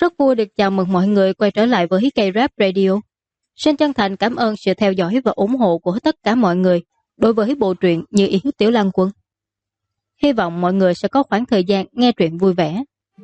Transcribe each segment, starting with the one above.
Rất vui được chào mừng mọi người quay trở lại với K-Rap Radio. Xin chân thành cảm ơn sự theo dõi và ủng hộ của tất cả mọi người đối với bộ truyện Như Ý Tiểu Lan Quân. Hy vọng mọi người sẽ có khoảng thời gian nghe truyện vui vẻ.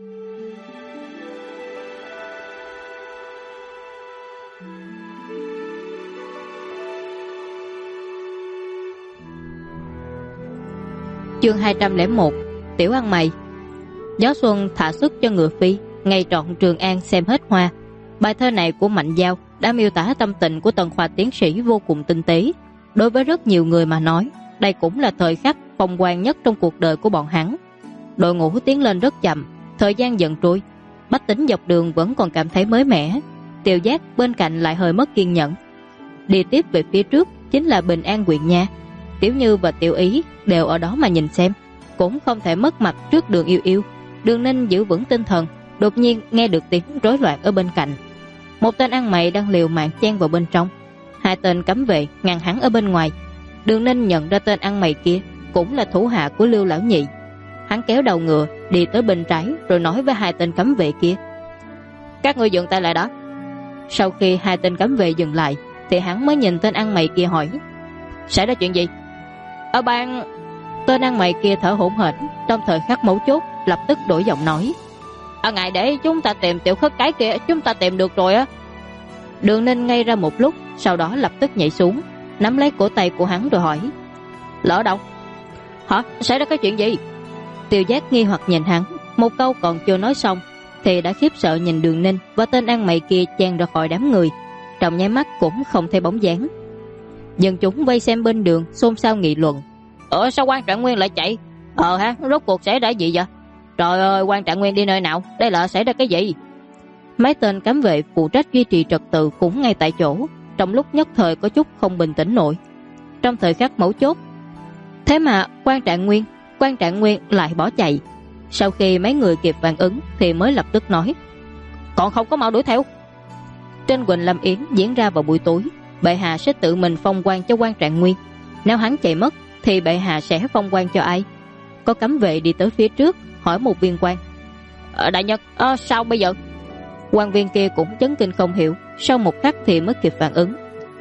Chương 201 Tiểu ăn mày. Gió xuân thả sức cho ngựa phi, ngày trọn Trường An xem hết hoa. Bài thơ này của Mạnh Giao đã miêu tả tâm tình của Tần Khoa tiến sĩ vô cùng tinh tế. Đối với rất nhiều người mà nói, đây cũng là thời khắc phong quang nhất trong cuộc đời của bọn hắn. Đội ngũ tiến lên rất chậm, thời gian dần trôi. Bách Tính dọc đường vẫn còn cảm thấy mới mẻ, Tiêu Giác bên cạnh lại hơi mất kiên nhẫn. Đi tiếp về phía trước chính là Bình An huyện nha. Tiểu Như và Tiểu Ý đều ở đó mà nhìn xem, cũng không thể mất mặt trước Đường Yêu Yêu. Đường Ninh giữ vững tinh thần, đột nhiên nghe được tiếng rối loạn ở bên cạnh. Một tên ăn mày đang liều mạng chen vào bên trong. Hai tên cấm vệ ngăn hắn ở bên ngoài. Đường Ninh nhận ra tên ăn mày kia cũng là thủ hạ của Lưu lão nhị. Hắn kéo đầu ngựa đi tới bên trái, rồi nói với hai tên cấm vệ kia: "Các ngươi dừng tay lại đó." Sau khi hai tên cấm vệ dừng lại thì hắn mới nhìn tên ăn mày kia hỏi: "Xảy ra chuyện gì?" "Ở bang..." Tên ăn mày kia thở hổn hển, trong thời khắc mấu chốt lập tức đổi giọng nói: "Ở ngài để chúng ta tìm tiểu khất cái kia, chúng ta tìm được rồi á." Đường Ninh ngây ra một lúc, sau đó lập tức nhảy xuống, nắm lấy cổ tay của hắn rồi hỏi: "Lỡ đâu?" "Hả? Xảy ra cái chuyện gì?" Tiêu Giác nghi hoặc nhìn hắn, một câu còn chưa nói xong thì đã khiếp sợ nhìn Đường Ninh và tên ăn mày kia chen ra khỏi đám người, trong nháy mắt cũng không thấy bóng dáng. Dân chúng vây xem bên đường xôn xao nghị luận: Sao quan Trạng Nguyên lại chạy? Rốt cuộc xảy ra gì vậy? Trời ơi, quan Trạng Nguyên đi nơi nào? Đây là xảy ra cái gì?" Mấy tên cấm vệ phụ trách duy trì trật tự cũng ngay tại chỗ, trong lúc nhất thời có chút không bình tĩnh nổi. Trong thời khắc mấu chốt, thế mà quan Trạng Nguyên lại bỏ chạy. Sau khi mấy người kịp phản ứng thì mới lập tức nói: "Còn không có mau đuổi theo." Trên Quỳnh Lâm Yến diễn ra vào buổi tối, bệ hạ sẽ tự mình phong quan cho quan Trạng Nguyên. Nếu hắn chạy mất thì bệ hạ sẽ phong quan cho ai? Có cấm vệ đi tới phía trước hỏi một viên quan: "Đại nhân, sao bây giờ?" Quan viên kia cũng chấn kinh không hiểu, sau một khắc thì mới kịp phản ứng: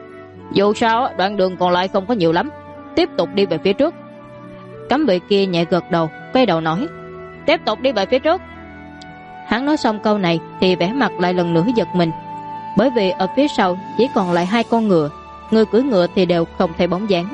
"Dù sao đoạn đường còn lại không có nhiều lắm, tiếp tục đi về phía trước." Cấm vệ kia nhẹ gật đầu, quay đầu nói: "Tiếp tục đi về phía trước." Hắn nói xong câu này thì vẻ mặt lại lần nữa giật mình, bởi vì ở phía sau chỉ còn lại hai con ngựa, người cưỡi ngựa thì đều không thấy bóng dáng.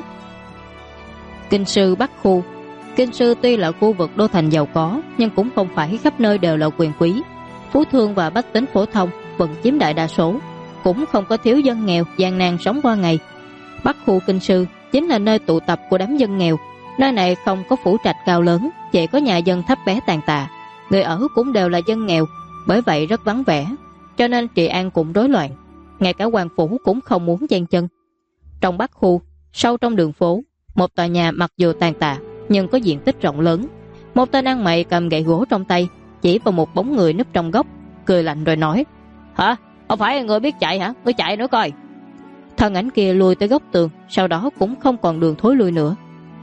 Kinh sư Bắc Khu. Kinh sư tuy là khu vực đô thành giàu có, nhưng cũng không phải khắp nơi đều là quyền quý. Phú thương và bách tính phổ thông vẫn chiếm đại đa số, cũng không có thiếu dân nghèo gian nan sống qua ngày. Bắc Khu Kinh sư chính là nơi tụ tập của đám dân nghèo. Nơi này không có phủ trạch cao lớn, chỉ có nhà dân thấp bé tàn tạ. Người ở cũng đều là dân nghèo, bởi vậy rất vắng vẻ, cho nên trị an cũng rối loạn. Ngay cả quan phủ cũng không muốn chen chân. Trong Bắc Khu, sâu trong đường phố, một tòa nhà mặc dù tàn tạ nhưng có diện tích rộng lớn. Một tên ăn mày cầm gậy gỗ trong tay, chỉ vào một bóng người núp trong góc, cười lạnh rồi nói: "Hả? Không phải người biết chạy hả? Ngươi chạy nữa coi." Thân ảnh kia lùi tới góc tường, sau đó cũng không còn đường thối lui nữa.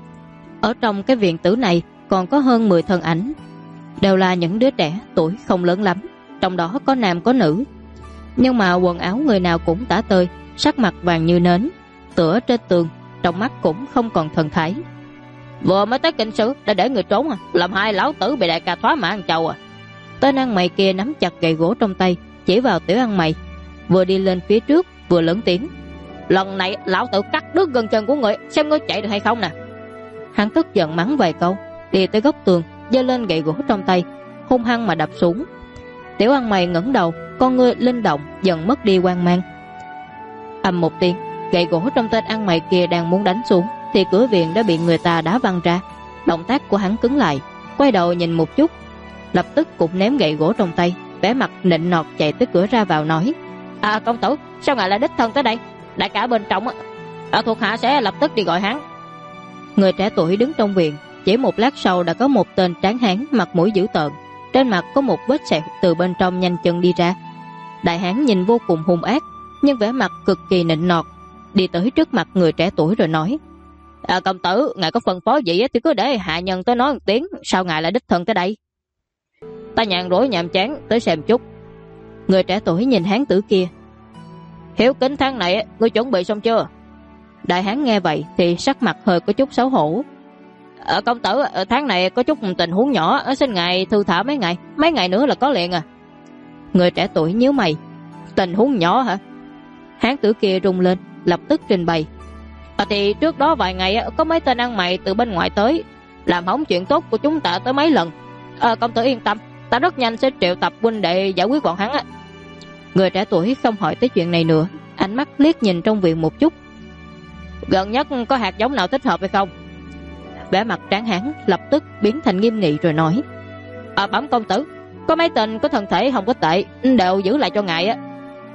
Ở trong cái viện tử này còn có hơn 10 thân ảnh, đều là những đứa trẻ tuổi không lớn lắm, trong đó có nam có nữ. Nhưng mà quần áo người nào cũng tả tơi, sắc mặt vàng như nến, tựa trên tường, trong mắt cũng không còn thần thái. "Vừa mới tới kinh sư đã để người trốn làm hai lão tử bị đại ca thoá mã ăn trầu à." Tên ăn mày kia nắm chặt gậy gỗ trong tay, chỉ vào tiểu ăn mày, vừa đi lên phía trước vừa lớn tiếng: "Lần này lão tử cắt đứt gân chân của người, xem ngươi chạy được hay không nè." Hắn tức giận mắng vài câu, đi tới góc tường, giơ lên gậy gỗ trong tay, hung hăng mà đập xuống. Tiểu ăn mày ngẩng đầu, con ngươi linh động dần mất đi quang mang. Ầm một tiếng, gậy gỗ trong tên ăn mày kia đang muốn đánh xuống thì cửa viện đã bị người ta đá văng ra. Động tác của hắn cứng lại, quay đầu nhìn một chút, lập tức cũng ném gậy gỗ trong tay, vẻ mặt nịnh nọt chạy tới cửa ra vào nói: "Công tử, sao ngài lại đích thân tới đây? Đại cả bên trong thuộc hạ sẽ lập tức đi gọi hắn." Người trẻ tuổi đứng trong viện, chỉ một lát sau đã có một tên tráng hán mặt mũi dữ tợn, trên mặt có một vết sẹo từ bên trong nhanh chân đi ra. Đại hán nhìn vô cùng hung ác, nhưng vẻ mặt cực kỳ nịnh nọt, đi tới trước mặt người trẻ tuổi rồi nói: "Công tử, ngài có phân phó gì thì cứ để hạ nhân tới nói một tiếng, sao ngài lại đích thân tới đây?" "Ta nhàn rỗi nhàm chán tới xem chút." Người trẻ tuổi nhìn hán tử kia. Hiếu kính tháng này ngươi chuẩn bị xong chưa? Đại hán nghe vậy thì sắc mặt hơi có chút xấu hổ. Công tử, tháng này có chút tình huống nhỏ, xin ngài thư thả mấy ngày nữa là có liền à. Người trẻ tuổi nhíu mày. Tình huống nhỏ hả? Hán tử kia rung lên, lập tức trình bày. Thì trước đó vài ngày có mấy tên ăn mày từ bên ngoài tới, làm hỏng chuyện tốt của chúng ta tới mấy lần. Công tử yên tâm, ta rất nhanh sẽ triệu tập huynh đệ giải quyết bọn hắn á. Người trẻ tuổi không hỏi tới chuyện này nữa, ánh mắt liếc nhìn trong viện một chút. Gần nhất có hạt giống nào thích hợp hay không? Vẻ mặt tráng hán lập tức biến thành nghiêm nghị rồi nói. Bẩm công tử, có mấy tên có thân thể không có tệ, đều giữ lại cho ngài á.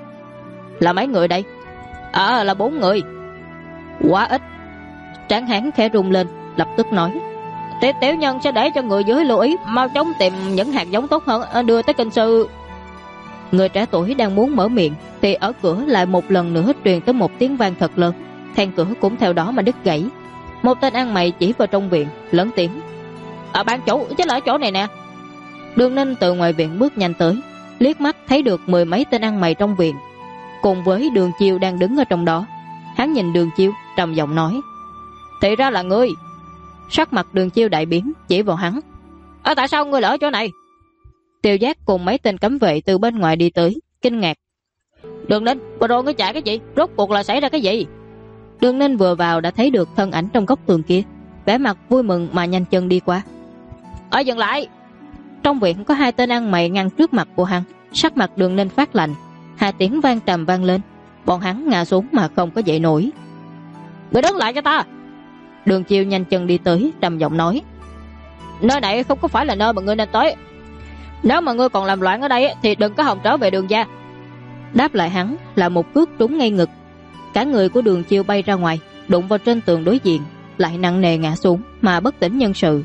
Là mấy người đây? Là 4 người. Quá ít. Tráng hán khẽ rung lên, lập tức nói. Tiểu nhân sẽ để cho người dưới lưu ý, mau chóng tìm những hạt giống tốt hơn, đưa tới kinh sư. Người trẻ tuổi đang muốn mở miệng thì ở cửa lại một lần nữa truyền tới một tiếng vang thật lớn, then cửa cũng theo đó mà đứt gãy. Một tên ăn mày chỉ vào trong viện lớn tiếng. Ban chủ, chứ là ở chỗ này nè. Đường Ninh từ ngoài viện bước nhanh tới, liếc mắt thấy được 10 mấy tên ăn mày trong viện, cùng với Đường Chiêu đang đứng ở trong đó. Hắn nhìn Đường Chiêu trầm giọng nói. Thì ra là ngươi. Sắc mặt Đường Chiêu đại biến, chỉ vào hắn. Tại sao ngươi ở chỗ này? Tiêu Giác cùng mấy tên cấm vệ từ bên ngoài đi tới, kinh ngạc. Đường Ninh, vừa rồi ngươi chạy cái gì? Rốt cuộc là xảy ra cái gì? Đường Ninh vừa vào đã thấy được thân ảnh trong góc tường kia, vẻ mặt vui mừng mà nhanh chân đi qua. Dừng lại! Trong viện có 2 tên ăn mày ngăn trước mặt của hắn. Sắc mặt Đường Ninh phát lạnh, 2 tiếng vang trầm vang lên, bọn hắn ngã xuống mà không có dậy nổi. Ngươi đứng lại cho ta! Đường Chiêu nhanh chân đi tới, trầm giọng nói. Nơi này không có phải là nơi mà ngươi nên tới. Nếu mà ngươi còn làm loạn ở đây thì đừng có hòng trở về Đường gia. Đáp lại hắn là một cước trúng ngay ngực. Cả người của Đường Chiêu bay ra ngoài, đụng vào trên tường đối diện, lại nặng nề ngã xuống mà bất tỉnh nhân sự.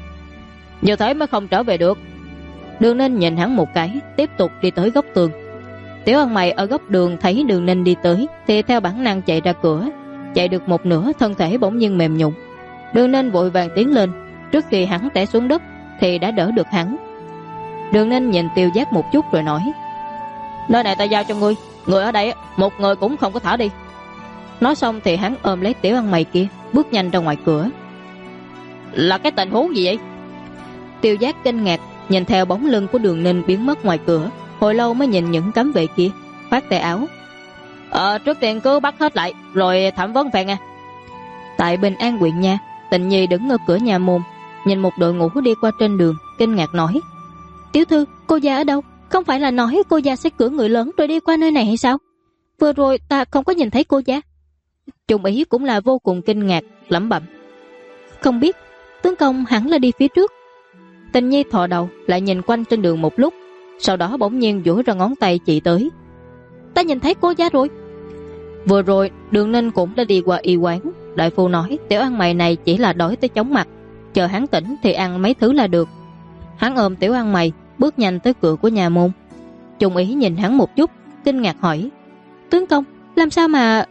Như thế mới không trở về được. Đường Ninh nhìn hắn một cái, tiếp tục đi tới góc tường. Tiểu ăn mày ở góc đường thấy Đường Ninh đi tới thì theo bản năng chạy ra cửa. Chạy được một nửa, thân thể bỗng nhiên mềm nhũn. Đường Ninh vội vàng tiến lên, trước khi hắn té xuống đất thì đã đỡ được hắn. Đường Ninh nhìn Tiêu Giác một chút rồi nói. Nơi này ta giao cho ngươi, người ở đây một người cũng không có thả đi. Nói xong thì hắn ôm lấy tiểu ăn mày kia, bước nhanh ra ngoài cửa. Là cái tình huống gì vậy? Tiêu Giác kinh ngạc nhìn theo bóng lưng của Đường Ninh biến mất ngoài cửa, hồi lâu mới nhìn những cấm vệ kia, khoát tay áo. Trước tiên cứ bắt hết lại rồi thẩm vấn về nghe. Tại Bình An huyện nha, Tịnh Nhi đứng ở cửa nhà môn, nhìn một đội ngũ đi qua trên đường, kinh ngạc nói. Tiểu thư, cô gia ở đâu? Không phải là nói cô gia sẽ cưỡi người lớn rồi đi qua nơi này hay sao? Vừa rồi ta không có nhìn thấy cô gia. Trung Ý cũng là vô cùng kinh ngạc, lẩm bẩm. Không biết, tướng công hẳn là đi phía trước. Tịnh Nhi thò đầu lại nhìn quanh trên đường một lúc, sau đó bỗng nhiên duỗi ra ngón tay chỉ tới. Ta nhìn thấy cô gia rồi. Vừa rồi Đường Ninh cũng đã đi qua y quán, đại phu nói tiểu ăn mày này chỉ là đói tới chóng mặt, chờ hắn tỉnh thì ăn mấy thứ là được. Hắn ôm tiểu ăn mày bước nhanh tới cửa của nhà môn. Trung Ý nhìn hắn một chút, kinh ngạc hỏi. Tướng công, làm sao mà...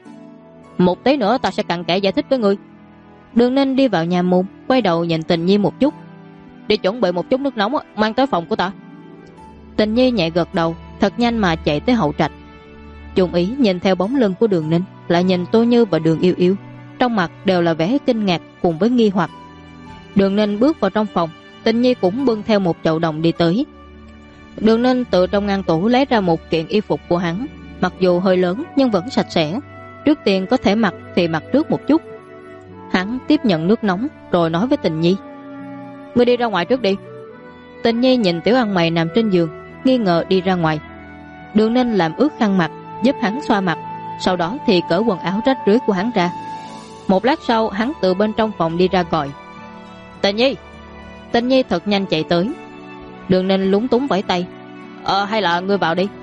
Một tí nữa ta sẽ cặn kẽ giải thích với ngươi. Đường Ninh đi vào nhà môn, quay đầu nhìn Tình Nhi một chút. Đi chuẩn bị một chút nước nóng mang tới phòng của ta. Tình Nhi nhẹ gật đầu, thật nhanh mà chạy tới hậu trạch. Trung Ý nhìn theo bóng lưng của Đường Ninh, lại nhìn Tô Như và Đường Yêu Yêu, trong mặt đều là vẻ kinh ngạc cùng với nghi hoặc. Đường Ninh bước vào trong phòng, Tình Nhi cũng bưng theo một chậu đồng đi tới. Đường Ninh từ trong ngăn tủ lấy ra một kiện y phục của hắn, mặc dù hơi lớn nhưng vẫn sạch sẽ. Trước tiên có thể mặc thì mặc trước một chút. Hắn tiếp nhận nước nóng rồi nói với Tình Nhi. Ngươi đi ra ngoài trước đi. Tình Nhi nhìn tiểu ăn mày nằm trên giường, nghi ngờ đi ra ngoài. Đường Ninh làm ướt khăn mặt, giúp hắn xoa mặt, sau đó thì cởi quần áo rách rưới của hắn ra. Một lát sau hắn từ bên trong phòng đi ra gọi. Tình Nhi. Tình Nhi thật nhanh chạy tới. Đường Ninh lúng túng vẫy tay. Hay là ngươi vào đi.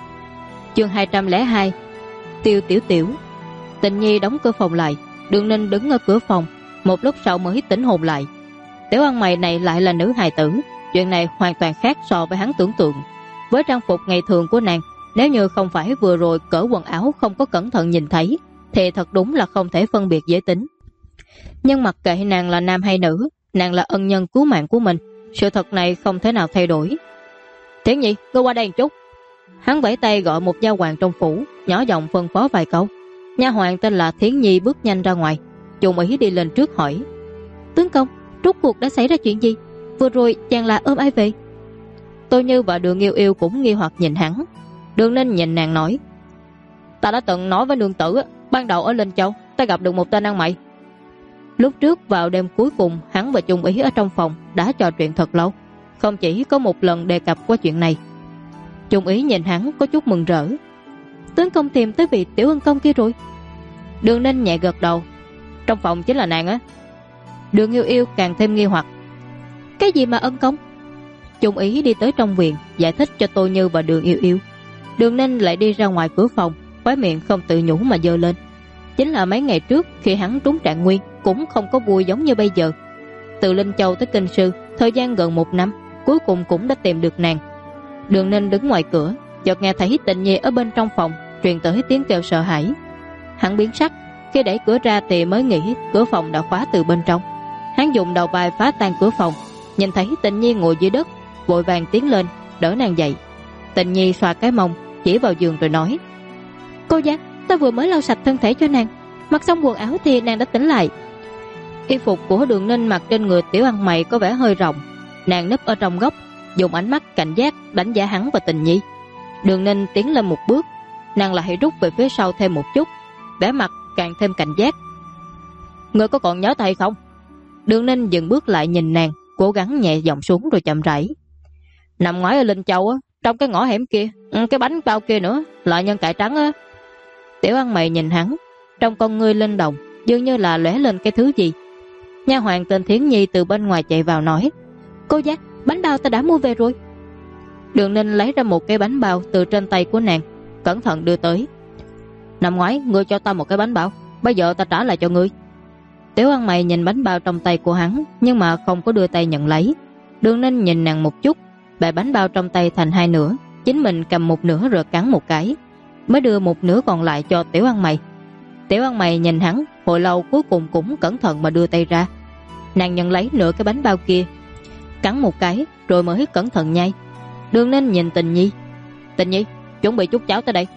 Chương 202. Tiêu Tiểu Tiểu. Tình Nhi đóng cửa phòng lại, Đường Ninh đứng ở cửa phòng, một lúc sau mới tỉnh hồn lại. Tiểu ăn mày này lại là nữ hài tử, chuyện này hoàn toàn khác so với hắn tưởng tượng. Với trang phục ngày thường của nàng, nếu như không phải vừa rồi cởi quần áo không có cẩn thận nhìn thấy, thì thật đúng là không thể phân biệt giới tính. Nhưng mặc kệ nàng là nam hay nữ, nàng là ân nhân cứu mạng của mình, sự thật này không thể nào thay đổi. Thiển Nhi, ngươi qua đây một chút. Hắn vẫy tay gọi một nha hoàn trong phủ, nhỏ giọng phân phó vài câu. Nha hoàn tên là Thiến Nhi bước nhanh ra ngoài. Trung Ý đi lên trước hỏi: tướng công, rốt cuộc đã xảy ra chuyện gì? Vừa rồi chàng là ôm ai về? Tô Như và Đường Yêu Yêu cũng nghi hoặc nhìn hắn. Đường Ninh nhìn nàng nói: ta đã từng nói với nương tử, ban đầu ở Linh Châu ta gặp được một tên ăn mày. Lúc trước vào đêm cuối cùng, hắn và Trung Ý ở trong phòng đã trò chuyện thật lâu, không chỉ có một lần đề cập qua chuyện này. Trung Ý nhìn hắn có chút mừng rỡ: tướng công tìm tới vị tiểu ân công kia rồi. Đường Ninh nhẹ gật đầu: trong phòng chính là nàng á. Đường Yêu Yêu càng thêm nghi hoặc: cái gì mà ân công? Trung Ý đi tới trong viện giải thích cho Tô Như và Đường Yêu Yêu. Đường Ninh lại đi ra ngoài cửa phòng, khóe miệng không tự nhủ mà giơ lên. Chính là mấy ngày trước khi hắn trúng trạng nguyên cũng không có vui giống như bây giờ. Từ Linh Châu tới Kinh Sư, thời gian gần 1 năm, cuối cùng cũng đã tìm được nàng. Đường Ninh đứng ngoài cửa, chợt nghe thấy Tịnh Nhi ở bên trong phòng truyền tới tiếng kêu sợ hãi. Hắn biến sắc, khi đẩy cửa ra thì mới nghĩ cửa phòng đã khóa từ bên trong. Hắn dùng đầu vai phá tan cửa phòng, nhìn thấy Tịnh Nhi ngồi dưới đất, vội vàng tiến lên đỡ nàng dậy. Tịnh Nhi xoa cái mông chỉ vào giường rồi nói: cô giác, ta vừa mới lau sạch thân thể cho nàng, mặc xong quần áo thì nàng đã tỉnh lại. Y phục của Đường Ninh mặc trên người tiểu ăn mày có vẻ hơi rộng. Nàng núp ở trong góc, dùng ánh mắt cảnh giác đánh giá hắn và Tịnh Nhi. Đường Ninh tiến lên một bước, nàng lại rút về phía sau thêm một chút, vẻ mặt càng thêm cảnh giác. Ngươi có còn nhớ ta hay không? Đường Ninh dừng bước lại nhìn nàng, cố gắng nhẹ giọng xuống rồi chậm rãi: năm ngoái ở Linh Châu á, trong cái ngõ hẻm kia, cái bánh bao kia nữa, loại nhân cải trắng á. Tiểu ăn mày nhìn hắn, trong con ngươi linh động, dường như là lóe lên cái thứ gì. Nha hoàn tên Thiến Nhi từ bên ngoài chạy vào nói: cô giác, bánh bao ta đã mua về rồi. Đường Ninh lấy ra một cái bánh bao từ trên tay của nàng, cẩn thận đưa tới. Năm ngoái ngươi cho ta một cái bánh bao, bây giờ ta trả lại cho ngươi. Tiểu ăn mày nhìn bánh bao trong tay của hắn, nhưng mà không có đưa tay nhận lấy. Đường Ninh nhìn nàng một chút, bẻ bánh bao trong tay thành 2 nửa, chính mình cầm một nửa rồi cắn một cái, mới đưa một nửa còn lại cho tiểu ăn mày. Tiểu ăn mày nhìn hắn hồi lâu, cuối cùng cũng cẩn thận mà đưa tay ra. Nàng nhận lấy nửa cái bánh bao kia, cắn một cái rồi mới cẩn thận nhai. Đường Ninh nhìn Tịnh Nhi: Tịnh Nhi, chuẩn bị chút cháo tới đây.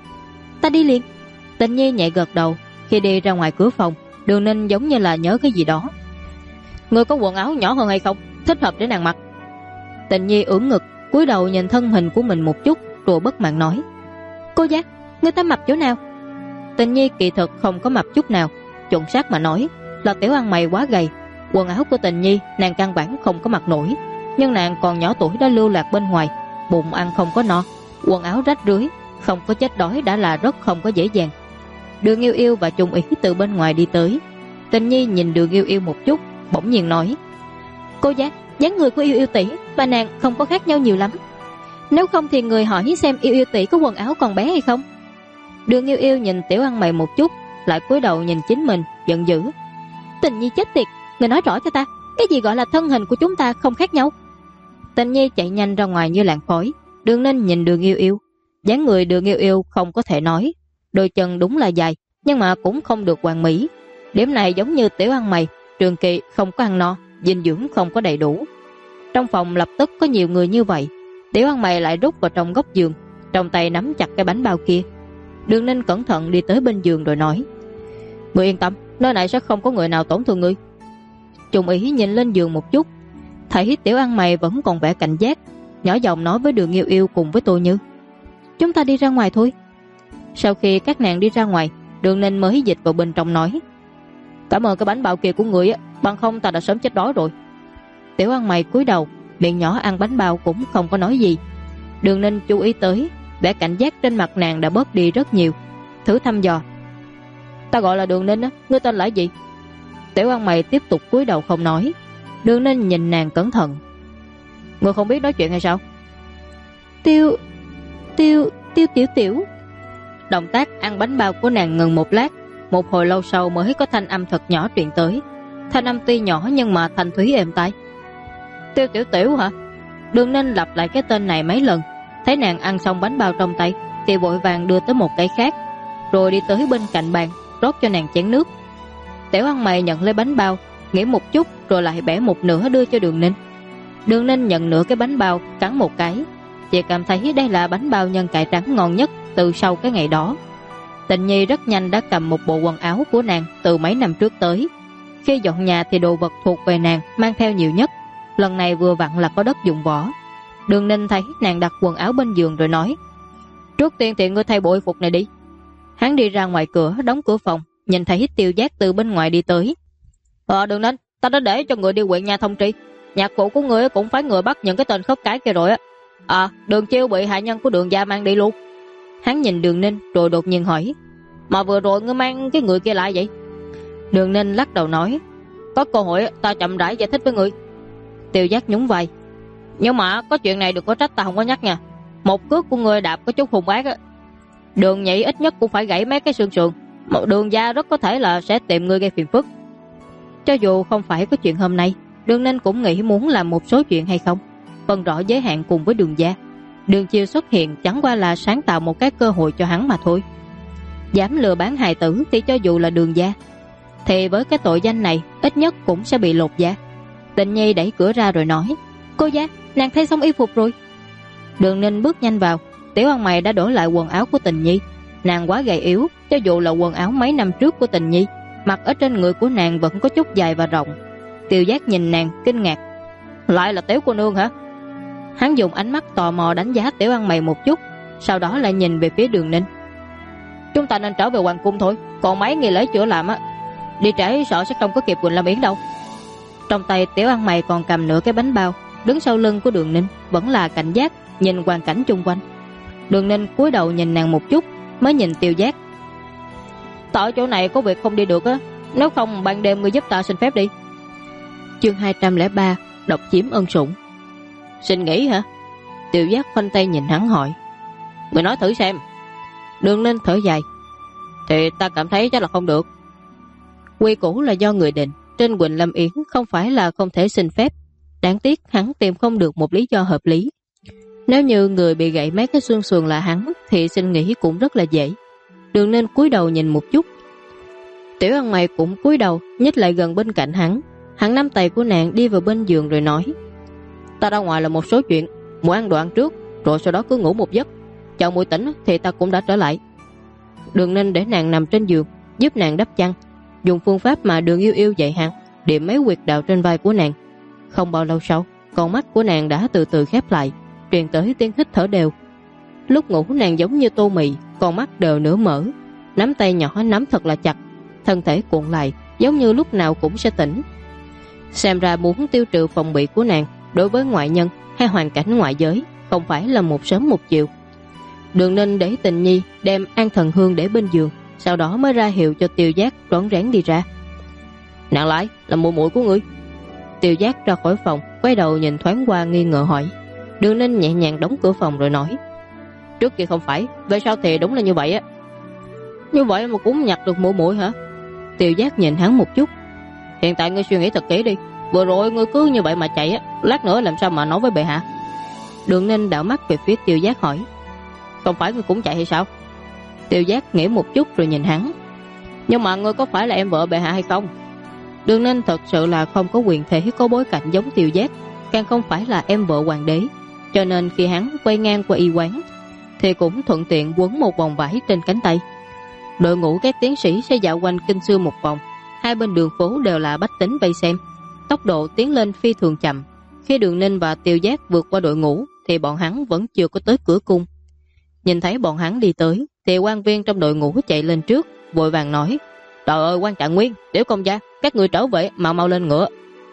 Ta đi liền. Tịnh Nhi nhẹ gật đầu. Khi đi ra ngoài cửa phòng, Đường Ninh giống như là nhớ cái gì đó: ngươi có quần áo nhỏ hơn hay không, thích hợp để nàng mặc? Tịnh Nhi ưỡn ngực, cúi đầu nhìn thân hình của mình một chút, rồi bất mãn nói: cô giác, ngươi ta mập chỗ nào? Tịnh Nhi kỳ thực không có mập chút nào, chuẩn xác mà nói là tiểu ăn mày quá gầy. Quần áo của Tịnh Nhi nàng căn bản không có mặc nổi, nhưng nàng còn nhỏ tuổi đã lưu lạc bên ngoài, bụng ăn không có no, quần áo rách rưới, không có chết đói đã là rất không có dễ dàng. Đường Yêu Yêu và Trung Ý từ bên ngoài đi tới. Tịnh Nhi nhìn Đường Yêu Yêu một chút, bỗng nhiên nói: cô giác, dáng người của Yêu Yêu tỷ và nàng không có khác nhau nhiều lắm, nếu không thì người hỏi xem Yêu Yêu tỷ có quần áo còn bé hay không. Đường Yêu Yêu nhìn tiểu ăn mày một chút, lại cúi đầu nhìn chính mình, giận dữ: Tịnh Nhi chết tiệt, người nói rõ cho ta, cái gì gọi là thân hình của chúng ta không khác nhau? Tịnh Nhi chạy nhanh ra ngoài như làn khói. Đường Ninh nhìn Đường Yêu Yêu, dáng người Đường Yêu Yêu không có thể nói, đôi chân đúng là dài, nhưng mà cũng không được hoàn mỹ. Điểm này giống như tiểu ăn mày, trường kỳ không có ăn no, dinh dưỡng không có đầy đủ. Trong phòng lập tức có nhiều người như vậy. Tiểu ăn mày lại rút vào trong góc giường, trong tay nắm chặt cái bánh bao kia. Đường Ninh cẩn thận đi tới bên giường rồi nói: ngươi yên tâm, nơi này sẽ không có người nào tổn thương ngươi. Trung Ý nhìn lên giường một chút, thấy tiểu ăn mày vẫn còn vẻ cảnh giác, nhỏ giọng nói với Đường Yêu Yêu cùng với Tô Như: chúng ta đi ra ngoài thôi. Sau khi các nàng đi ra ngoài, Đường Ninh mới dịch vào bên trong nói: cảm ơn cái bánh bao kia của ngươi á, bằng không ta đã sớm chết đói rồi. Tiểu ăn mày cúi đầu, miệng nhỏ ăn bánh bao cũng không có nói gì. Đường Ninh chú ý tới vẻ cảnh giác trên mặt nàng đã bớt đi rất nhiều, thử thăm dò: ta gọi là Đường Ninh á, ngươi tên là gì? Tiểu ăn mày tiếp tục cúi đầu không nói. Đường Ninh nhìn nàng cẩn thận: ngươi không biết nói chuyện hay sao? Tiêu Tiểu. Động tác ăn bánh bao của nàng ngừng một lát, một hồi lâu sau mới có thanh âm thật nhỏ truyền tới. Thanh âm tuy nhỏ nhưng mà thanh thúy êm tai. Tiêu Tiểu hả? Đường Ninh lặp lại cái tên này mấy lần, thấy nàng ăn xong bánh bao trong tay thì vội vàng đưa tới một cái khác, rồi đi tới bên cạnh bàn rót cho nàng chén nước. Tiểu ăn mày nhận lấy bánh bao, nghĩ một chút rồi lại bẻ một nửa đưa cho Đường Ninh. Đường Ninh nhận nửa cái bánh bao, cắn một cái, Chị cảm thấy đây là bánh bao nhân cải trắng ngon nhất từ sau cái ngày đó. Tịnh Nhi rất nhanh đã cầm một bộ quần áo của nàng từ mấy năm trước tới. Khi dọn nhà thì đồ vật thuộc về nàng mang theo nhiều nhất. Lần này vừa vặn là có đất dụng võ. Đường Ninh thấy nàng đặt quần áo bên giường rồi nói: "Trước tiên thì ngươi thay bộ y phục này đi." Hắn đi ra ngoài cửa, đóng cửa phòng, nhìn thấy Tiêu Giác từ bên ngoài đi tới. Đường Ninh, ta đã để cho người đi huyện nhà thông tri. Nhạc phụ của ngươi cũng phải người bắt những cái tên khất cái kia rồi á. Đường Chiêu bị hạ nhân của Đường gia mang đi luôn. Hắn nhìn Đường Ninh rồi đột nhiên hỏi: "Mà vừa rồi ngươi mang cái người kia lại vậy?" Đường Ninh lắc đầu nói: "Có cơ hội ta chậm rãi giải thích với ngươi." Tiêu Giác nhún vai: "Nhưng mà có chuyện này đừng có trách ta không có nhắc nha. Một cước của ngươi đạp có chút hung ác á. Đường Nhị ít nhất cũng phải gãy mấy cái xương sườn. Đường gia rất có thể là sẽ tìm ngươi gây phiền phức." Cho dù không phải có chuyện hôm nay, Đường Ninh cũng nghĩ muốn làm một số chuyện hay không, phân rõ giới hạn cùng với Đường gia. Đường Chiêu xuất hiện chẳng qua là sáng tạo một cái cơ hội cho hắn mà thôi. Dám lừa bán hài tử thì cho dù là Đường gia thì với cái tội danh này ít nhất cũng sẽ bị lột da. Tịnh Nhi đẩy cửa ra rồi nói: "Cô gia, nàng thay xong y phục rồi." Đường Ninh bước nhanh vào. Tiểu Ăn Mày đã đổi lại quần áo của Tịnh Nhi. Nàng quá gầy yếu, cho dù là quần áo mấy năm trước của Tịnh Nhi, mặc ở trên người của nàng vẫn có chút dài và rộng. Tiêu Giác nhìn nàng kinh ngạc: "Lại là Tiểu cô nương hả?" Hắn dùng ánh mắt tò mò đánh giá Tiểu Ăn Mày một chút, sau đó lại nhìn về phía Đường Ninh: "Chúng ta nên trở về hoàng cung thôi, còn mấy nghi lễ chưa làm á. Đi trễ sợ sẽ không có kịp Quỳnh Lâm Yến đâu." Trong tay Tiểu Ăn Mày còn cầm nửa cái bánh bao, đứng sau lưng của Đường Ninh vẫn là cảnh giác nhìn hoàn cảnh chung quanh. Đường Ninh cúi đầu nhìn nàng một chút, mới nhìn Tiêu Giác: "Tại chỗ này có việc không đi được á, nếu không ban đêm ngươi giúp ta xin phép đi." Chương 203: Độc chiếm ân sủng. "Xin nghỉ hả?" Tiêu Giác khoanh tay nhìn hắn hỏi: "Ngươi nói thử xem." Đường Ninh thở dài: "Thì ta cảm thấy chắc là không được. Quy củ là do người định, trên Quỳnh Lâm Yến không phải là không thể xin phép. Đáng tiếc hắn tìm không được một lý do hợp lý. Nếu như người bị gãy mấy cái xương sườn là hắn thì xin nghỉ cũng rất là dễ." Đường Ninh cúi đầu nhìn một chút. Tiểu Ăn Mày cũng cúi đầu nhích lại gần bên cạnh hắn. Hắn nắm tay của nàng đi vào bên giường rồi nói: "Ta ra ngoài là một số chuyện, muội ăn đồ ăn trước, rồi sau đó cứ ngủ một giấc. Chờ muội tỉnh thì ta cũng đã trở lại." Đường Ninh để nàng nằm trên giường, giúp nàng đắp chăn, dùng phương pháp mà Đường Yêu Yêu dạy hắn, điểm mấy huyệt đạo trên vai của nàng. Không bao lâu sau, con mắt của nàng đã từ từ khép lại, truyền tới tiếng hít thở đều. Lúc ngủ nàng giống như tô mì, con mắt đều nửa mở, nắm tay nhỏ nắm thật là chặt, thân thể cuộn lại giống như lúc nào cũng sẽ tỉnh. Xem ra muốn tiêu trừ phòng bị của nàng đối với ngoại nhân hay hoàn cảnh ngoại giới không phải là một sớm một chiều. Đường Ninh để Tịnh Nhi đem An Thần Hương để bên giường, sau đó mới ra hiệu cho Tiêu Giác rón rén đi ra. "Nàng lại là muội muội của ngươi?" Tiêu Giác ra khỏi phòng, quay đầu nhìn thoáng qua nghi ngờ hỏi. Đường Ninh nhẹ nhàng đóng cửa phòng rồi nói: "Trước kia không phải, về sau thì đúng là như vậy á." "Như vậy mà cũng nhặt được muội muội hả?" Tiêu Giác nhìn hắn một chút: "Hiện tại ngươi suy nghĩ thật kỹ đi, vừa rồi ngươi cứ như vậy mà chạy á, lát nữa làm sao mà nói với bệ hạ?" Đường Ninh đảo mắt về phía Tiêu Giác hỏi: "Không phải ngươi cũng chạy hay sao?" Tiêu Giác nghĩ một chút rồi nhìn hắn: "Nhưng mà ngươi có phải là em vợ bệ hạ hay không?" Đường Ninh thật sự là không có quyền thể có bối cảnh giống Tiêu Giác, càng không phải là em vợ hoàng đế, cho nên khi hắn quay ngang qua y quán thì cũng thuận tiện quấn một vòng vải trên cánh tay. Đội ngũ các tiến sĩ sẽ dạo quanh kinh sư một vòng, hai bên đường phố đều là bách tính vây xem, tốc độ tiến lên phi thường chậm. Khi Đường Ninh và Tiêu Giác vượt qua đội ngũ thì bọn hắn vẫn chưa có tới cửa cung. Nhìn thấy bọn hắn đi tới thì quan viên trong đội ngũ chạy lên trước, vội vàng nói: "Trời ơi, quan Trạng Nguyên, Tiểu công gia, các người trở về, mau lên ngựa."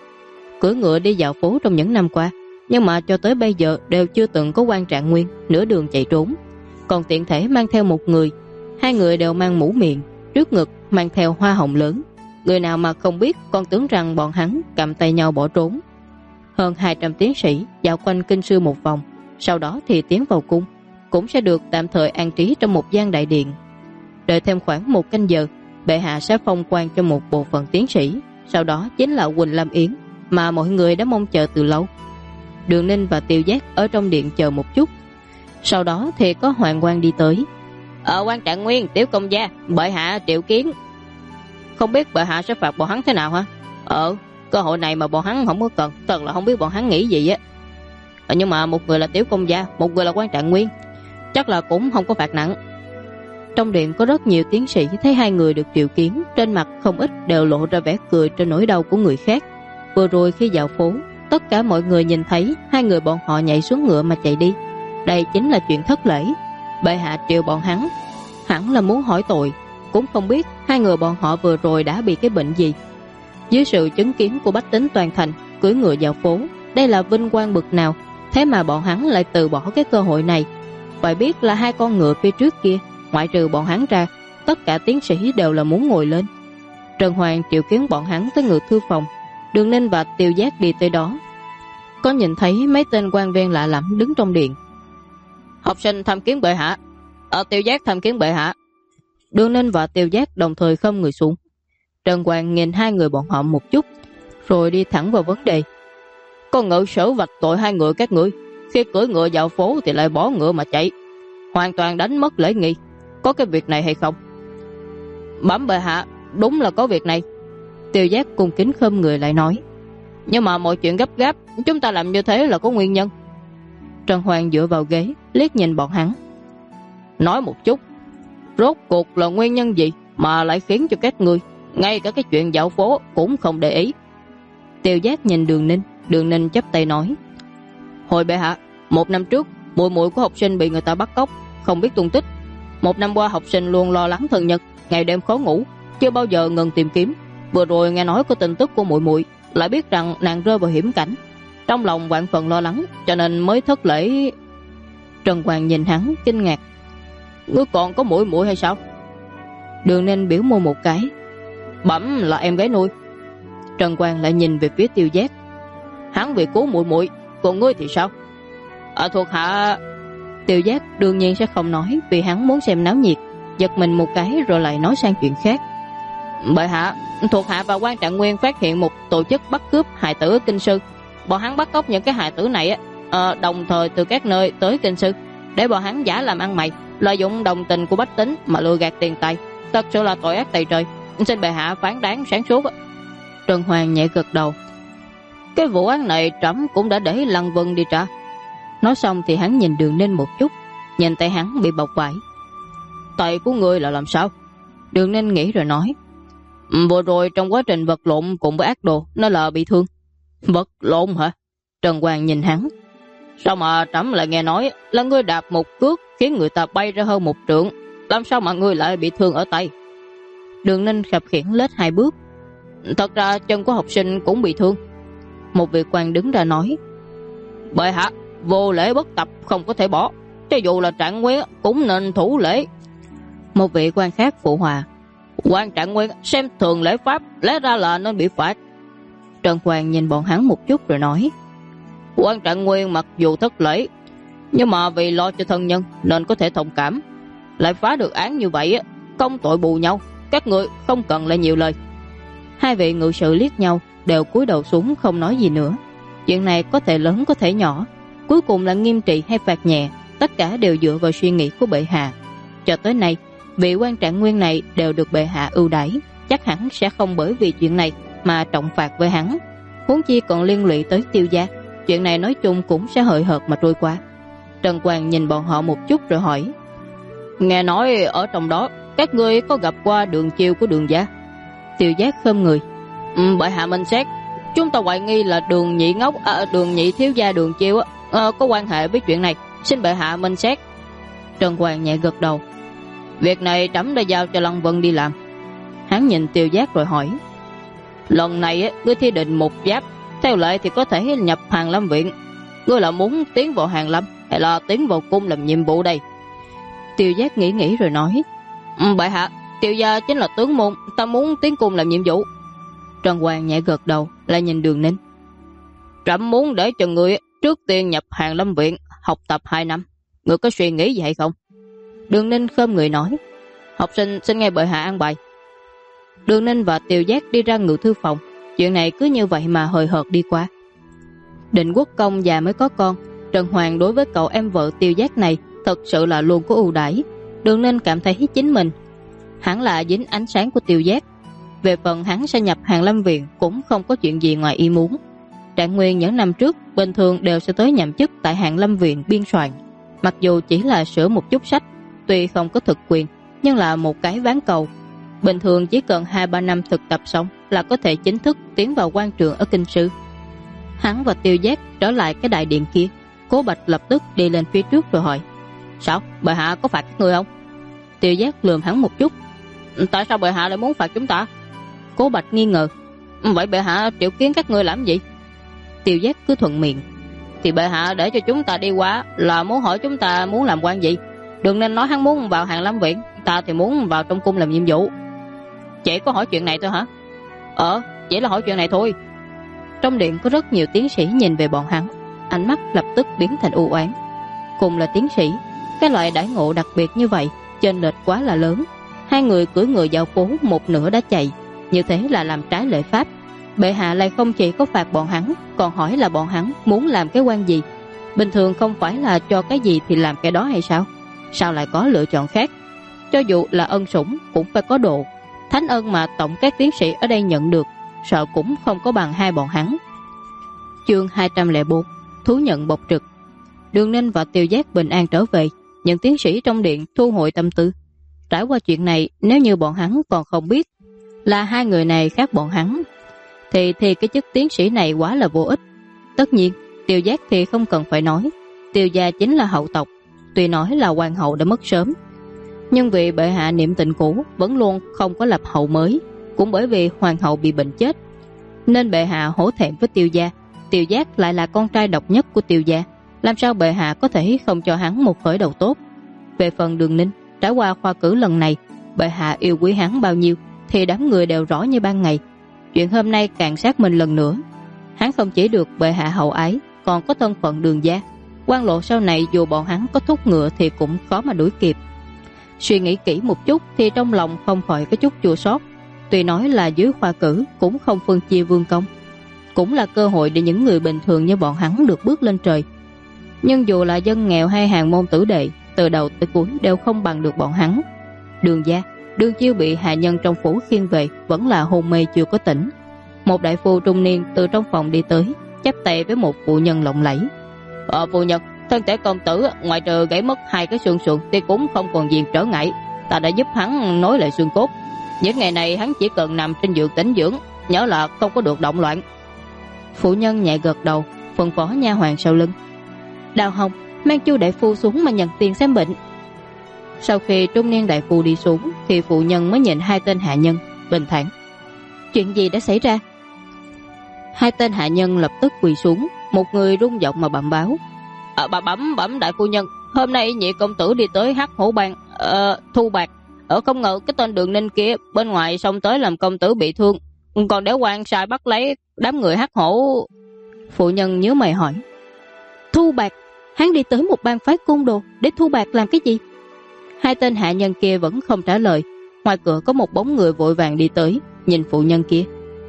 Cưỡi ngựa đi dạo phố trong những năm qua, nhưng mà cho tới bây giờ đều chưa từng có quan Trạng Nguyên nửa đường chạy trốn, còn tiện thể mang theo một người. Hai người đều mang mũ miệng, trước ngực mang theo hoa hồng lớn. Người nào mà không biết còn tưởng rằng bọn hắn cầm tay nhau bỏ trốn. Hơn 200 tiến sĩ dạo quanh kinh sư một vòng, sau đó thì tiến vào cung, cũng sẽ được tạm thời an trí trong một gian đại điện. Đợi thêm khoảng 1 canh giờ, bệ hạ sẽ phong quan cho một bộ phận tiến sĩ, sau đó chính là Quỳnh Lâm Yến mà mọi người đã mong chờ từ lâu. Đường Ninh và Tiêu Giác ở trong điện chờ một chút, sau đó thì có hoàng quan đi tới. Quan Trạng Nguyên, Tiểu công gia, bệ hạ triệu kiến." "Không biết bệ hạ sẽ phạt bọn hắn thế nào hả?" Cơ hội này mà bọn hắn không có cần, thật là không biết bọn hắn nghĩ gì á." Nhưng mà một người là Tiểu Công Gia, một người là Quan Trạng Nguyên, chắc là cũng không có phạt nặng. Trong điện có rất nhiều tiến sĩ thấy hai người được triệu kiến, trên mặt không ít đều lộ ra vẻ cười trên nỗi đau của người khác. Vừa rồi khi dạo phố, tất cả mọi người nhìn thấy hai người bọn họ nhảy xuống ngựa mà chạy đi. Đây chính là chuyện thất lễ. Bệ hạ triệu bọn hắn hẳn là muốn hỏi tội, cũng không biết hai người bọn họ vừa rồi đã bị cái bệnh gì. Dưới sự chứng kiến của bách tính toàn thành cưỡi ngựa dạo phố, đây là vinh quang bậc nào, thế mà bọn hắn lại từ bỏ cái cơ hội này. Phải biết là hai con ngựa phía trước kia, ngoại trừ bọn hắn ra, tất cả tiến sĩ đều là muốn ngồi lên. Trần Hoàng triệu kiến bọn hắn tới ngự thư phòng. Đường Ninh và Tiêu Giác đi tới đó, có nhìn thấy mấy tên quan viên lạ lẫm đứng trong điện. Học sinh tham kiến bệ hạ. Tiêu Giác tham kiến bệ hạ. Đường Ninh và Tiêu Giác đồng thời khom người xuống. Trần Hoàng nhìn hai người bọn họ một chút, rồi đi thẳng vào vấn đề. Con ngự sử vạch tội hai người các ngươi, khi cưỡi ngựa dạo phố thì lại bỏ ngựa mà chạy, hoàn toàn đánh mất lễ nghi. Có cái việc này hay không? Bẩm bệ hạ, đúng là có việc này. Tiêu Giác cung kính khom người lại nói. Nhưng mà mọi chuyện gấp gáp, chúng ta làm như thế là có nguyên nhân. Trần Hoàng dựa vào ghế, liếc nhìn bọn hắn. Nói một chút, rốt cuộc là nguyên nhân gì mà lại khiến cho các ngươi ngay cả cái chuyện dạo phố cũng không để ý? Tiêu Giác nhìn Đường Ninh chắp tay nói. Hồi bệ hạ, 1 năm trước muội muội của học sinh bị người ta bắt cóc, không biết tung tích. 1 năm qua học sinh luôn lo lắng thân nhật, ngày đêm khó ngủ, chưa bao giờ ngừng tìm kiếm. Vừa rồi nghe nói có tin tức của muội muội, lại biết rằng nàng rơi vào hiểm cảnh, trong lòng vạn phần lo lắng, cho nên mới thất lễ. Trần Hoàng nhìn hắn kinh ngạc. Ngươi còn có muội muội hay sao? Đường Ninh biểu môi một cái. Bẩm là em gái nuôi. Trần Hoàng lại nhìn về phía Tiêu Giác. Hắn vì cứu muội muội, còn ngươi thì sao? Thuộc hạ. Tiêu Giác đương nhiên sẽ không nói, vì hắn muốn xem náo nhiệt, giật mình một cái rồi lại nói sang chuyện khác. Bệ hạ, thuộc hạ và Quan Trạng Nguyên phát hiện một tổ chức bắt cướp hài tử ở Kinh Sư. Bọn hắn bắt cóc những cái hài tử này đồng thời từ các nơi tới Kinh Sư, để bọn hắn giả làm ăn mày, lợi dụng đồng tình của bách tính mà lừa gạt tiền tài. Thật sự là tội ác tày trời, xin bệ hạ phán đoán sáng suốt. Trần Hoàng nhẹ gật đầu. Cái vụ án này trẫm cũng đã để Lăng Vân đi trả. Nói xong thì hắn nhìn Đường Ninh một chút, nhìn tay hắn bị bọc vải. Tay của ngươi là làm sao? Đường Ninh nghĩ rồi nói. Vừa rồi trong quá trình vật lộn cùng với ác đồ, nó là bị thương. Vật lộn hả? Trần Hoàng nhìn hắn. Sao mà trẫm lại nghe nói là ngươi đạp một cước khiến người ta bay ra hơn 1 trượng, làm sao mà ngươi lại bị thương ở tay? Đường Ninh khập khiễng lết 2 bước. Thật ra chân của học sinh cũng bị thương. Một vị quan đứng ra nói. Bệ hạ, vô lễ bất tập không có thể bỏ, cho dù là Trạng Nguyên cũng nên thủ lễ. Một vị quan khác phụ hòa. Quan Trạng Nguyên xem thường lễ pháp, lẽ ra là nên bị phạt. Trần Hoàng nhìn bọn hắn một chút rồi nói. Quan Trạng Nguyên mặc dù thất lễ, nhưng mà vì lo cho thân nhân nên có thể thông cảm. Lại phá được án như vậy, công tội bù nhau, các người không cần lại nhiều lời. Hai vị ngự sự liếc nhau, đều cúi đầu xuống không nói gì nữa. Chuyện này có thể lớn có thể nhỏ, cuối cùng là nghiêm trị hay phạt nhẹ, tất cả đều dựa vào suy nghĩ của bệ hạ. Cho tới nay, vị Quan Trạng Nguyên này đều được bệ hạ ưu đãi, chắc hẳn sẽ không bởi vì chuyện này mà trọng phạt với hắn. Huống chi còn liên lụy tới Tiêu Giác, chuyện này nói chung cũng sẽ hời hợt mà trôi qua. Trần Hoàng nhìn bọn họ một chút rồi hỏi. Nghe nói ở trong đó các ngươi có gặp qua Đường Chiêu của Đường gia? Tiêu Giác khom người. Bệ hạ minh xét, chúng ta hoài nghi là Đường Nhị Ngốc, Đường Nhị thiếu gia Đường Chiêu có quan hệ với chuyện này, xin bệ hạ minh xét. Trần Hoàng nhẹ gật đầu. Việc này trẫm đã giao cho Lăng Vân đi làm. Hắn nhìn Tiêu Giác rồi hỏi. Lần này ngươi thi định 1 giáp, theo lệ thì có thể nhập Hàn Lâm viện. Ngươi là muốn tiến vào Hàn Lâm hay là tiến vào cung làm nhiệm vụ đây? Tiêu Giác nghĩ rồi nói. Bệ hạ, Tiêu gia chính là tướng môn, ta muốn tiến cung làm nhiệm vụ. Trần Hoàng nhẹ gật đầu, lại nhìn Đường Ninh. Trẫm muốn để cho ngươi trước tiên nhập Hàn Lâm viện, học tập 2 năm. Ngươi có suy nghĩ gì hay không? Đường Ninh khom người nói. Học sinh xin nghe bệ hạ an bài. Đường Ninh và Tiêu Giác đi ra ngự thư phòng. Chuyện này cứ như vậy mà hời hợt đi qua. Định Quốc Công già mới có con, Trần Hoàng đối với cậu em vợ Tiêu Giác này thật sự là luôn có ưu đãi. Đường Ninh cảm thấy chính mình hẳn là dính ánh sáng của Tiêu Giác. Về phần hắn sẽ nhập Hàn Lâm viện cũng không có chuyện gì ngoài ý muốn. Trạng Nguyên những năm trước bình thường đều sẽ tới nhậm chức tại Hàn Lâm viện biên soạn. Mặc dù chỉ là sửa một chút sách, tuy không có thực quyền, nhưng là một cái ván cầu. Bình thường chỉ cần 2-3 năm thực tập xong là có thể chính thức tiến vào quan trường ở kinh sư. Hắn và Tiêu Giác trở lại cái đại điện kia. Cố Bạch lập tức đi lên phía trước rồi hỏi: Sao? Bệ hạ có phạt các ngươi không? Tiêu Giác lườm hắn một chút: Tại sao bệ hạ lại muốn phạt chúng ta? Cố Bạch nghi ngờ: Vậy bệ hạ triệu kiến các ngươi làm gì? Tiêu Giác cứ thuận miệng: Thì bệ hạ để cho chúng ta đi qua là muốn hỏi chúng ta muốn làm quan gì. Đừng nên nói hắn muốn vào Hàn Lâm viện, ta thì muốn vào trong cung làm nhiệm vụ. Chỉ có hỏi chuyện này thôi hả? Chỉ là hỏi chuyện này thôi. Trong điện có rất nhiều tiến sĩ nhìn về bọn hắn, ánh mắt lập tức biến thành u oán. Cùng là tiến sĩ, cái loại đãi ngộ đặc biệt như vậy chênh lệch quá là lớn. Hai người cưỡi ngựa dạo phố một nửa đã chạy, như thế là làm trái lễ pháp. Bệ hạ lại không chỉ có phạt bọn hắn, còn hỏi là bọn hắn muốn làm cái quan gì. Bình thường không phải là cho cái gì thì làm cái đó hay sao? Sao lại có lựa chọn khác? Cho dù là ân sủng cũng phải có độ. Thánh ân mà tổng các tiến sĩ ở đây nhận được, sợ cũng không có bằng hai bọn hắn. Chương 204: Thú nhận bộc trực. Đường Ninh và Tiêu Giác bình an trở về, những tiến sĩ trong điện thu hồi tâm tư. Trải qua chuyện này, nếu như bọn hắn còn không biết là hai người này khác bọn hắn, thì cái chức tiến sĩ này quá là vô ích. Tất nhiên, Tiêu Giác thì không cần phải nói, Tiêu gia chính là hậu tộc. Tuy nói là hoàng hậu đã mất sớm, nhưng vì bệ hạ niệm tình cũ vẫn luôn không có lập hậu mới, cũng bởi vì hoàng hậu bị bệnh chết, nên bệ hạ hổ thẹn với Tiêu gia. Tiêu Giác lại là con trai độc nhất của Tiêu gia, làm sao bệ hạ có thể không cho hắn một khởi đầu tốt? Về phần Đường Ninh, trải qua khoa cử lần này, bệ hạ yêu quý hắn bao nhiêu thì đám người đều rõ như ban ngày. Chuyện hôm nay càng xác minh lần nữa, hắn không chỉ được bệ hạ hậu ái, còn có thân phận Đường gia. Quan lộ sau này dù bọn hắn có thúc ngựa thì cũng khó mà đuổi kịp. Suy nghĩ kỹ một chút thì trong lòng không khỏi có chút chua xót. Tuy nói là dưới khoa cử cũng không phân chia vương công, cũng là cơ hội để những người bình thường như bọn hắn được bước lên trời. Nhưng dù là dân nghèo hay hàng môn tử đệ, từ đầu tới cuối đều không bằng được bọn hắn. Đường gia, Đường Chiêu bị hạ nhân trong phủ khiêng về, vẫn là hôn mê chưa có tỉnh. Một đại phu trung niên từ trong phòng đi tới, chắp tay với một phụ nhân lộng lẫy: Phu nhân, thân thể công tử ngoại trừ gãy mất 2 cái xương sườn thì cũng không còn gì trở ngại. Ta đã giúp hắn nối lại xương cốt. Những ngày này hắn chỉ cần nằm trên giường tĩnh dưỡng, nhớ là không có được động loạn. Phụ nhân nhẹ gật đầu, phân phó nha hoàn sau lưng: Đào Hồng, mang Chu đại phu xuống mà nhận tiền xem bệnh. Sau khi trung niên đại phu đi xuống thì phụ nhân mới nhìn 2 tên hạ nhân, bình thản: Chuyện gì đã xảy ra? 2 tên hạ nhân lập tức quỳ xuống, một người rung giọng mà bẩm báo: Bà bẩm đại phu nhân, hôm nay nhị công tử đi tới Hắc Hổ Bang thu bạc. Không ngờ cái tên Đường Ninh kia bên ngoài xông tới làm công tử bị thương, còn để quan sai bắt lấy đám người Hắc Hổ. Phụ nhân nhíu mày hỏi: Thu bạc? Hắn đi tới một bang phái côn đồ để thu bạc làm cái gì? 2 tên hạ nhân kia vẫn không trả lời. Ngoài cửa có một bóng người vội vàng đi tới, nhìn phụ nhân kia: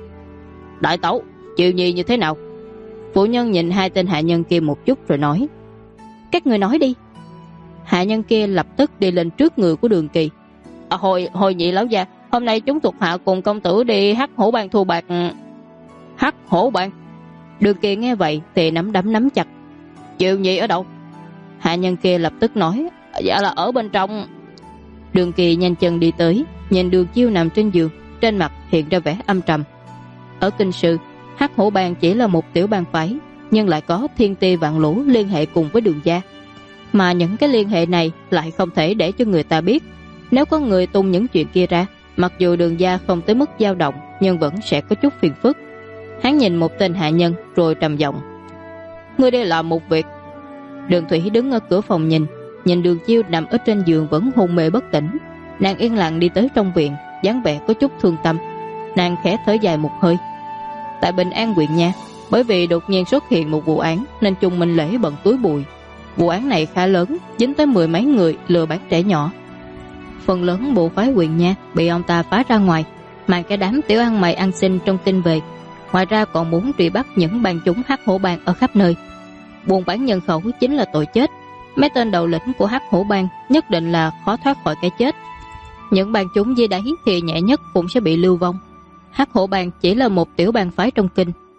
Đại tẩu, Triệu Nhi như thế nào? Phụ nhân nhìn 2 tên hạ nhân kia một chút rồi nói: Các người nói đi. Hạ nhân kia lập tức đi lên trước người của Đường Kỳ: Hồi nhị lão gia, hôm nay chúng thuộc hạ cùng công tử đi Hắc Hổ Bang thu bạc. Hắc Hổ Bang? Đường Kỳ nghe vậy thì nắm đấm nắm chặt: Triệu Nhi ở đâu? Hạ nhân kia lập tức nói: Dạ là ở bên trong. Đường Kỳ nhanh chân đi tới, nhìn Đường Chiêu nằm trên giường, trên mặt hiện ra vẻ âm trầm. Ở kinh sư, Hắc Hổ Bang chỉ là một tiểu bang phái, nhưng lại có thiên ti vạn lũ liên hệ cùng với Đường gia. Mà những cái liên hệ này lại không thể để cho người ta biết. Nếu có người tung những chuyện kia ra, mặc dù Đường gia không tới mức dao động, nhưng vẫn sẽ có chút phiền phức. Hắn nhìn một tên hạ nhân rồi trầm giọng: Ngươi đây làm một việc. Đường Thủy đứng ở cửa phòng nhìn Đường Chiêu nằm ở trên giường vẫn hôn mê bất tỉnh. Nàng yên lặng đi tới trong viện, dáng vẻ có chút thương tâm. Nàng khẽ thở dài một hơi. Tại Bình An huyện nha, bởi vì đột nhiên xuất hiện một vụ án nên Trung Minh Lễ bận túi bụi. Vụ án này khá lớn, dính tới 10 mấy người lừa bán trẻ nhỏ. Phần lớn bộ phái huyện nha bị ông ta phá ra ngoài, mang cái đám tiểu ăn mày ăn xin trong kinh về. Ngoài ra còn muốn truy bắt những bang chúng Hắc Hổ Bang ở khắp nơi. Buôn bán nhân khẩu chính là tội chết. Mấy tên đầu lĩnh của Hắc Hổ Bang nhất định là khó thoát khỏi cái chết. Những bang chúng dưới đáy thì nhẹ nhất cũng sẽ bị lưu vong. Hắc Hổ Bang chỉ là một tiểu bang phái trong kinh,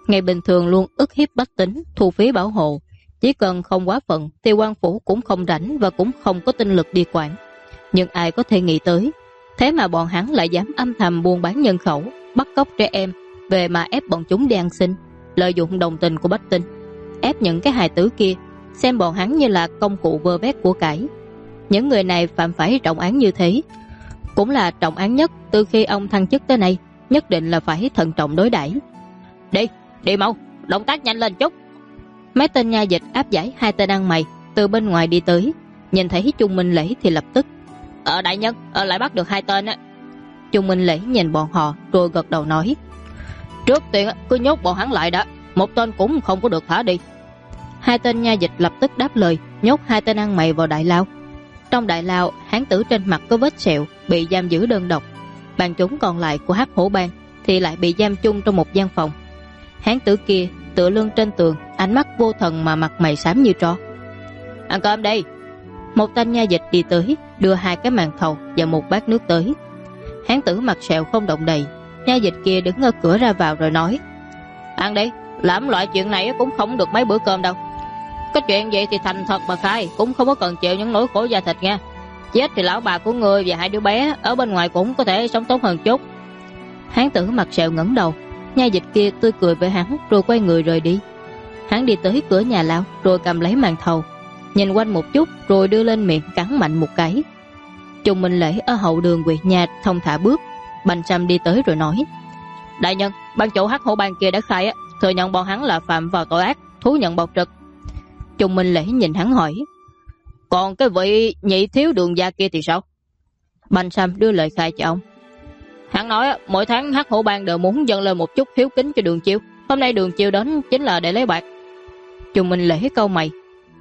ngày bình thường luôn ức hiếp bách tính, thu phí bảo hộ. Chỉ cần không quá phận thì quan phủ cũng không rảnh và cũng không có tinh lực đi quản. Nhưng ai có thể nghĩ tới, thế mà bọn hắn lại dám âm thầm buôn bán nhân khẩu, bắt cóc trẻ em về mà ép bọn chúng đi ăn xin, lợi dụng đồng tình của bách tính, ép những cái hài tử kia, xem bọn hắn như là công cụ vơ vét của cải. Những người này phạm phải trọng án như thế, cũng là trọng án nhất từ khi ông thăng chức tới nay, nhất định là phải thận trọng đối đãi. Đi mau, động tác nhanh lên chút. Mấy tên nha dịch áp giải hai tên ăn mày từ bên ngoài đi tới, nhìn thấy Chung Minh Lễ thì lập tức: đại nhân, lại bắt được hai tên á. Chung Minh Lễ nhìn bọn họ rồi gật đầu nói: trước tiên cứ nhốt bọn hắn lại đã, một tên cũng không có được thả đi. Hai tên nha dịch lập tức đáp lời, nhốt hai tên ăn mày vào đại lao. Trong đại lao, hán tử trên mặt có vết sẹo bị giam giữ đơn độc, bọn chúng còn lại của Hắc Hổ Bang thì lại bị giam chung trong một gian phòng. Hán tử kia tựa lưng trên tường, ánh mắt vô thần mà mặt mày xám như tro. Ăn cơm đi. Một tên nha dịch đi tới, đưa hai cái màn thầu và một bát nước tới. Hán tử mặt sẹo không động đậy. Nha dịch kia đứng ở cửa ra vào rồi nói: ăn đi, làm loại chuyện này cũng không được mấy bữa cơm đâu. Có chuyện vậy thì thành thật mà khai, cũng không có cần chịu những nỗi khổ da thịt nha. Chết thì lão bà của ngươi và hai đứa bé ở bên ngoài cũng có thể sống tốt hơn chút. Hán tử mặt sẹo ngẩng đầu. Nha dịch kia tươi cười với hắn rồi quay người rời đi. Hắn đi tới cửa nhà lão rồi cầm lấy màn thầu, nhìn quanh một chút rồi đưa lên miệng cắn mạnh một cái. Chung Minh Lễ ở hậu đường quỳ nhà thông thả bước. Bành Sâm đi tới rồi nói: đại nhân, ban chủ Hắc Hổ Bang kia đã khai thừa nhận bọn hắn là phạm vào tội ác, thú nhận bộc trực. Chung Minh Lễ nhìn hắn hỏi: còn cái vị nhị thiếu Đường gia kia thì sao? Bành Sâm đưa lời khai cho ông. Hắn nói mỗi tháng Hắc Hổ Bang đều muốn dâng lên một chút hiếu kính cho Đường Chiêu. Hôm nay Đường Chiêu đến chính là để lấy bạc. Chung Minh Lễ câu mày: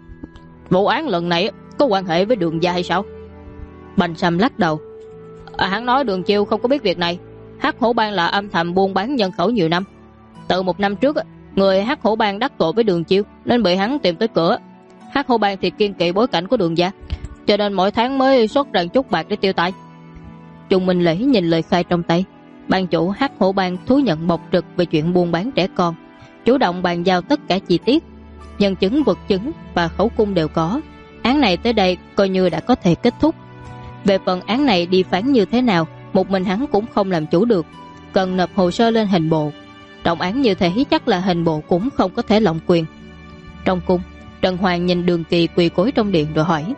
vụ án lần này có quan hệ với Đường gia hay sao? Bành Sâm lắc đầu: hắn nói Đường Chiêu không có biết việc này. Hắc Hổ Bang là âm thầm buôn bán nhân khẩu nhiều năm. Từ một năm trước, người Hắc Hổ Bang đắc tội với Đường Chiêu nên bị hắn tìm tới cửa. Hắc Hổ Bang thì kiêng kỵ bối cảnh của Đường gia, cho nên mỗi tháng mới xuất ra chút bạc để tiêu tài. Chung Minh Lễ nhìn lời khai trong tay. Ban chủ Hắc Hổ Bang thú nhận bộc trực về chuyện buôn bán trẻ con, chủ động bàn giao tất cả chi tiết, nhân chứng, vật chứng và khẩu cung đều có. Án này tới đây coi như đã có thể kết thúc. Về phần án này đi phán như thế nào, một mình hắn cũng không làm chủ được, cần nộp hồ sơ lên hình bộ. Trọng án như thế chắc là hình bộ cũng không có thể lộng quyền. Trong cung, Trần Hoàng nhìn Đường Kỳ quỳ gối trong điện rồi hỏi: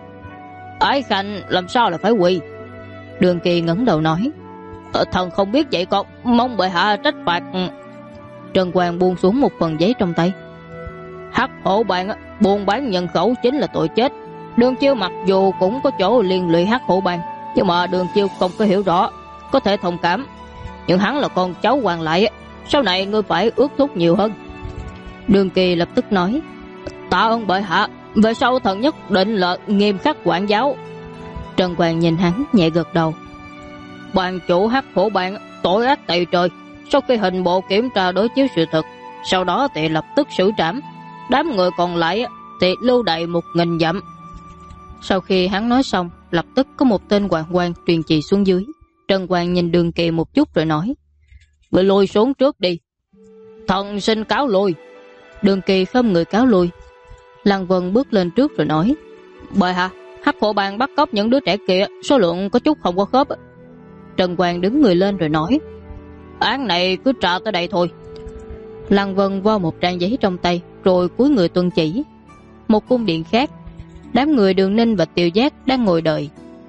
ái khanh làm sao là phải quỳ? Đường Kỳ ngẩng đầu nói: thần không biết vậy con, mong bệ hạ trách phạt. Trần Hoàng buông xuống một phần giấy trong tay. Hắc Hổ Bang buôn bán nhân khẩu chính là tội chết. Đường Chiêu mặc dù cũng có chỗ liên lụy Hắc Hổ Bang, nhưng mà Đường Chiêu không có hiểu rõ, có thể thông cảm. Nhưng hắn là con cháu hoàng lại, sau này ngươi phải ước thúc nhiều hơn. Đường Kỳ lập tức nói: tạ ơn bệ hạ, về sau thần nhất định là nghiêm khắc quản giáo. Trần Hoàng nhìn hắn nhẹ gật đầu. Ban chủ Hắc Hổ Bang tội ác tày trời. Sau khi hình bộ kiểm tra đối chiếu sự thật, sau đó thì lập tức xử trảm. Đám người còn lại thì lưu đày 1000 dặm. Sau khi hắn nói xong, lập tức có một tên hoàng quan truyền chỉ xuống dưới. Trần Hoàng nhìn Đường Kỳ một chút rồi nói: người lùi xuống trước đi. Thần xin cáo lui. Đường Kỳ khom người cáo lui. Lăng Vân bước lên trước rồi nói: bệ hạ, Hắc Hổ Bang bắt cóc những đứa trẻ kia, số lượng có chút không có khớp. Trần Hoàng đứng người lên rồi nói: án này cứ trả tới đây thôi. Lăng Vân vo một trang giấy trong tay rồi cúi người tuân chỉ. Một cung điện khác, đám người Đường Ninh và Tiêu Giác đang ngồi đợi.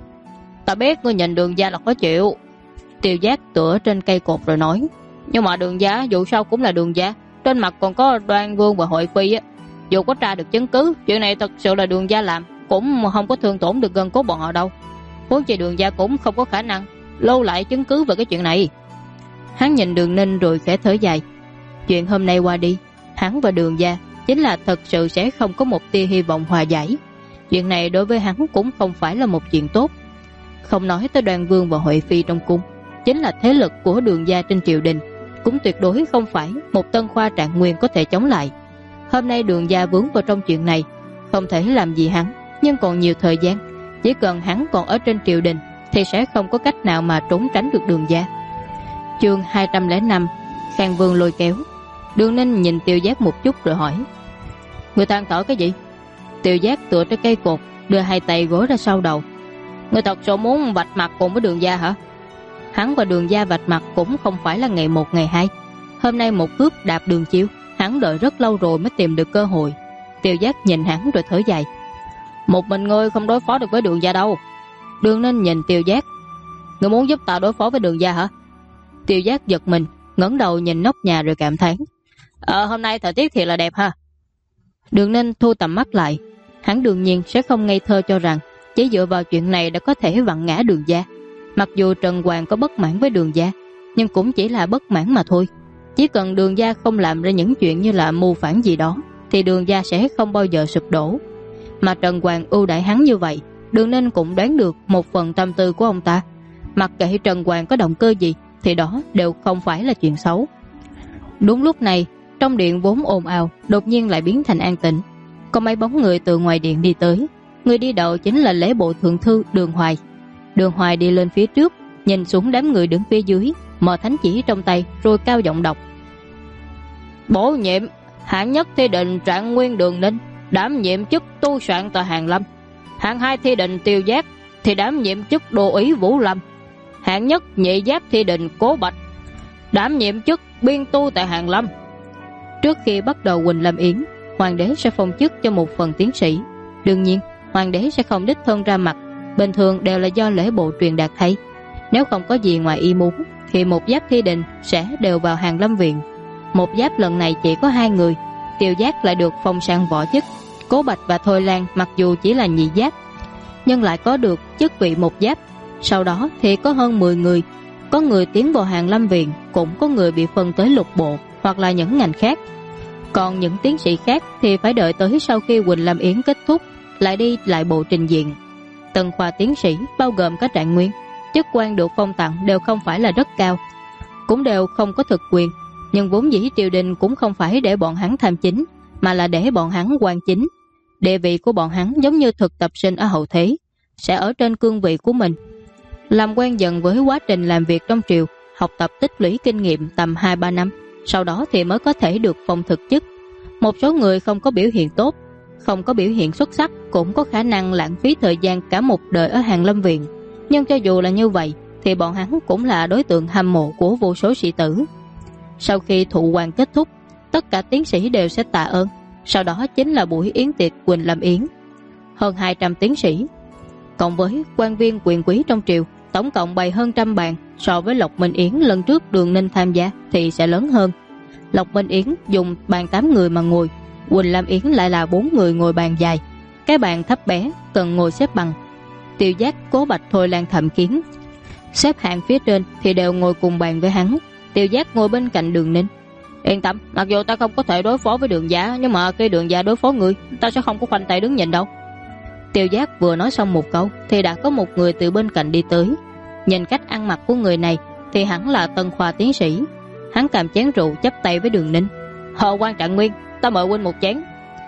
Ta biết ngươi nhìn Đường gia là khó chịu. Tiêu Giác tựa trên cây cột rồi nói: nhưng mà Đường gia dù sao cũng là Đường gia, trên mặt còn có Đoan Vương và Hội Phi á. Dù có tra được chứng cứ, chuyện này thật sự là Đường gia làm, cũng không có thương tổn được gân cốt bọn họ đâu. Huống chi Đường gia cũng không có khả năng lưu lại chứng cứ về cái chuyện này. Hắn nhìn Đường Ninh rồi khẽ thở dài. Chuyện hôm nay qua đi, hắn và Đường gia chính là thật sự sẽ không có một tia hy vọng hòa giải. Chuyện này đối với hắn cũng không phải là một chuyện tốt. Không nói tới Đoan Vương và Huệ Phi trong cung, chính là thế lực của Đường gia trên triều đình, cũng tuyệt đối không phải một Tân Khoa Trạng Nguyên có thể chống lại. Hôm nay Đường gia vướng vào trong chuyện này, không thể làm gì hắn, nhưng còn nhiều thời gian. Chỉ cần hắn còn ở trên triều đình thì sẽ không có cách nào mà trốn tránh được Đường gia. Chương 205, Khang Vương lôi kéo. Đường Ninh nhìn Tiêu Giác một chút rồi hỏi: Người than thở cái gì? Tiêu Giác tựa trên cây cột, đưa hai tay gối ra sau đầu. Người thật sự muốn vạch mặt cùng với Đường gia hả? Hắn và Đường gia vạch mặt cũng không phải là ngày một ngày hai. Hôm nay một cướp đạp Đường Chiêu, hắn đợi rất lâu rồi mới tìm được cơ hội. Tiêu Giác nhìn hắn rồi thở dài: Một mình ngươi không đối phó được với Đường gia đâu. Đường Ninh nhìn Tiêu Giác: Ngươi muốn giúp ta đối phó với Đường gia hả? Tiêu Giác giật mình, ngẩng đầu nhìn nóc nhà rồi cảm thán: Hôm nay thời tiết thiệt là đẹp ha. Đường Ninh thu tầm mắt lại. Hắn đương nhiên sẽ không ngây thơ cho rằng chỉ dựa vào chuyện này đã có thể vặn ngã Đường gia. Mặc dù Trần Hoàng có bất mãn với Đường gia, nhưng cũng chỉ là bất mãn mà thôi. Chỉ cần Đường gia không làm ra những chuyện như là mưu phản gì đó, thì Đường gia sẽ không bao giờ sụp đổ. Mà Trần Hoàng ưu đãi hắn như vậy, Đường Ninh cũng đoán được một phần tâm tư của ông ta. Mặc kệ Trần Hoàng có động cơ gì thì đó đều không phải là chuyện xấu. Đúng lúc này, trong điện vốn ồn ào đột nhiên lại biến thành an tĩnh. Có mấy bóng người từ ngoài điện đi tới. Người đi đầu chính là lễ bộ thượng thư Đường Hoài. Đường Hoài đi lên phía trước, nhìn xuống đám người đứng phía dưới, mở thánh chỉ trong tay rồi cao giọng đọc: Bổ nhiệm hạng nhất thi định Trạng Nguyên Đường Ninh đảm nhiệm chức tu soạn tại Hàn Lâm. Hạng hai thi định Tiêu Giác thì đảm nhiệm chức đô úy Vũ Lâm. Hạng nhất nhị giáp thi định Cố Bạch đảm nhiệm chức biên tu tại Hàn Lâm. Trước khi bắt đầu Quỳnh Lâm Yến, hoàng đế sẽ phong chức cho một phần tiến sĩ. Đương nhiên, hoàng đế sẽ không đích thân ra mặt, bình thường đều là do lễ bộ truyền đạt thay. Nếu không có gì ngoài ý muốn, thì một giáp thi định sẽ đều vào Hàn Lâm viện. Một giáp lần này chỉ có 2 người, Tiêu Giác lại được phong sang võ chức. Cố Bạch và Thôi Lan mặc dù chỉ là nhị giáp, nhưng lại có được chức vị một giáp. Sau đó thì có hơn 10 người, có người tiến vào Hàn Lâm viện, cũng có người bị phân tới lục bộ hoặc là những ngành khác. Còn những tiến sĩ khác thì phải đợi tới sau khi Quỳnh Lâm Yến kết thúc lại đi lại bộ trình diện. Tân khoa tiến sĩ bao gồm cả Trạng Nguyên, chức quan được phong tặng đều không phải là rất cao, cũng đều không có thực quyền. Nhưng vốn dĩ triều đình cũng không phải để bọn hắn tham chính, mà là để bọn hắn quan chính. Địa vị của bọn hắn giống như thực tập sinh ở hậu thế, sẽ ở trên cương vị của mình, làm quen dần với quá trình làm việc trong triều, học tập tích lũy kinh nghiệm tầm 2-3 năm, sau đó thì mới có thể được phong thực chức. Một số người không có biểu hiện tốt, không có biểu hiện xuất sắc, cũng có khả năng lãng phí thời gian cả một đời ở Hàn Lâm viện. Nhưng cho dù là như vậy thì bọn hắn cũng là đối tượng hâm mộ của vô số sĩ tử. Sau khi thụ quan kết thúc, tất cả tiến sĩ đều sẽ tạ ơn. Sau đó chính là buổi yến tiệc Quỳnh Lâm Yến. Hơn 200 tiến sĩ, cộng với quan viên quyền quý trong triều, tổng cộng bày hơn trăm bàn. So với Lộc Minh Yến lần trước Đường Ninh tham gia thì sẽ lớn hơn. Lộc Minh Yến dùng bàn 8 người mà ngồi, Quỳnh Lâm Yến lại là 4 người ngồi bàn dài. Cái bàn thấp bé, cần ngồi xếp bằng. Tiêu Giác, Cố Bạch, Thôi Lan, Thẩm Kiến xếp hạng phía trên thì đều ngồi cùng bàn với hắn. Tiêu Giác ngồi bên cạnh Đường Ninh. Yên tâm, mặc dù ta không có thể đối phó với Đường gia, nhưng mà khi Đường gia đối phó người, ta sẽ không có khoanh tay đứng nhìn đâu. Tiêu Giác vừa nói xong một câu thì đã có một người từ bên cạnh đi tới. Nhìn cách ăn mặc của người này thì hẳn là tân khoa tiến sĩ. Hắn cầm chén rượu chắp tay với Đường Ninh: Họ quan Trạng Nguyên, ta mời huynh một chén.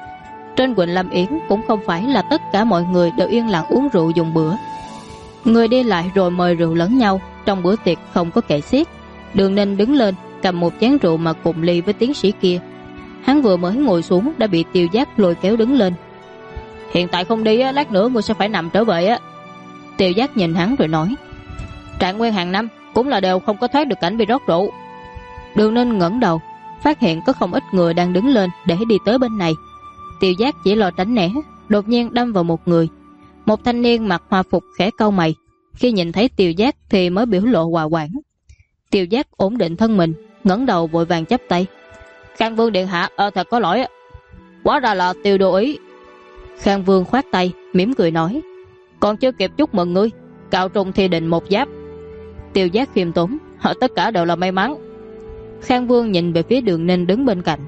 Trên Quỳnh Lâm Yến cũng không phải là tất cả mọi người đều yên lặng uống rượu dùng bữa. Người đi lại rồi mời rượu lẫn nhau, trong bữa tiệc không có kệ xiết. Đường Ninh đứng lên cầm một chén rượu mà cùng ly với tiến sĩ kia. Hắn vừa mới ngồi xuống đã bị Tiêu Giác lôi kéo đứng lên. Hiện tại không đi, lát nữa ngươi sẽ phải nằm trở về á. Tiêu Giác nhìn hắn rồi nói: Trạng Nguyên hàng năm cũng là đều không có thoát được cảnh bị rót rượu. Đường Ninh ngẩng đầu, phát hiện có không ít người đang đứng lên để đi tới bên này. Tiêu Giác chỉ lo tránh né, đột nhiên đâm vào một người. Một thanh niên mặc hòa phục khẽ cau mày, khi nhìn thấy Tiêu Giác thì mới biểu lộ hòa hoãn. Tiêu Giác ổn định thân mình, ngẩng đầu vội vàng chắp tay: Khang Vương điện hạ, thật có lỗi, quá ra là Tiêu đô ý. Khang Vương khoát tay mỉm cười nói: Còn chưa kịp chúc mừng ngươi, cạo trùng thi định một giáp. Tiêu Giác khiêm tốn: Tất cả đều là may mắn. Khang Vương nhìn về phía Đường Ninh đứng bên cạnh: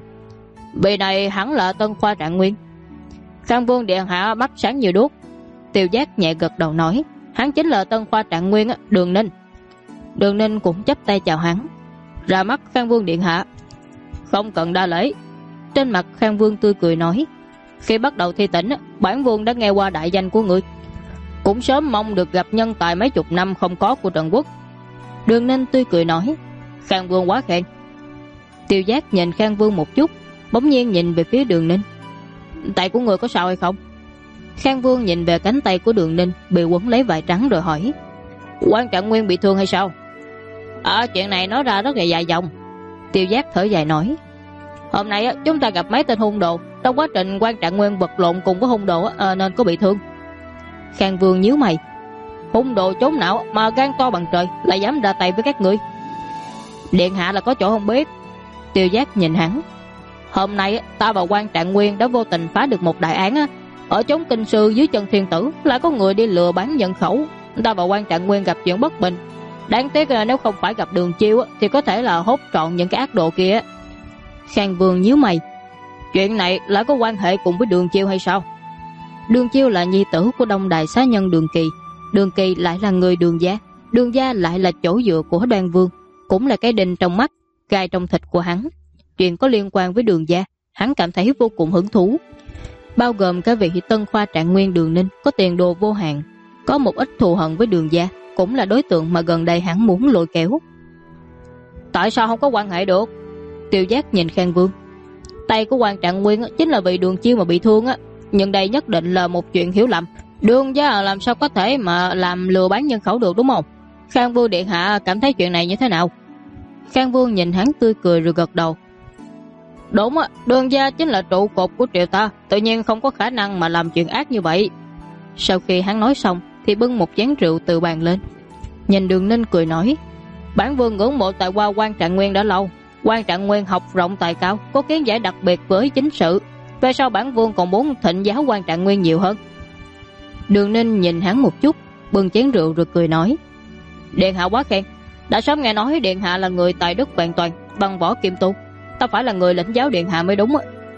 Vị này hẳn là tân khoa Trạng Nguyên. Khang Vương điện hạ mắt sáng như đuốc. Tiêu Giác nhẹ gật đầu nói: Hắn chính là tân khoa Trạng Nguyên, Đường Ninh. Đường Ninh cũng chắp tay chào hắn: Ra mắt Khang Vương điện hạ. Không cần đa lễ. Trên mặt Khang Vương tươi cười nói: Khi bắt đầu thi tỉnh, bản vương đã nghe qua đại danh của ngươi, cũng sớm mong được gặp nhân tài mấy chục năm không có của Trần Quốc. Đường Ninh tươi cười nói: Khang Vương quá khen. Tiêu Giác nhìn Khang Vương một chút, bỗng nhiên nhìn về phía Đường Ninh. Tay của người có sao hay không? Khang Vương nhìn về cánh tay của Đường Ninh bị quấn lấy vải trắng rồi hỏi. Quan Trạng Nguyên bị thương hay sao? Chuyện này nói ra rất là dài dòng. Tiêu Giác thở dài nói. Hôm nay chúng ta gặp mấy tên hung đồ, trong quá trình Quan Trạng Nguyên vật lộn cùng với hung đồ nên có bị thương. Khang Vương nhíu mày. Hung đồ chốn não mà gan to bằng trời, lại dám ra tay với các ngươi? Điện hạ là có chỗ không biết. Tiêu Giác nhìn hắn. Hôm nay ta và Quan Trạng Nguyên đã vô tình phá được một đại án ở chốn Kinh Sư dưới chân Thiên Tử, lại có người đi lừa bán nhân khẩu. Ta và Quan Trạng Nguyên gặp chuyện bất bình. Đáng tiếc nếu không phải gặp Đường Chiêu thì có thể là hốt trọn những cái ác đồ kia. Khang Vương nhíu mày. Chuyện này lại có quan hệ cùng với Đường Chiêu hay sao? Đường Chiêu là nhi tử của Đông Đài xá nhân Đường Kỳ. Đường Kỳ lại là người Đường gia. Đường gia lại là chỗ dựa của Đoan Vương, cũng là cái đinh trong mắt, gai trong thịt của hắn. Chuyện có liên quan với Đường gia, hắn cảm thấy vô cùng hứng thú. Bao gồm cả vị Tân Khoa Trạng Nguyên Đường Ninh có tiền đồ vô hạn, có một ít thù hận với Đường gia, cũng là đối tượng mà gần đây hắn muốn lôi kéo. Tại sao không có quan hệ được? Tiêu Giác nhìn Khang Vương. Tay của Quan Trạng Nguyên chính là vì Đường Chiêu mà bị thương nhưng đây nhất định là một chuyện hiểu lầm. Đường gia làm sao có thể mà làm lừa bán nhân khẩu được, đúng không? Khang Vương điện hạ cảm thấy chuyện này như thế nào? Khang Vương nhìn hắn tươi cười rồi gật đầu. Đúng Đường gia chính là trụ cột của triều ta, tự nhiên không có khả năng mà làm chuyện ác như vậy. Sau khi hắn nói xong thì bưng một chén rượu từ bàn lên. Nhìn Đường Ninh cười nói. Bản vương ngưỡng mộ tài hoa Quan Trạng Nguyên đã lâu. Quan Trạng Nguyên học rộng tài cao, có kiến giải đặc biệt với chính sự. Về sau bản vương còn muốn thịnh giáo Quan Trạng Nguyên nhiều hơn. Đường Ninh nhìn hắn một chút, bưng chén rượu rồi cười nói. Điện hạ quá khen. Đã sớm nghe nói điện hạ là người tài đức vẹn toàn, văn võ kiêm tu. Ta phải là người lĩnh giáo điện hạ mới đúng.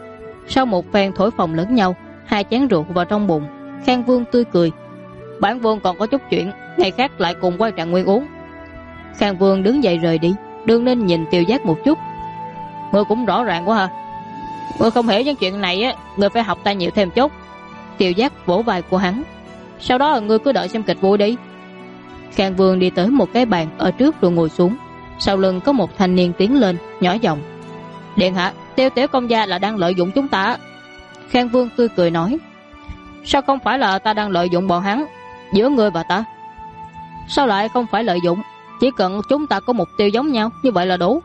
Sau một phen thổi phồng lẫn nhau, hai chén rượu vào trong bụng, Khang Vương tươi cười. Bản vương còn có chút chuyện, ngày khác lại cùng Quan Trạng Nguyên uống. Khang Vương đứng dậy rời đi. Đường Ninh nhìn Tiêu Giác một chút. Ngươi cũng rõ ràng quá ha. Ngươi không hiểu những chuyện này ngươi phải học ta nhiều thêm chút. Tiêu Giác vỗ vai của hắn. Sau đó ngươi cứ đợi xem kịch vui đi. Khang Vương đi tới một cái bàn ở trước rồi ngồi xuống. Sau lưng có một thanh niên tiến lên, nhỏ giọng. Điện hạ, Tiêu tiểu công gia là đang lợi dụng chúng ta. Khang Vương tươi cười nói. Sao không phải là ta đang lợi dụng bọn hắn? Giữa ngươi và ta, sao lại không phải lợi dụng? Chỉ cần chúng ta có mục tiêu giống nhau, như vậy là đủ.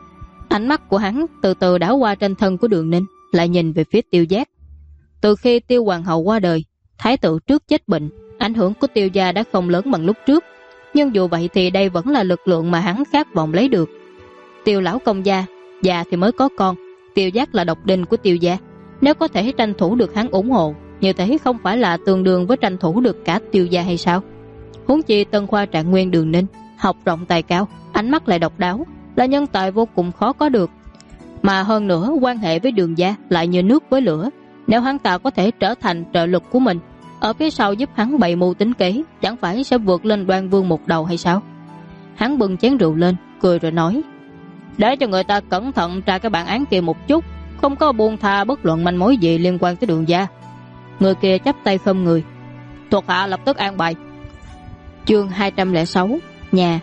Ánh mắt của hắn từ từ đảo qua trên thân của Đường Ninh, lại nhìn về phía Tiêu Giác. Từ khi Tiêu hoàng hậu qua đời, thái tử trước chết bệnh, ảnh hưởng của Tiêu gia đã không lớn bằng lúc trước. Nhưng dù vậy thì đây vẫn là lực lượng mà hắn khát vọng lấy được. Tiêu lão công gia, già thì mới có con. Tiêu Giác là độc đinh của Tiêu gia. Nếu có thể tranh thủ được hắn ủng hộ, như thế không phải là tương đương với tranh thủ được cả Tiêu gia hay sao? Huống chi Tân Khoa Trạng Nguyên Đường Ninh học rộng tài cao, ánh mắt lại độc đáo, là nhân tài vô cùng khó có được. Mà hơn nữa quan hệ với Đường gia lại như nước với lửa. Nếu hắn ta có thể trở thành trợ lực của mình, ở phía sau giúp hắn bày mưu tính kế, chẳng phải sẽ vượt lên Đoan Vương một đầu hay sao? Hắn bưng chén rượu lên, cười rồi nói. Để cho người ta cẩn thận tra cái bản án kia một chút, không có buông tha bất luận manh mối gì liên quan tới Đường gia. Người kia chắp tay khom người. Thuộc hạ lập tức an bài. Chương 206. Nhà.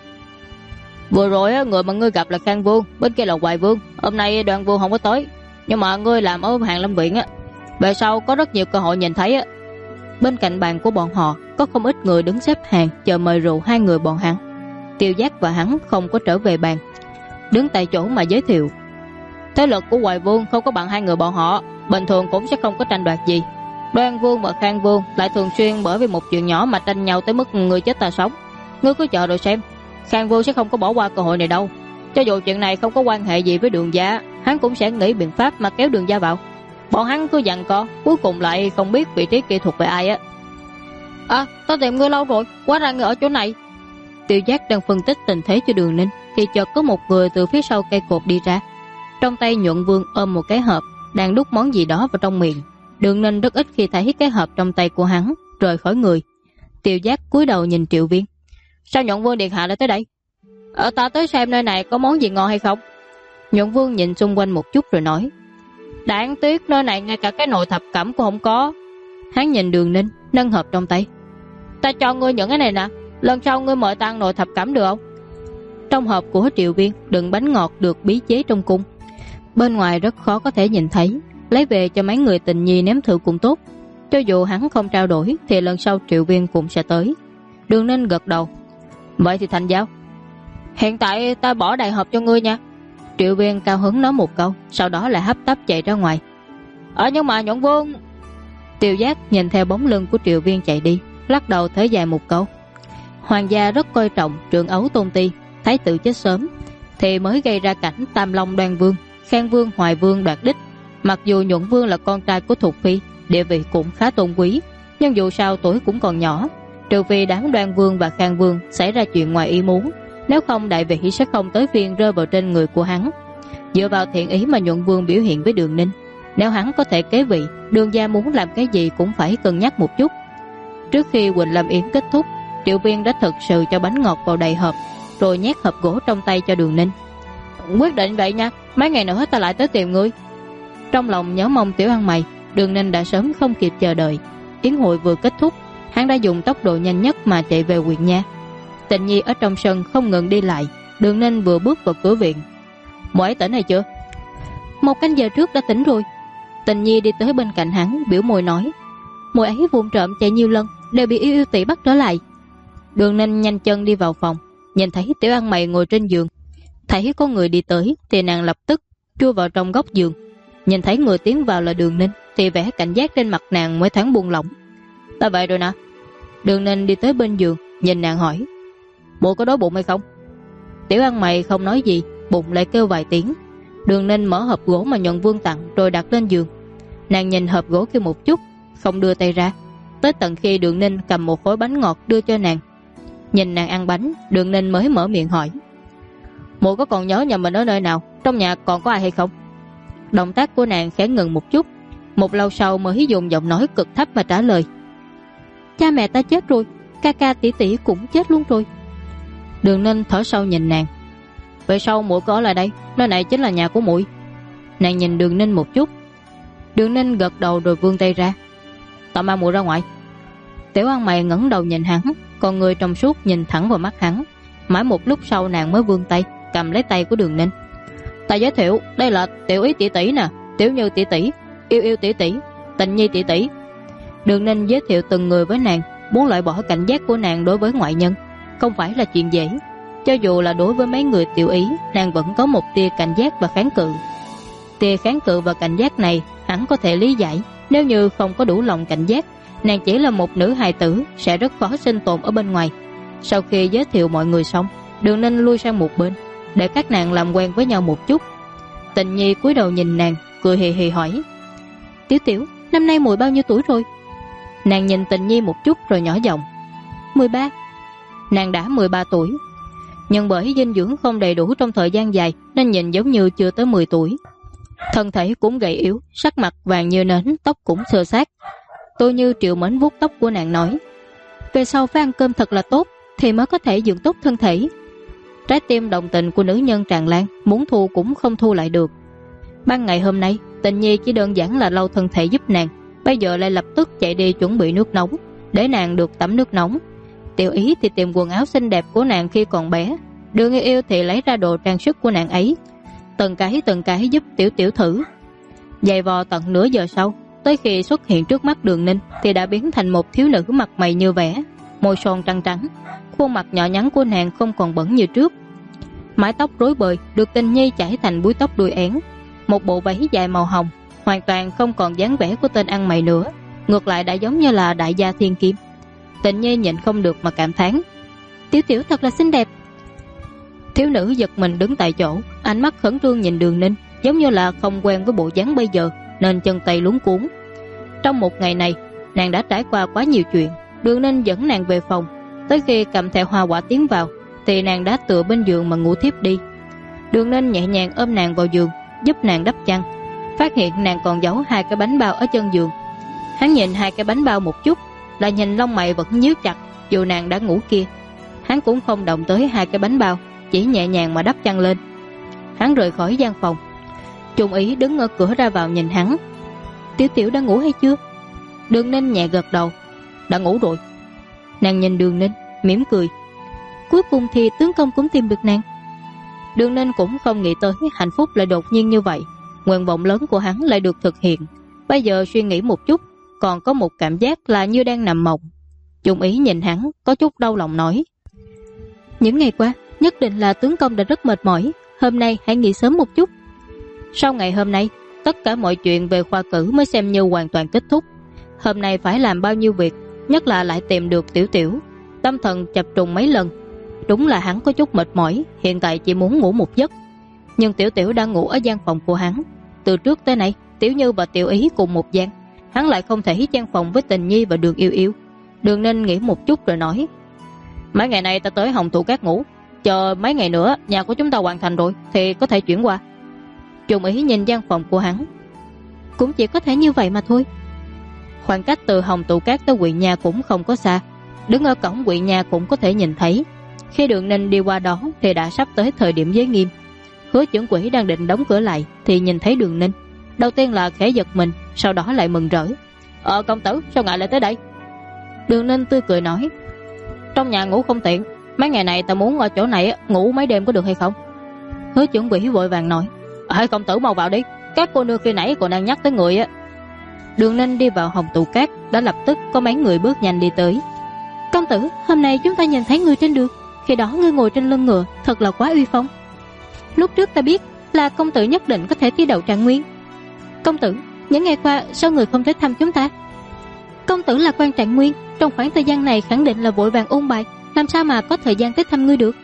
Vừa rồi người mà ngươi gặp là Khang Vương, bên kia là Hoài Vương. Hôm nay Đoan Vương không có tới, nhưng mà ngươi làm ở Hàng Lâm Viện về sau có rất nhiều cơ hội nhìn thấy Bên cạnh bàn của bọn họ có không ít người đứng xếp hàng chờ mời rượu hai người bọn hắn. Tiêu Giác và hắn không có trở về bàn, đứng tại chỗ mà giới thiệu. Thế lực của Hoài Vương không có bằng hai người bọn họ, bình thường cũng sẽ không có tranh đoạt gì. Đoan Vương và Khang Vương lại thường xuyên bởi vì một chuyện nhỏ mà tranh nhau tới mức người chết ta sống. Ngươi cứ chờ rồi xem, Khang Vương sẽ không có bỏ qua cơ hội này đâu. Cho dù chuyện này không có quan hệ gì với Đường gia, hắn cũng sẽ nghĩ biện pháp mà kéo Đường gia vào. Bọn hắn cứ giằng co, cuối cùng lại không biết vị trí kia thuộc về ai ta tìm ngươi lâu rồi, quá ra ngươi ở chỗ này. Tiêu Giác đang phân tích tình thế cho Đường Ninh thì chợt có một người từ phía sau cây cột đi ra. Trong tay Nhuận Vương ôm một cái hộp, đang đút món gì đó vào trong miệng. Đường Ninh rất ít khi thấy cái hộp trong tay của hắn rời khỏi người. Tiêu Giác cúi đầu nhìn Triệu Viên. Sao Nhuận Vương điện hạ lại tới đây? Ta tới xem nơi này có món gì ngon hay không. Nhuận Vương nhìn xung quanh một chút rồi nói. Đáng tiếc nơi này ngay cả cái nồi thập cẩm cũng không có. Hắn nhìn Đường Ninh nâng hộp trong tay. Ta cho ngươi những cái này nè, lần sau ngươi mời ta ăn nồi thập cẩm được không? Trong hộp của Triệu Viên đựng bánh ngọt được bí chế trong cung. bên ngoài rất khó có thể nhìn thấy, lấy về cho mấy người tình nhi nếm thử cũng tốt. Cho dù hắn không trao đổi thì lần sau Triệu Viên cũng sẽ tới. Đường Ninh gật đầu. Vậy thì thành giao. Hiện tại ta bỏ đại hộp cho ngươi nha. Triệu Viên cao hứng nói một câu, sau đó lại hấp tấp chạy ra ngoài. Nhưng mà Nhuận Vương... Tiêu Giác nhìn theo bóng lưng của Triệu Viên chạy đi, lắc đầu thở dài một câu. Hoàng gia rất coi trọng Trượng Ấu Tôn Ti, thái tử chết sớm thì mới gây ra cảnh Tam Long Đoan Vương, Khang Vương, Hoài Vương đoạt đích. Mặc dù Nhuận Vương là con trai của Thục Phi, địa vị cũng khá tôn quý, nhưng dù sao tuổi cũng còn nhỏ, trừ phi đám Đoan Vương và Khang Vương xảy ra chuyện ngoài ý muốn, nếu không đại vị sẽ không tới phiên rơi vào trên người của hắn. Dựa vào thiện ý mà Nhuận Vương biểu hiện với Đường Ninh, nếu hắn có thể kế vị, Đường gia muốn làm cái gì cũng phải cân nhắc một chút. Trước khi Quỳnh Lâm Yến kết thúc, Triệu Viên đã thực sự cho bánh ngọt vào đầy hộp, rồi nhét hộp gỗ trong tay cho Đường Ninh. Quyết định vậy nha, mấy ngày nữa ta lại tới tìm ngươi. Trong lòng nhớ mong Tiểu Ăn Mày, Đường Ninh đã sớm không kịp chờ đợi. Yến hội vừa kết thúc, hắn đã dùng tốc độ nhanh nhất mà chạy về huyện nha. Tịnh Nhi ở trong sân không ngừng đi lại. Đường Ninh vừa bước vào cửa viện. Muội ấy tỉnh hay chưa? 1 canh giờ trước đã tỉnh rồi. Tịnh Nhi đi tới bên cạnh hắn, biểu môi nói. Muội ấy vụng trộm chạy nhiều lần, đều bị yêu tỷ bắt trở lại. Đường Ninh nhanh chân đi vào phòng, nhìn thấy Tiểu Ăn Mày ngồi trên giường. Thấy có người đi tới thì nàng lập tức chui vào trong góc giường. Nhìn thấy người tiến vào là Đường Ninh thì vẻ cảnh giác trên mặt nàng mới thoáng buông lỏng. Ta vậy rồi nè. Đường Ninh đi tới bên giường, nhìn nàng hỏi. Bộ có đói bụng hay không? Tiểu Ăn Mày không nói gì, bụng lại kêu vài tiếng. Đường Ninh mở hộp gỗ mà Nhuận Vương tặng rồi đặt lên giường. Nàng nhìn hộp gỗ kia một chút, không đưa tay ra, tới tận khi Đường Ninh cầm một khối bánh ngọt đưa cho nàng. Nhìn nàng ăn bánh, Đường Ninh mới mở miệng hỏi. Muội có còn nhớ nhà mình ở nơi nào, trong nhà còn có ai hay không? Động tác của nàng khẽ ngừng một chút, một lâu sau mới dùng giọng nói cực thấp mà trả lời. Cha mẹ ta chết rồi, ca ca tỷ tỷ cũng chết luôn rồi. Đường Ninh thở sâu nhìn nàng. Vậy sao muội có ở lại đây? Nơi này chính là nhà của muội. Nàng nhìn Đường Ninh một chút. Đường Ninh gật đầu rồi vươn tay ra. Ta mang muội ra ngoài. Tiểu Ăn Mày ngẩng đầu nhìn hắn, còn người trong suốt nhìn thẳng vào mắt hắn. Mãi một lúc sau nàng mới vươn tay cầm lấy tay của Đường Ninh. Ta giới thiệu, đây là Tiểu Ý tỷ tỷ nè, Tiểu Như tỷ tỷ, Yêu Yêu tỷ tỷ, Tịnh Nhi tỷ tỷ. Đường Ninh giới thiệu từng người với nàng, muốn loại bỏ cảnh giác của nàng đối với ngoại nhân không phải là chuyện dễ. Cho dù là đối với mấy người Tiểu Ý, nàng vẫn có một tia cảnh giác và kháng cự. Tia kháng cự và cảnh giác này hắn có thể lý giải. Nếu như không có đủ lòng cảnh giác, nàng chỉ là một nữ hài tử, sẽ rất khó sinh tồn ở bên ngoài. Sau khi giới thiệu mọi người xong, Đường Ninh lui sang một bên để các nàng làm quen với nhau một chút. Tịnh Nhi cúi đầu nhìn nàng, cười hì hì hỏi. Tiểu Tiểu, năm nay muội bao nhiêu tuổi rồi? Nàng nhìn Tịnh Nhi một chút rồi nhỏ giọng. 13. Nàng đã 13 tuổi, nhưng bởi dinh dưỡng không đầy đủ trong thời gian dài nên nhìn giống như chưa tới 10 tuổi. Thân thể cũng gầy yếu, sắc mặt vàng như nến, tóc cũng xơ xác. Tôi Như Triệu Mến vuốt tóc của nàng nói. Về sau phải ăn cơm thật là tốt thì mới có thể dưỡng tốt thân thể. Trái tim đồng tình của nữ nhân tràn lan, muốn thu cũng không thu lại được. Ban ngày hôm nay Tịnh Nhi chỉ đơn giản là lau thân thể giúp nàng, bây giờ lại lập tức chạy đi chuẩn bị nước nóng để nàng được tắm nước nóng. Tiểu Ý thì tìm quần áo xinh đẹp của nàng khi còn bé, Đường Yêu Yêu thì lấy ra đồ trang sức của nàng ấy, từng cái giúp Tiểu Tiểu thử. Giày vò tận nửa giờ sau, tới khi xuất hiện trước mắt Đường Ninh thì đã biến thành một thiếu nữ mặt mày như vẽ, môi son trắng trắng, khuôn mặt nhỏ nhắn của nàng không còn bẩn như trước. Mái tóc rối bời được Tịnh Nhi chải thành búi tóc đuôi én, một bộ váy dài màu hồng, hoàn toàn không còn dáng vẻ của tên ăn mày nữa, ngược lại đã giống như là đại gia thiên kim. Tịnh Nhi nhịn không được mà cảm thán. Tiểu Tiểu thật là xinh đẹp. Thiếu nữ giật mình đứng tại chỗ, ánh mắt khẩn trương nhìn Đường Ninh, giống như là không quen với bộ dáng bây giờ nên chân tay luống cuống. Trong một ngày này, nàng đã trải qua quá nhiều chuyện. Đường Ninh dẫn nàng về phòng, tới khi cầm theo hoa quả tiến vào thì nàng đã tựa bên giường mà ngủ thiếp đi. Đường Ninh nhẹ nhàng ôm nàng vào giường, giúp nàng đắp chăn, phát hiện nàng còn giấu 2 cái bánh bao ở chân giường. Hắn nhìn 2 cái bánh bao một chút, lại nhìn lông mày vẫn nhíu chặt. Dù nàng đã ngủ kia, hắn cũng không động tới 2 cái bánh bao, chỉ nhẹ nhàng mà đắp chăn lên. Hắn rời khỏi gian phòng. Trung Ý đứng ở cửa ra vào nhìn hắn. Tiểu Tiểu đã ngủ hay chưa? Đường Ninh nhẹ gật đầu. Đã ngủ rồi. Nàng nhìn Đường Ninh mỉm cười. Cuối cùng thì tướng công cũng tìm được nàng. Đường Ninh cũng không nghĩ tới hạnh phúc lại đột nhiên như vậy. nguyện vọng lớn của hắn lại được thực hiện. Bây giờ suy nghĩ một chút, còn có một cảm giác là như đang nằm mộng. Chung Ý nhìn hắn có chút đau lòng nói: những ngày qua nhất định là tướng công đã rất mệt mỏi, hôm nay hãy nghỉ sớm một chút. Sau ngày hôm nay, tất cả mọi chuyện về khoa cử mới xem như hoàn toàn kết thúc. Hôm nay phải làm bao nhiêu việc, nhất là lại tìm được Tiểu Tiểu. Tâm thần chập trùng mấy lần. Đúng là hắn có chút mệt mỏi, hiện tại chỉ muốn ngủ một giấc. Nhưng Tiểu Tiểu đang ngủ ở gian phòng của hắn. Từ trước tới nay, Tiểu Như và Tiểu Ý cùng một gian, hắn lại không thể gian phòng với Tình Nhi và Đường Yêu Yêu. Đường Ninh nghĩ một chút rồi nói: mấy ngày nay ta tới Hồng Thụ Các ngủ, chờ mấy ngày nữa nhà của chúng ta hoàn thành rồi thì có thể chuyển qua. Chung Ý nhìn gian phòng của hắn: cũng chỉ có thể như vậy mà thôi. Khoảng cách từ Hồng Tụ Cát tới Quỵ Nha cũng không có xa, đứng ở cổng Quỵ Nha cũng có thể nhìn thấy. Khi Đường Ninh đi qua đó thì đã sắp tới thời điểm giới nghiêm. Hứa Trưởng Quỹ đang định đóng cửa lại thì nhìn thấy Đường Ninh, đầu tiên là khẽ giật mình, sau đó lại mừng rỡ: công tử, sao ngài lại tới đây? Đường Ninh tươi cười nói: trong nhà ngủ không tiện, mấy ngày này ta muốn ở chỗ này ngủ mấy đêm có được hay không? Hứa Trưởng Quỹ vội vàng nói: công tử mau vào đi, các cô nương khi nãy còn đang nhắc tới người á. Đường Ninh đi vào Hồng Tụ Cát, đã lập tức có mấy người bước nhanh đi tới. Công tử, hôm nay chúng ta nhìn thấy người trên đường, khi đó ngươi ngồi trên lưng ngựa, thật là quá uy phong. Lúc trước ta biết là công tử nhất định có thể thi đậu Trạng Nguyên. Công tử, những ngày qua sao người không tới thăm chúng ta? Công tử là quan Trạng Nguyên, trong khoảng thời gian này khẳng định là vội vàng ôn bài, làm sao mà có thời gian tới thăm ngươi được?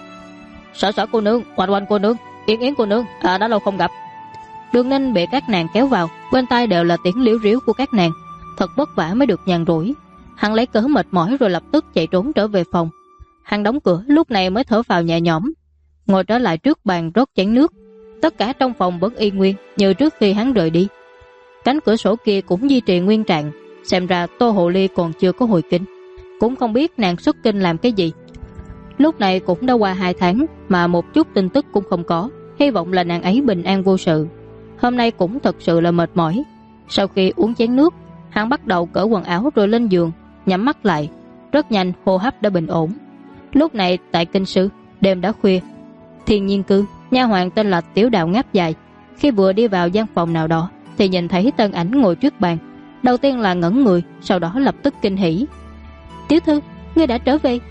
Sở Sở cô nương, Oanh Oanh cô nương, Yến Yến cô nương, đã lâu không gặp. Đường Ninh bị các nàng kéo vào, bên tai đều là tiếng liếu riếu của các nàng, thật vất vả mới được nhàn rỗi. Hắn lấy cớ mệt mỏi rồi lập tức chạy trốn trở về phòng. Hắn đóng cửa, lúc này mới thở phào nhẹ nhõm, ngồi trở lại trước bàn rót chén nước. Tất cả trong phòng vẫn y nguyên như trước khi hắn rời đi. Cánh cửa sổ kia cũng duy trì nguyên trạng, xem ra Tô Hồ Ly còn chưa có hồi kinh, cũng không biết nàng xuất kinh làm cái gì. Lúc này cũng đã qua 2 tháng mà một chút tin tức cũng không có, hy vọng là nàng ấy bình an vô sự. Hôm nay cũng thật sự là mệt mỏi. Sau khi uống chén nước, hắn bắt đầu cởi quần áo rồi lên giường, nhắm mắt lại. Rất nhanh hô hấp đã bình ổn. Lúc này tại kinh sư, đêm đã khuya. Thiên Nhiên Cư, nha hoàn tên là Tiểu Đạo ngáp dài. Khi vừa đi vào gian phòng nào đó thì nhìn thấy Tân Ảnh ngồi trước bàn. Đầu tiên là ngẩn người, sau đó lập tức kinh hỉ: Tiểu thư, ngươi đã trở về.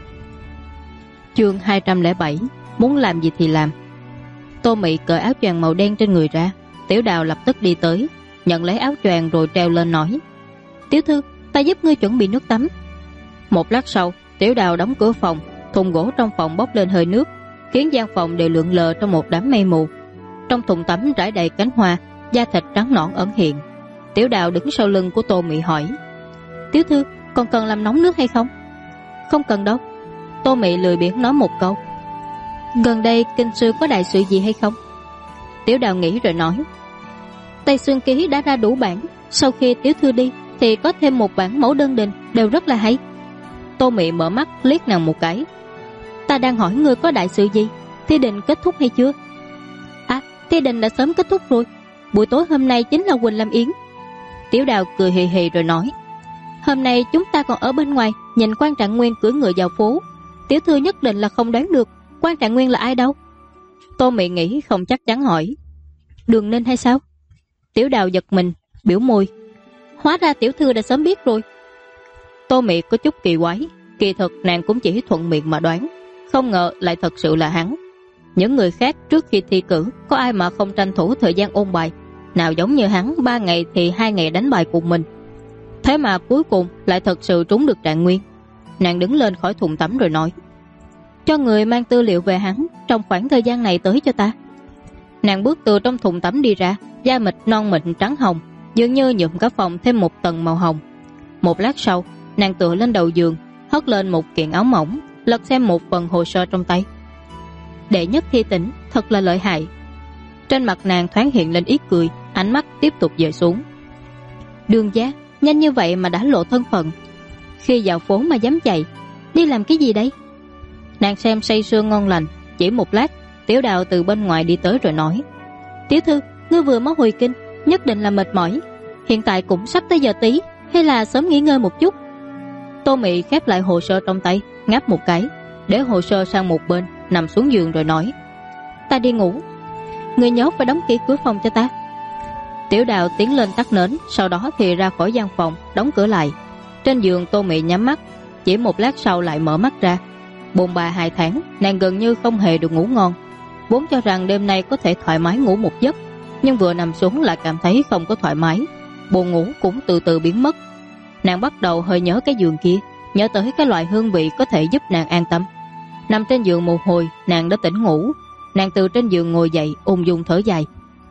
Chương 207, muốn làm gì thì làm. Tô Mị cởi áo choàng màu đen trên người ra. Tiểu Đào lập tức đi tới, nhận lấy áo choàng rồi treo lên nói: Tiểu thư, ta giúp ngươi chuẩn bị nước tắm. Một lát sau, Tiểu Đào đóng cửa phòng, thùng gỗ trong phòng bốc lên hơi nước, khiến gian phòng đều lượn lờ trong một đám mây mù. Trong thùng tắm trải đầy cánh hoa, da thịt trắng nõn ẩn hiện. Tiểu Đào đứng sau lưng của Tô Mị hỏi: Tiểu thư, còn cần làm nóng nước hay không? Không cần đâu. Tô Mị lười biếng nói một câu. Gần đây kinh sư có đại sự gì hay không? Tiểu Đào nghĩ rồi nói: Tây Xuyên Ký đã ra đủ bản, sau khi tiểu thư đi thì có thêm một bản mẫu đơn đình, đều rất là hay. Tô Mị mở mắt liếc nàng một cái. Ta đang hỏi ngươi có đại sự gì, thi đình kết thúc hay chưa? Thi đình đã sớm kết thúc rồi, buổi tối hôm nay chính là Quỳnh Lâm Yến. Tiểu Đào cười hì hì rồi nói: Hôm nay chúng ta còn ở bên ngoài nhìn quan Trạng Nguyên cưỡi ngựa vào phố. Tiểu thư nhất định là không đoán được quan Trạng Nguyên là ai đâu. Tô Mị nghĩ không chắc chắn hỏi: Đường Ninh hay sao? Tiểu Đào giật mình, biểu môi: Hóa ra tiểu thư đã sớm biết rồi. Tô Mị có chút kỳ quái, kỳ thực nàng cũng chỉ thuận miệng mà đoán, không ngờ lại thật sự là hắn. Những người khác trước khi thi cử có ai mà không tranh thủ thời gian ôn bài, nào giống như hắn 3 ngày thì 2 ngày đánh bài cùng mình. Thế mà cuối cùng lại thật sự trúng được Trạng Nguyên. Nàng đứng lên khỏi thùng tắm rồi nói: Cho người mang tư liệu về hắn trong khoảng thời gian này tới cho ta. Nàng bước từ trong thùng tắm đi ra, da mịn non mịn trắng hồng, dường như nhuộm cả phòng thêm một tầng màu hồng. Một lát sau, nàng tựa lên đầu giường, hất lên một kiện áo mỏng, lật xem một phần hồ sơ trong tay. Đệ nhất thi tỉnh, thật là lợi hại. Trên mặt nàng thoáng hiện lên ít cười, ánh mắt tiếp tục dời xuống. Đường gia, nhanh như vậy mà đã lộ thân phận. Khi vào phố mà dám chạy, đi làm cái gì đấy? Nàng xem say sưa ngon lành. Chỉ một lát, Tiểu Đào từ bên ngoài đi tới rồi nói: Tiểu thư, ngươi vừa mới hồi kinh, nhất định là mệt mỏi. Hiện tại cũng sắp tới giờ tí, hay là sớm nghỉ ngơi một chút? Tô Mị khép lại hồ sơ trong tay, ngáp một cái, để hồ sơ sang một bên, nằm xuống giường rồi nói: Ta đi ngủ. Ngươi nhớ phải đóng kỹ cửa phòng cho ta. Tiểu Đào tiến lên tắt nến, sau đó thì ra khỏi gian phòng, đóng cửa lại. Trên giường Tô Mị nhắm mắt, chỉ một lát sau lại mở mắt ra. Bồn bà 2 tháng, nàng gần như không hề được ngủ ngon. Vốn cho rằng đêm nay có thể thoải mái ngủ một giấc, nhưng vừa nằm xuống lại cảm thấy không có thoải mái. Buồn ngủ cũng từ từ biến mất. Nàng bắt đầu hơi nhớ cái giường kia, nhớ tới cái loại hương vị có thể giúp nàng an tâm. Nằm trên giường một hồi, nàng đã tỉnh ngủ. Nàng từ trên giường ngồi dậy, ung dung thở dài.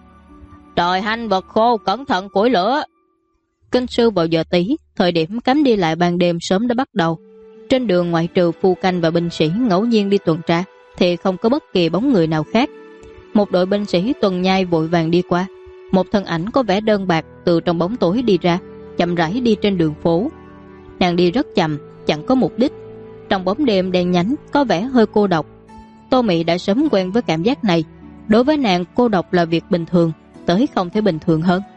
Trời hanh vật khô, cẩn thận củi lửa. Kinh sư vào giờ tí, thời điểm cấm đi lại ban đêm sớm đã bắt đầu. Trên đường ngoại trừ phu canh và binh sĩ ngẫu nhiên đi tuần tra, thì không có bất kỳ bóng người nào khác. Một đội binh sĩ tuần nhai vội vàng đi qua. Một thân ảnh có vẻ đơn bạc từ trong bóng tối đi ra, chậm rãi đi trên đường phố. Nàng đi rất chậm, chẳng có mục đích. Trong bóng đêm đen nhánh có vẻ hơi cô độc. Tô Mị đã sớm quen với cảm giác này. Đối với nàng, cô độc là việc bình thường, tới không thể bình thường hơn.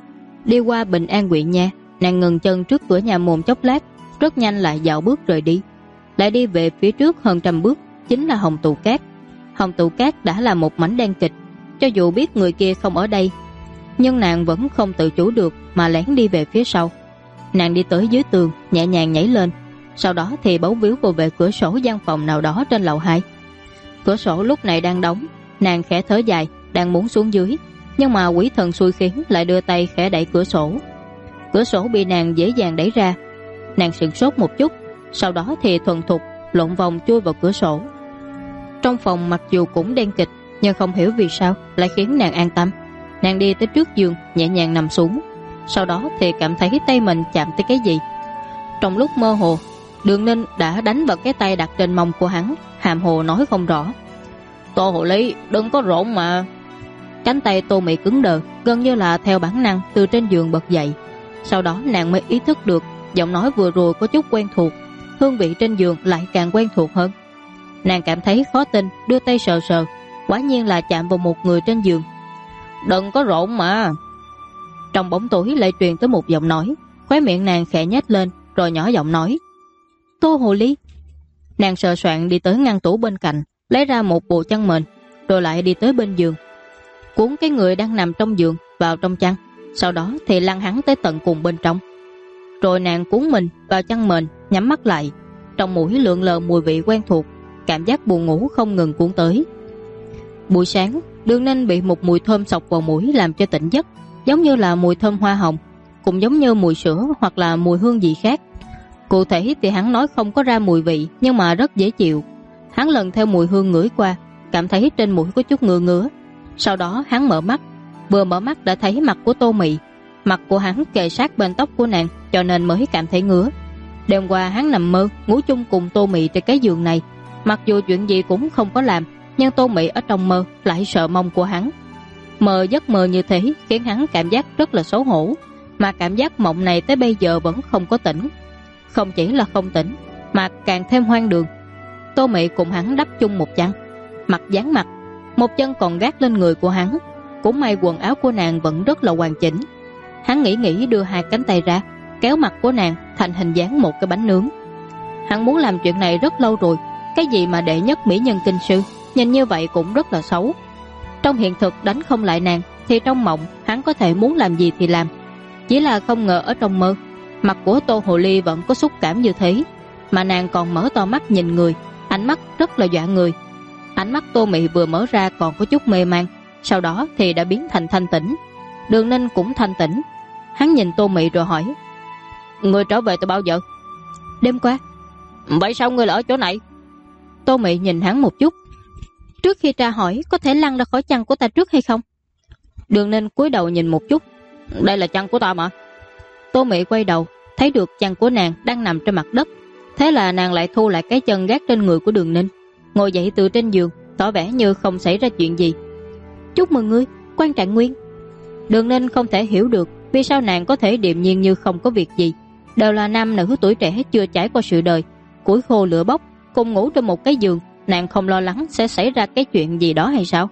Đi qua Bình An huyện nha, nàng ngừng chân trước cửa nhà môn chốc lát, rất nhanh lại dạo bước rời đi. Lại đi về phía trước hơn 100 bước, chính là Hồng Tụ Cát. Hồng Tụ Cát đã là một mảnh đen kịch. Cho dù biết người kia không ở đây, nhưng nàng vẫn không tự chủ được mà lén đi về phía sau. Nàng đi tới dưới tường, nhẹ nhàng nhảy lên, sau đó thì bấu víu vào về cửa sổ gian phòng nào đó trên lầu 2. Cửa sổ lúc này đang đóng. Nàng khẽ thở dài, đang muốn xuống dưới, nhưng mà quỷ thần xui khiến lại đưa tay khẽ đẩy cửa sổ. Cửa sổ bị nàng dễ dàng đẩy ra. Nàng sửng sốt một chút, sau đó thì thuần thục lộn vòng chui vào cửa sổ. Trong phòng mặc dù cũng đen kịch, nhưng không hiểu vì sao lại khiến nàng an tâm. Nàng đi tới trước giường, nhẹ nhàng nằm xuống, sau đó thì cảm thấy tay mình chạm tới cái gì. Trong lúc mơ hồ, Đường Ninh đã đánh vào cái tay đặt trên mông của hắn, hàm hồ nói không rõ. Tô Hồ Ly, đừng có rộn mà. Cánh tay Tô Mị cứng đờ, gần như là theo bản năng từ trên giường bật dậy. Sau đó nàng mới ý thức được giọng nói vừa rồi có chút quen thuộc, hương vị trên giường lại càng quen thuộc hơn. Nàng cảm thấy khó tin, đưa tay sờ sờ, quả nhiên là chạm vào một người trên giường. Đừng có rộn mà. Trong bóng tối lại truyền tới một giọng nói, khóe miệng nàng khẽ nhếch lên, rồi nhỏ giọng nói. Tô Hồ Ly. Nàng sờ soạn đi tới ngăn tủ bên cạnh, lấy ra một bộ chăn mền, rồi lại đi tới bên giường, cuốn cái người đang nằm trong giường vào trong chăn, sau đó thì lăn hắn tới tận cùng bên trong. Rồi nàng cuốn mình vào chăn mền, nhắm mắt lại. Trong mũi lượn lờ mùi vị quen thuộc, cảm giác buồn ngủ không ngừng cuốn tới. Buổi sáng, Đường Ninh bị một mùi thơm xộc vào mũi làm cho tỉnh giấc, giống như là mùi thơm hoa hồng, cũng giống như mùi sữa hoặc là mùi hương gì khác. Cụ thể thì hắn nói không có ra mùi vị, nhưng mà rất dễ chịu. Hắn lần theo mùi hương ngửi qua, cảm thấy trên mũi có chút ngứa ngứa. Sau đó hắn mở mắt, vừa mở mắt đã thấy mặt của Tô Mị. Mặt của hắn kề sát bên tóc của nàng, cho nên mới cảm thấy ngứa. Đêm qua hắn nằm mơ ngủ chung cùng Tô Mị trên cái giường này, mặc dù chuyện gì cũng không có làm, nhưng Tô Mị ở trong mơ lại sợ mông của hắn. Mơ giấc mơ như thế khiến hắn cảm giác rất là xấu hổ, mà cảm giác mộng này tới bây giờ vẫn không có tỉnh. Không chỉ là không tỉnh, mà càng thêm hoang đường. Tô Mị cùng hắn đắp chung một chăn, mặt dán mặt, một chân còn gác lên người của hắn. Cũng may quần áo của nàng vẫn rất là hoàn chỉnh. Hắn nghĩ đưa 2 cánh tay ra, kéo mặt của nàng thành hình dáng một cái bánh nướng. Hắn muốn làm chuyện này rất lâu rồi. Cái gì mà đệ nhất mỹ nhân kinh sư, nhìn như vậy cũng rất là xấu. Trong hiện thực đánh không lại nàng, thì trong mộng hắn có thể muốn làm gì thì làm. Chỉ là không ngờ ở trong mơ, mặt của Tô Hồ Ly vẫn có xúc cảm như thế, mà nàng còn mở to mắt nhìn người, ánh mắt rất là dọa người. Ánh mắt Tô Mị vừa mở ra còn có chút mê man, sau đó thì đã biến thành thanh tĩnh. Đường Ninh cũng thanh tĩnh. Hắn nhìn Tô Mị rồi hỏi, người trở về từ bao giờ? Đêm qua. Vậy sao ngươi lại ở chỗ này? Tô Mị nhìn hắn một chút. Trước khi tra hỏi, có thể lăn ra khỏi chăn của ta trước hay không? Đường Ninh cúi đầu nhìn một chút. Đây là chăn của ta mà. Tô Mị quay đầu, thấy được chăn của nàng đang nằm trên mặt đất. Thế là nàng lại thu lại cái chân gác trên người của Đường Ninh, ngồi dậy từ trên giường, tỏ vẻ như không xảy ra chuyện gì. Chúc mừng ngươi, Quan Trạng Nguyên. Đường Ninh không thể hiểu được vì sao nàng có thể điềm nhiên như không có việc gì. Đều là nam nữ tuổi trẻ chưa trải qua sự đời, củi khô lửa bốc, cùng ngủ trên một cái giường, nàng không lo lắng sẽ xảy ra cái chuyện gì đó hay sao?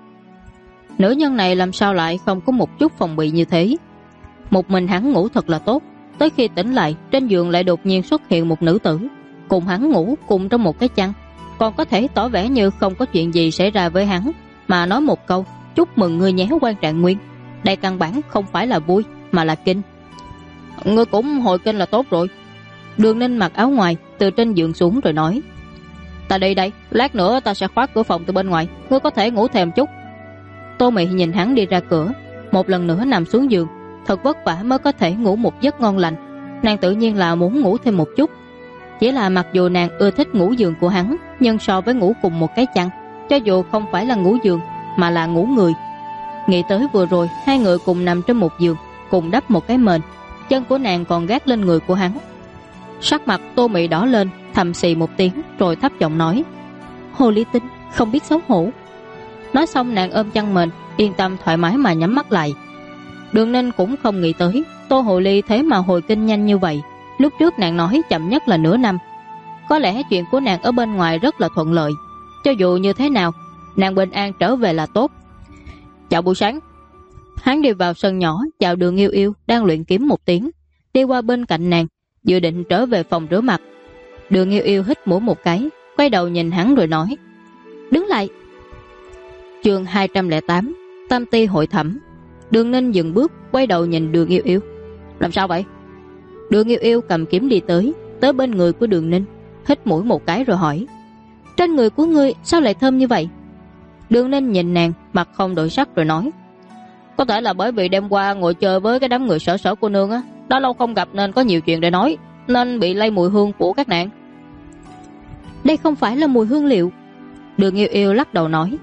Nữ nhân này làm sao lại không có một chút phòng bị như thế? Một mình hắn ngủ thật là tốt, tới khi tỉnh lại trên giường lại đột nhiên xuất hiện một nữ tử, cùng hắn ngủ cùng trong một cái chăn, còn có thể tỏ vẻ như không có chuyện gì xảy ra với hắn, mà nói một câu chúc mừng ngươi nhé Quan Trạng Nguyên. Đây căn bản không phải là vui mà là kinh. Ngươi cũng hồi kinh là tốt rồi. Đường Ninh mặc áo ngoài từ trên giường xuống rồi nói, ta đi đây, lát nữa ta sẽ khóa cửa phòng từ bên ngoài, ngươi có thể ngủ thêm chút. Tô Mị nhìn hắn đi ra cửa, một lần nữa nằm xuống giường. Thật vất vả mới có thể ngủ một giấc ngon lành. Nàng tự nhiên là muốn ngủ thêm một chút. Chỉ là mặc dù nàng ưa thích ngủ giường của hắn, nhưng so với ngủ cùng một cái chăn, cho dù không phải là ngủ giường mà là ngủ người. Nghĩ tới vừa rồi hai người cùng nằm trên một giường, cùng đắp một cái mền, chân của nàng còn gác lên người của hắn. Sắc mặt Tô Mị đỏ lên, thầm xì một tiếng rồi thấp giọng nói, hồ ly tinh không biết xấu hổ. Nói xong nàng ôm chăn mền, yên tâm thoải mái mà nhắm mắt lại. Đường Ninh cũng không nghĩ tới Tô Hồ Ly thế mà hồi kinh nhanh như vậy. Lúc trước nàng nói chậm nhất là nửa năm. Có lẽ chuyện của nàng ở bên ngoài rất là thuận lợi. Cho dù như thế nào, nàng bình an trở về là tốt. Chào buổi sáng. Hắn đi vào sân nhỏ, chào Đường Yêu Yêu đang luyện kiếm một tiếng, đi qua bên cạnh nàng, dự định trở về phòng rửa mặt. Đường Yêu Yêu hít mũi một cái, quay đầu nhìn hắn rồi nói, đứng lại. Chương 208, Tam Ti hội thẩm. Đường Ninh dừng bước, quay đầu nhìn Đường Yêu Yêu. Làm sao vậy? Đường Yêu Yêu cầm kiếm đi tới bên người của Đường Ninh, hít mũi một cái rồi hỏi, trên người của ngươi sao lại thơm như vậy? Đường Ninh nhìn nàng, mặt không đổi sắc rồi nói, có thể là bởi vì đêm qua ngồi chơi với cái đám người sở sở cô nương á, đã lâu không gặp nên có nhiều chuyện để nói, nên bị lây mùi hương của các nàng. Đây không phải là mùi hương liệu. Đường Yêu Yêu lắc đầu nói,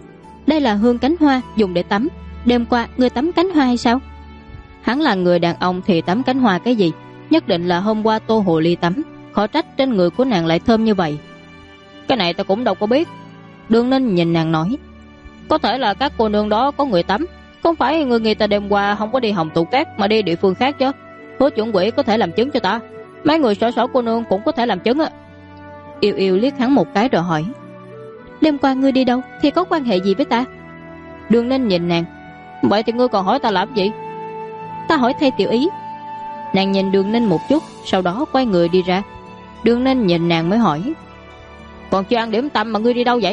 đây là hương cánh hoa dùng để tắm. Đêm qua ngươi tắm cánh hoa hay sao? Hắn là người đàn ông thì tắm cánh hoa cái gì? Nhất định là hôm qua Tô Hồ Ly tắm, khó trách trên người của nàng lại thơm như vậy. Cái này ta cũng đâu có biết. Đường Ninh nhìn nàng nói, có thể là các cô nương đó có người tắm. Không phải người ta đêm qua không có đi Hồng Tụ Cát mà đi địa phương khác chứ. Hứa chuẩn quỷ có thể làm chứng cho ta. Mấy người sở sở cô nương cũng có thể làm chứng á. Yêu Yêu liếc hắn một cái rồi hỏi, đêm qua ngươi đi đâu thì có quan hệ gì với ta? Đường Ninh nhìn nàng, vậy thì ngươi còn hỏi ta làm gì? Ta hỏi thay tiểu ý. Nàng nhìn Đường Ninh một chút, sau đó quay người đi ra. Đường Ninh nhìn nàng mới hỏi, còn chưa ăn điểm tâm mà ngươi đi đâu vậy?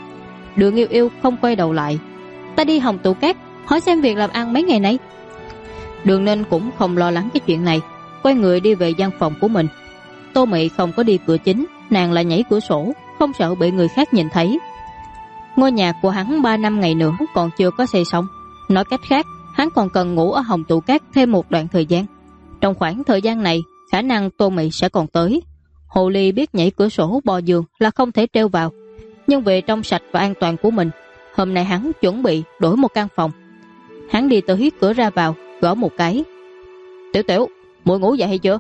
Đường Yêu Yêu không quay đầu lại, ta đi Hồng Tụ Cát hỏi xem việc làm ăn mấy ngày nay. Đường Ninh cũng không lo lắng cái chuyện này, quay người đi về gian phòng của mình. Tô Mị không có đi cửa chính, nàng lại nhảy cửa sổ, không sợ bị người khác nhìn thấy. Ngôi nhà của hắn 3 năm ngày nữa còn chưa có xây xong. Nói cách khác, hắn còn cần ngủ ở Hồng Tụ Cát thêm một đoạn thời gian. Trong khoảng thời gian này, khả năng Tô Mị sẽ còn tới. Hồ Ly biết nhảy cửa sổ bò giường là không thể treo vào, nhưng vì trong sạch và an toàn của mình, hôm nay hắn chuẩn bị đổi một căn phòng. Hắn đi tới cửa ra vào, gõ một cái. Tiểu Tiểu, muội ngủ dậy hay chưa?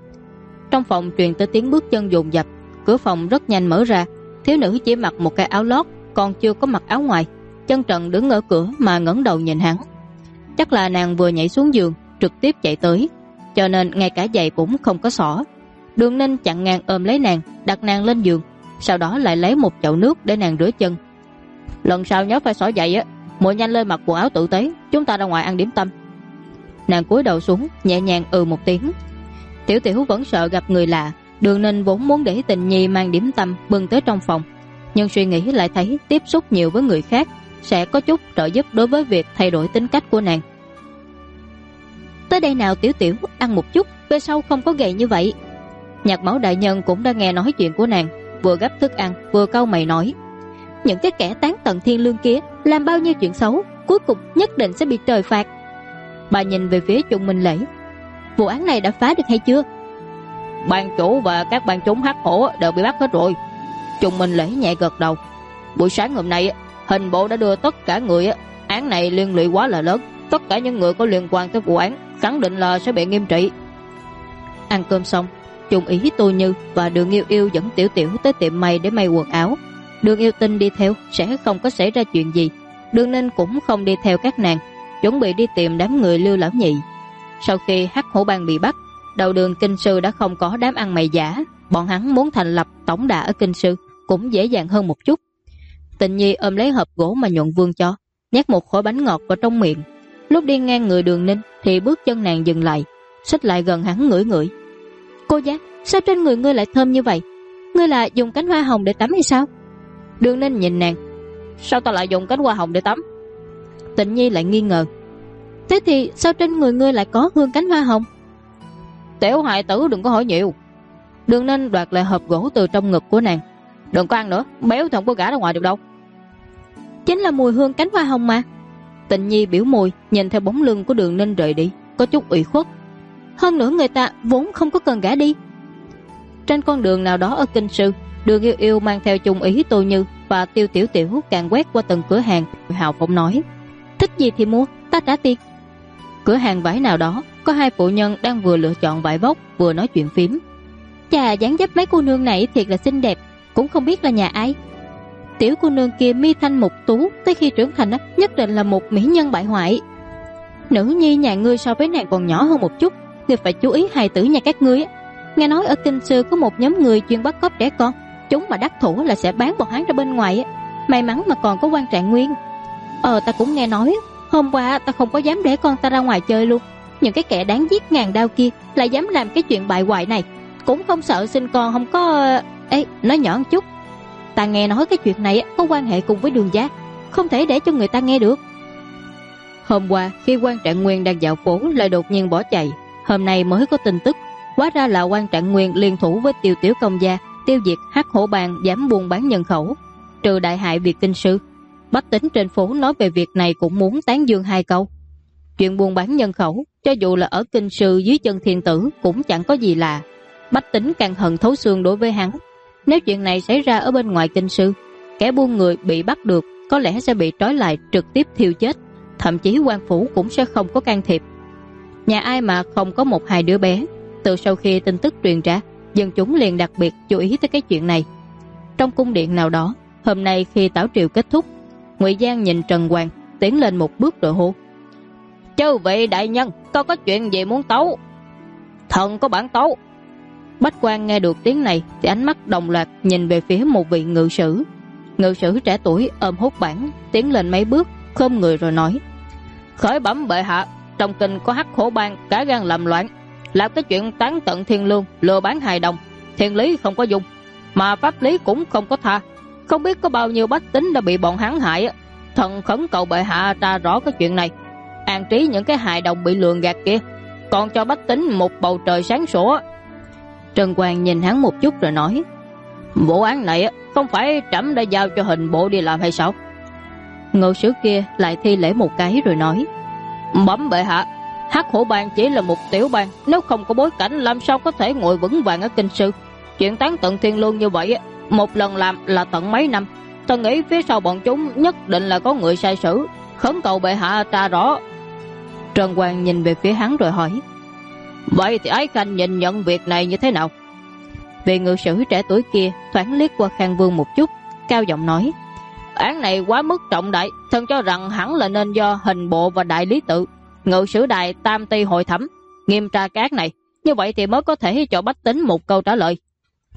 Trong phòng truyền tới tiếng bước chân dồn dập. Cửa phòng rất nhanh mở ra. Thiếu nữ chỉ mặc một cái áo lót, còn chưa có mặc áo ngoài, chân trần đứng ở cửa mà ngẩng đầu nhìn hắn. Chắc là nàng vừa nhảy xuống giường trực tiếp chạy tới, cho nên ngay cả giày cũng không có xỏ. Đường Ninh chặn ngang ôm lấy nàng, đặt nàng lên giường, sau đó lại lấy một chậu nước để nàng rửa chân. Lần sau nhớ phải xỏ giày á, muội nhanh lên mặc quần áo tử tế, chúng ta ra ngoài ăn điểm tâm. Nàng cúi đầu xuống, nhẹ nhàng một tiếng. Tiểu Tiểu vẫn sợ gặp người lạ. Đường Ninh vốn muốn để Tình Nhi mang điểm tâm bưng tới trong phòng, nhưng suy nghĩ lại thấy tiếp xúc nhiều với người khác sẽ có chút trợ giúp đối với việc thay đổi tính cách của nàng. Tới đây nào Tiểu Tiểu, ăn một chút, về sau không có gầy như vậy. Nhạc Mẫu đại nhân cũng đã nghe nói chuyện của nàng, vừa gấp thức ăn vừa cau mày nói, những cái kẻ tán tận thiên lương kia làm bao nhiêu chuyện xấu, cuối cùng nhất định sẽ bị trời phạt. Bà nhìn về phía Trung Minh Lễ, vụ án này đã phá được hay chưa? Ban chủ và các ban chúng hắc hổ đều bị bắt hết rồi. Trung Minh Lễ nhẹ gật đầu. Buổi sáng hôm nay hình bộ đã đưa tất cả người, án này liên lụy quá là lớn, tất cả những người có liên quan tới vụ án khẳng định là sẽ bị nghiêm trị. Ăn cơm xong, Trung Ý, Tô Như và Đường Yêu Yêu dẫn Tiểu Tiểu tới tiệm may để may quần áo. Đường Yêu Tinh đi theo sẽ không có xảy ra chuyện gì. Đường Ninh cũng không đi theo các nàng, chuẩn bị đi tìm đám người Lưu Lão Nhị. Sau khi hắc hổ bang bị bắt, đầu đường Kinh Sư đã không có đám ăn mày giả, bọn hắn muốn thành lập tổng đà ở Kinh Sư cũng dễ dàng hơn một chút. Tình Nhi ôm lấy hộp gỗ mà Nhuận Vương cho, nhét một khối bánh ngọt vào trong miệng. Lúc đi ngang người Đường Ninh thì bước chân nàng dừng lại, xích lại gần hắn ngửi ngửi. Cô giác, sao trên người ngươi lại thơm như vậy? Ngươi là dùng cánh hoa hồng để tắm hay sao? Đường Ninh nhìn nàng, sao ta lại dùng cánh hoa hồng để tắm? Tịnh Nhi lại nghi ngờ. Thế thì sao trên người ngươi lại có hương cánh hoa hồng? Tiểu hài tử đừng có hỏi nhiều. Đường Ninh đoạt lại hộp gỗ từ trong ngực của nàng. Đừng có ăn nữa, béo thì không có gả ra ngoài được đâu. Chính là mùi hương cánh hoa hồng mà. Tịnh Nhi biểu môi nhìn theo bóng lưng của Đường Ninh rời đi, có chút ủy khuất. Hơn nữa người ta vốn không có cần gả đi. Trên con đường nào đó ở Kinh Sư, Đường Yêu Yêu mang theo chung ý Tô Như và Tiêu Tiểu Tiểu càng quét qua từng cửa hàng, hào phóng nói: thích gì thì mua, ta trả tiền. Cửa hàng vải nào đó có hai phụ nhân đang vừa lựa chọn vải vóc vừa nói chuyện phím. Chà, dáng dấp mấy cô nương này thiệt là xinh đẹp, cũng không biết là nhà ai. Tiểu cô nương kia mi thanh mục tú, tới khi trưởng thành nhất định là một mỹ nhân bại hoại. Nữ nhi nhà ngươi so với nàng còn nhỏ hơn một chút, ngươi phải chú ý hài tử nhà các ngươi. Nghe nói ở Kinh Sư có một nhóm người chuyên bắt cóc trẻ con, chúng mà đắc thủ là sẽ bán bọn hắn ra bên ngoài. May mắn mà còn có Quan Trạng Nguyên. Ta cũng nghe nói. Hôm qua ta không có dám để con ta ra ngoài chơi luôn. Những cái kẻ đáng giết ngàn đao kia lại dám làm cái chuyện bại hoại này, cũng không sợ sinh con không có... Ê, nói nhỏ một chút, ta nghe nói cái chuyện này có quan hệ cùng với Đường gia, không thể để cho người ta nghe được. Hôm qua khi Quan Trạng Nguyên đang dạo phố lại đột nhiên bỏ chạy. Hôm nay mới có tin tức, hóa ra là Quan Trạng Nguyên liên thủ với Tiêu Tiểu công gia tiêu diệt Hắc Hổ Bang, dám buôn bán nhân khẩu, trừ đại hại việc Kinh Sư. Bách tính trên phố nói về việc này cũng muốn tán dương hai câu. Chuyện buôn bán nhân khẩu, cho dù là ở Kinh Sư dưới chân thiên tử cũng chẳng có gì lạ. Bách tính càng hận thấu xương đối với hắn. Nếu chuyện này xảy ra ở bên ngoài Kinh Sư, kẻ buôn người bị bắt được có lẽ sẽ bị trói lại trực tiếp thiêu chết, thậm chí quan phủ cũng sẽ không có can thiệp. Nhà ai mà không có một hai đứa bé. Từ sau khi tin tức truyền ra, dân chúng liền đặc biệt chú ý tới cái chuyện này. Trong cung điện nào đó, hôm nay khi tảo triều kết thúc, Ngụy Giang nhìn Trần Hoàng tiến lên một bước rồi hô: chư vị đại nhân, có chuyện gì muốn tấu? Thần có bản tấu. Bách quan nghe được tiếng này thì ánh mắt đồng loạt nhìn về phía một vị ngự sử. Ngự sử trẻ tuổi ôm hốt bản tiến lên mấy bước, khom người rồi nói: khởi bẩm bệ hạ, trong kinh có Hắc Hổ Bang cả gan làm loạn, làm cái chuyện tán tận thiên lương, lừa bán hài đồng, thiên lý không có dùng, mà pháp lý cũng không có tha. Không biết có bao nhiêu bách tính đã bị bọn hắn hại. Thần khẩn cầu bệ hạ tra rõ cái chuyện này, an trí những cái hài đồng bị lường gạt kia, còn cho bách tính một bầu trời sáng sủa. Trần Hoàng nhìn hắn một chút rồi nói: vụ án này không phải trẫm đã giao cho hình bộ đi làm hay sao? Ngự sử kia lại thi lễ một cái rồi nói: bẩm bệ hạ, Hắc Hổ Bang chỉ là một tiểu bang, nếu không có bối cảnh làm sao có thể ngồi vững vàng ở Kinh Sư. Chuyện tán tận thiên lương như vậy một lần làm là tận mấy năm. Tôi nghĩ phía sau bọn chúng nhất định là có người sai sử, khẩn cầu bệ hạ tra rõ. Trần Hoàng nhìn về phía hắn rồi hỏi: vậy thì Ái Khanh nhìn nhận việc này như thế nào? Vị ngự sử trẻ tuổi kia thoáng liếc qua Khang Vương một chút, cao giọng nói: án này quá mức trọng đại, thần cho rằng hẳn là nên do hình bộ và đại lý tự, ngự sử đài tam ty hội thẩm nghiêm tra cái án này, như vậy thì mới có thể cho bách tính một câu trả lời.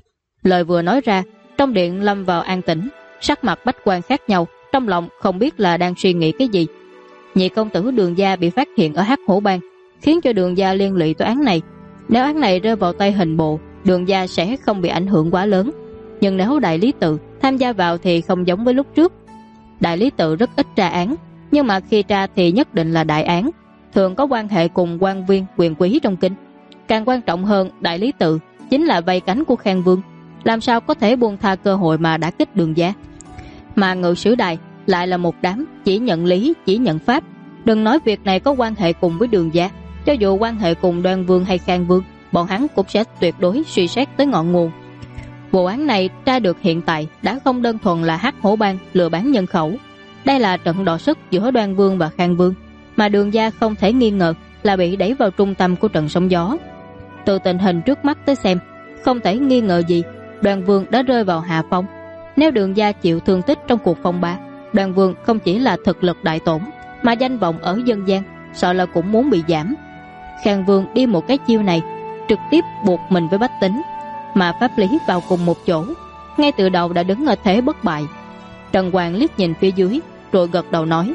Lời vừa nói ra, trong điện lâm vào an tĩnh, sắc mặt bách quan khác nhau, trong lòng không biết là đang suy nghĩ cái gì. Nhị công tử Đường gia bị phát hiện ở Hắc Hổ Bang, khiến cho Đường gia liên lụy tới án này. Nếu án này rơi vào tay hình bộ, Đường gia sẽ không bị ảnh hưởng quá lớn, nhưng nếu đại lý tự tham gia vào thì không giống với lúc trước. Đại lý tự rất ít tra án, nhưng mà khi tra thì nhất định là đại án, thường có quan hệ cùng quan viên quyền quý trong kinh. Càng quan trọng hơn, đại lý tự chính là vây cánh của Khang Vương, làm sao có thể buông tha cơ hội mà đả kích Đường gia. Mà ngự sử đài lại là một đám chỉ nhận lý chỉ nhận pháp. Đừng nói việc này có quan hệ cùng với Đường gia, cho dù quan hệ cùng Đoan Vương hay Khang Vương, bọn hắn cũng sẽ tuyệt đối suy xét tới ngọn nguồn. Vụ án này tra được hiện tại đã không đơn thuần là Hắc Hổ Bang lừa bán nhân khẩu. Đây là trận đọ sức giữa Đoan Vương và Khang Vương, mà Đường gia không thể nghi ngờ là bị đẩy vào trung tâm của trận sóng gió. Từ tình hình trước mắt tới xem, không thể nghi ngờ gì Đoan Vương đã rơi vào hạ phong. Nếu Đường gia chịu thương tích trong cuộc phong ba, Đoan Vương không chỉ là thực lực đại tổn, mà danh vọng ở dân gian sợ là cũng muốn bị giảm. Khang Vương đi một cái chiêu này trực tiếp buộc mình với bách tính, mà pháp lý vào cùng một chỗ, ngay từ đầu đã đứng ở thế bất bại. Trần Hoàng liếc nhìn phía dưới rồi gật đầu nói: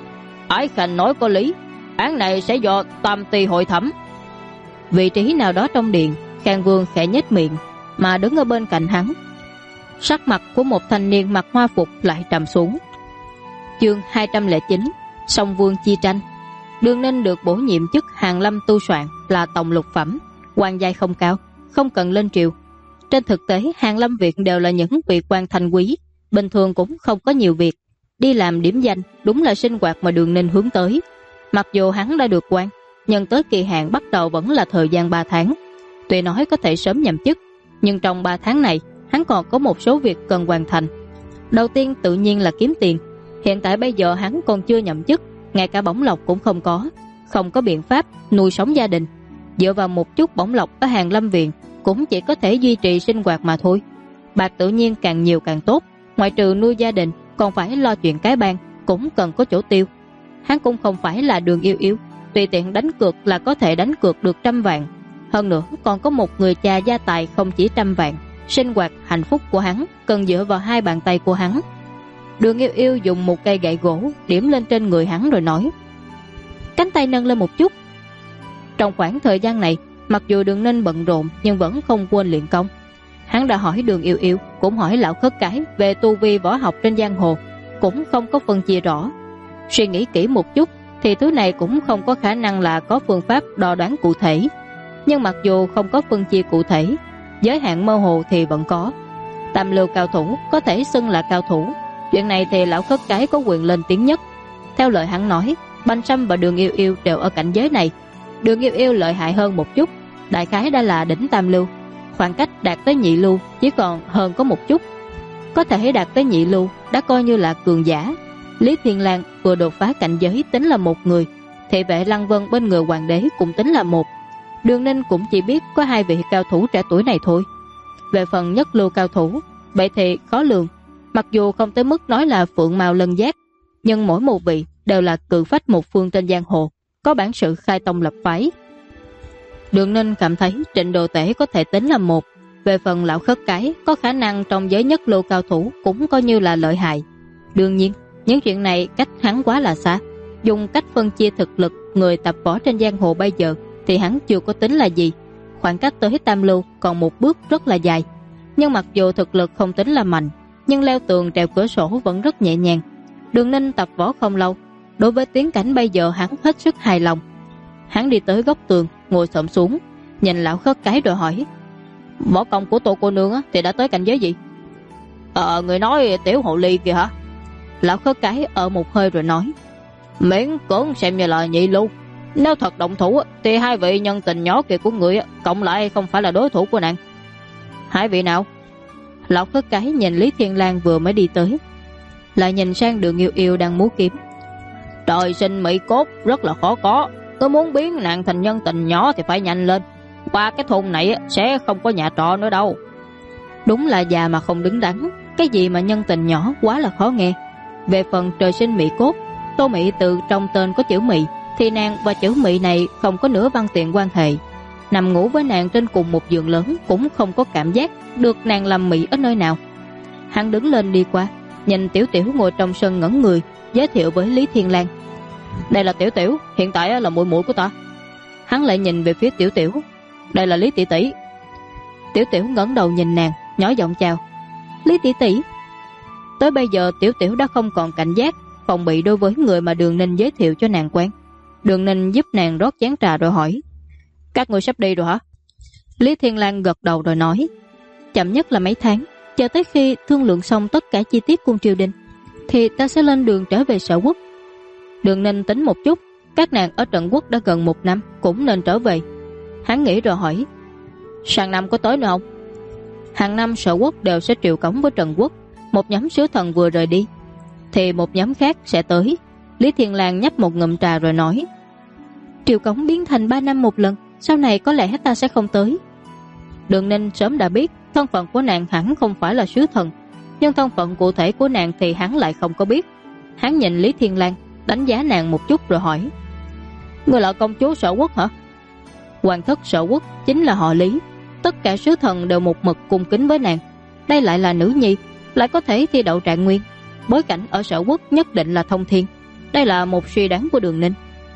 Ái Khanh nói có lý, án này sẽ do tam ty hội thẩm. Vị trí nào đó trong điện, Khang Vương khẽ nhếch miệng, mà đứng ở bên cạnh hắn, sắc mặt của một thanh niên mặc hoa phục lại trầm xuống. Chương 209: Song vương chi tranh. Đường Ninh được bổ nhiệm chức Hàn Lâm tu soạn là tổng lục phẩm, quan giai không cao, không cần lên triều. Trên thực tế Hàn Lâm viện đều là những vị quan thanh quý, bình thường cũng không có nhiều việc. Đi làm điểm danh đúng là sinh hoạt mà Đường Ninh hướng tới. Mặc dù hắn đã được quan, nhưng tới kỳ hạn bắt đầu vẫn là thời gian 3 tháng. Tuy nói có thể sớm nhậm chức, nhưng trong 3 tháng này hắn còn có một số việc cần hoàn thành. Đầu tiên tự nhiên là kiếm tiền. Hiện tại bây giờ hắn còn chưa nhậm chức, ngay cả bổng lộc cũng không có biện pháp nuôi sống gia đình. Dựa vào một chút bổng lộc ở Hàn Lâm viện cũng chỉ có thể duy trì sinh hoạt mà thôi. Bạc tự nhiên càng nhiều càng tốt, ngoại trừ nuôi gia đình còn phải lo chuyện cái bang, cũng cần có chỗ tiêu. Hắn cũng không phải là Đường Yêu Yêu, tùy tiện đánh cược là có thể đánh cược được 100 vạn. Hơn nữa còn có một người cha gia tài không chỉ 100 vạn. Sinh hoạt hạnh phúc của hắn cần dựa vào 2 bàn tay của hắn. Đường Yêu Yêu dùng một cây gậy gỗ điểm lên trên người hắn rồi nói: cánh tay nâng lên một chút. Trong khoảng thời gian này, mặc dù Đường Ninh bận rộn nhưng vẫn không quên luyện công. Hắn đã hỏi Đường Yêu Yêu, cũng hỏi lão khất cái về tu vi võ học trên giang hồ, cũng không có phân chia rõ. Suy nghĩ kỹ một chút thì thứ này cũng không có khả năng là có phương pháp đo đoán cụ thể. Nhưng mặc dù không có phân chia cụ thể, giới hạn mơ hồ thì vẫn có. Tam lưu cao thủ có thể xưng là cao thủ, chuyện này thì lão khất cái có quyền lên tiếng nhất. Theo lời hắn nói, Banh Sâm và Đường Yêu Yêu đều ở cảnh giới này. Đường Yêu Yêu lợi hại hơn một chút, đại khái đã là đỉnh tam lưu, khoảng cách đạt tới nhị lưu chỉ còn hơn có một chút. Có thể đạt tới nhị lưu đã coi như là cường giả. Lý Thiên Lang vừa đột phá cảnh giới tính là một người, thị vệ Lăng Vân bên người hoàng đế cũng tính là một. Đường Ninh cũng chỉ biết có 2 vị cao thủ trẻ tuổi này thôi. Về phần nhất lưu cao thủ, vậy thì khó lường. Mặc dù không tới mức nói là phượng mao lân giác, nhưng mỗi một vị đều là cự phách một phương trên giang hồ, có bản sự khai tông lập phái. Đường Ninh cảm thấy Trịnh Đồ Tể có thể tính là một. Về phần lão khất cái có khả năng trong giới nhất lưu cao thủ cũng coi như là lợi hại. Đương nhiên những chuyện này cách hắn quá là xa. Dùng cách phân chia thực lực người tập võ trên giang hồ bây giờ thì hắn chưa có tính là gì. Khoảng cách tới tam lưu còn một bước rất là dài. Nhưng mặc dù thực lực không tính là mạnh, nhưng leo tường trèo cửa sổ vẫn rất nhẹ nhàng. Đường Ninh tập võ không lâu, đối với tiến cảnh bây giờ hắn hết sức hài lòng. Hắn đi tới góc tường, ngồi xổm xuống, nhìn lão khất cái rồi hỏi: võ công của Tô cô nương thì đã tới cảnh giới gì? Người nói tiểu hồ ly kìa hả? Lão khất cái ở một hơi rồi nói: miễn cưỡng xem như là nhị lưu. Nếu thật động thủ thì 2 vị nhân tình nhỏ kia của người cộng lại không phải là đối thủ của nàng. 2 vị nào? Lão khất cái nhìn Lý Thiên Lang vừa mới đi tới, lại nhìn sang Đường Yêu Yêu đang múa kiếm. Trời sinh mỹ cốt rất là khó có, cứ muốn biến nàng thành nhân tình nhỏ thì phải nhanh lên. Qua cái thôn này sẽ không có nhà trọ nữa đâu. Đúng là già mà không đứng đắn. Cái gì mà nhân tình nhỏ quá là khó nghe. Về phần trời sinh mỹ cốt, Tô Mị từ trong tên có chữ Mị, thì nàng và chữ Mị này không có nửa văn tiền quan hệ. Nằm ngủ với nàng trên cùng một giường lớn cũng không có cảm giác được nàng làm Mị ở nơi nào. Hắn đứng lên đi qua, nhìn Tiểu Tiểu ngồi trong sân ngẩn người, giới thiệu với Lý Thiên Lang: đây là Tiểu Tiểu, hiện tại là muội muội của ta. Hắn lại nhìn về phía Tiểu Tiểu: đây là Lý tỷ tỷ. Tiểu Tiểu ngẩng đầu nhìn nàng, nhỏ giọng chào: Lý tỷ tỷ. Tới bây giờ Tiểu Tiểu đã không còn cảnh giác, phòng bị đối với người mà Đường Ninh giới thiệu cho nàng quen. Đường Ninh giúp nàng rót chén trà rồi hỏi: các người sắp đi rồi hả? Lý Thiên Lang gật đầu rồi nói: chậm nhất là mấy tháng, chờ tới khi thương lượng xong tất cả chi tiết cung triều đình thì ta sẽ lên đường trở về Sở Quốc. Đường Ninh tính một chút, các nàng ở Trận Quốc đã gần 1 năm, cũng nên trở về. Hắn nghĩ rồi hỏi: sang năm có tới nữa không? Hàng năm Sở Quốc đều sẽ triệu cống với Trần Quốc. Một nhóm sứ thần vừa rời đi thì một nhóm khác sẽ tới. Lý Thiên Lang nhấp một ngụm trà rồi nói: triệu cống biến thành 3 năm một lần, sau này có lẽ ta sẽ không tới. Đường Ninh sớm đã biết thân phận của nàng hẳn không phải là sứ thần, nhưng thân phận cụ thể của nàng thì hắn lại không có biết. Hắn nhìn Lý Thiên Lang, đánh giá nàng một chút rồi hỏi: ngươi là công chúa Sở Quốc hả? Hoàng thất Sở Quốc chính là họ Lý, tất cả sứ thần đều một mực cung kính với nàng. Đây lại là nữ nhi, lại có thể thi đậu trạng nguyên, bối cảnh ở Sở Quốc nhất định là thông thiên. Đây là một suy đoán của Đường Ninh.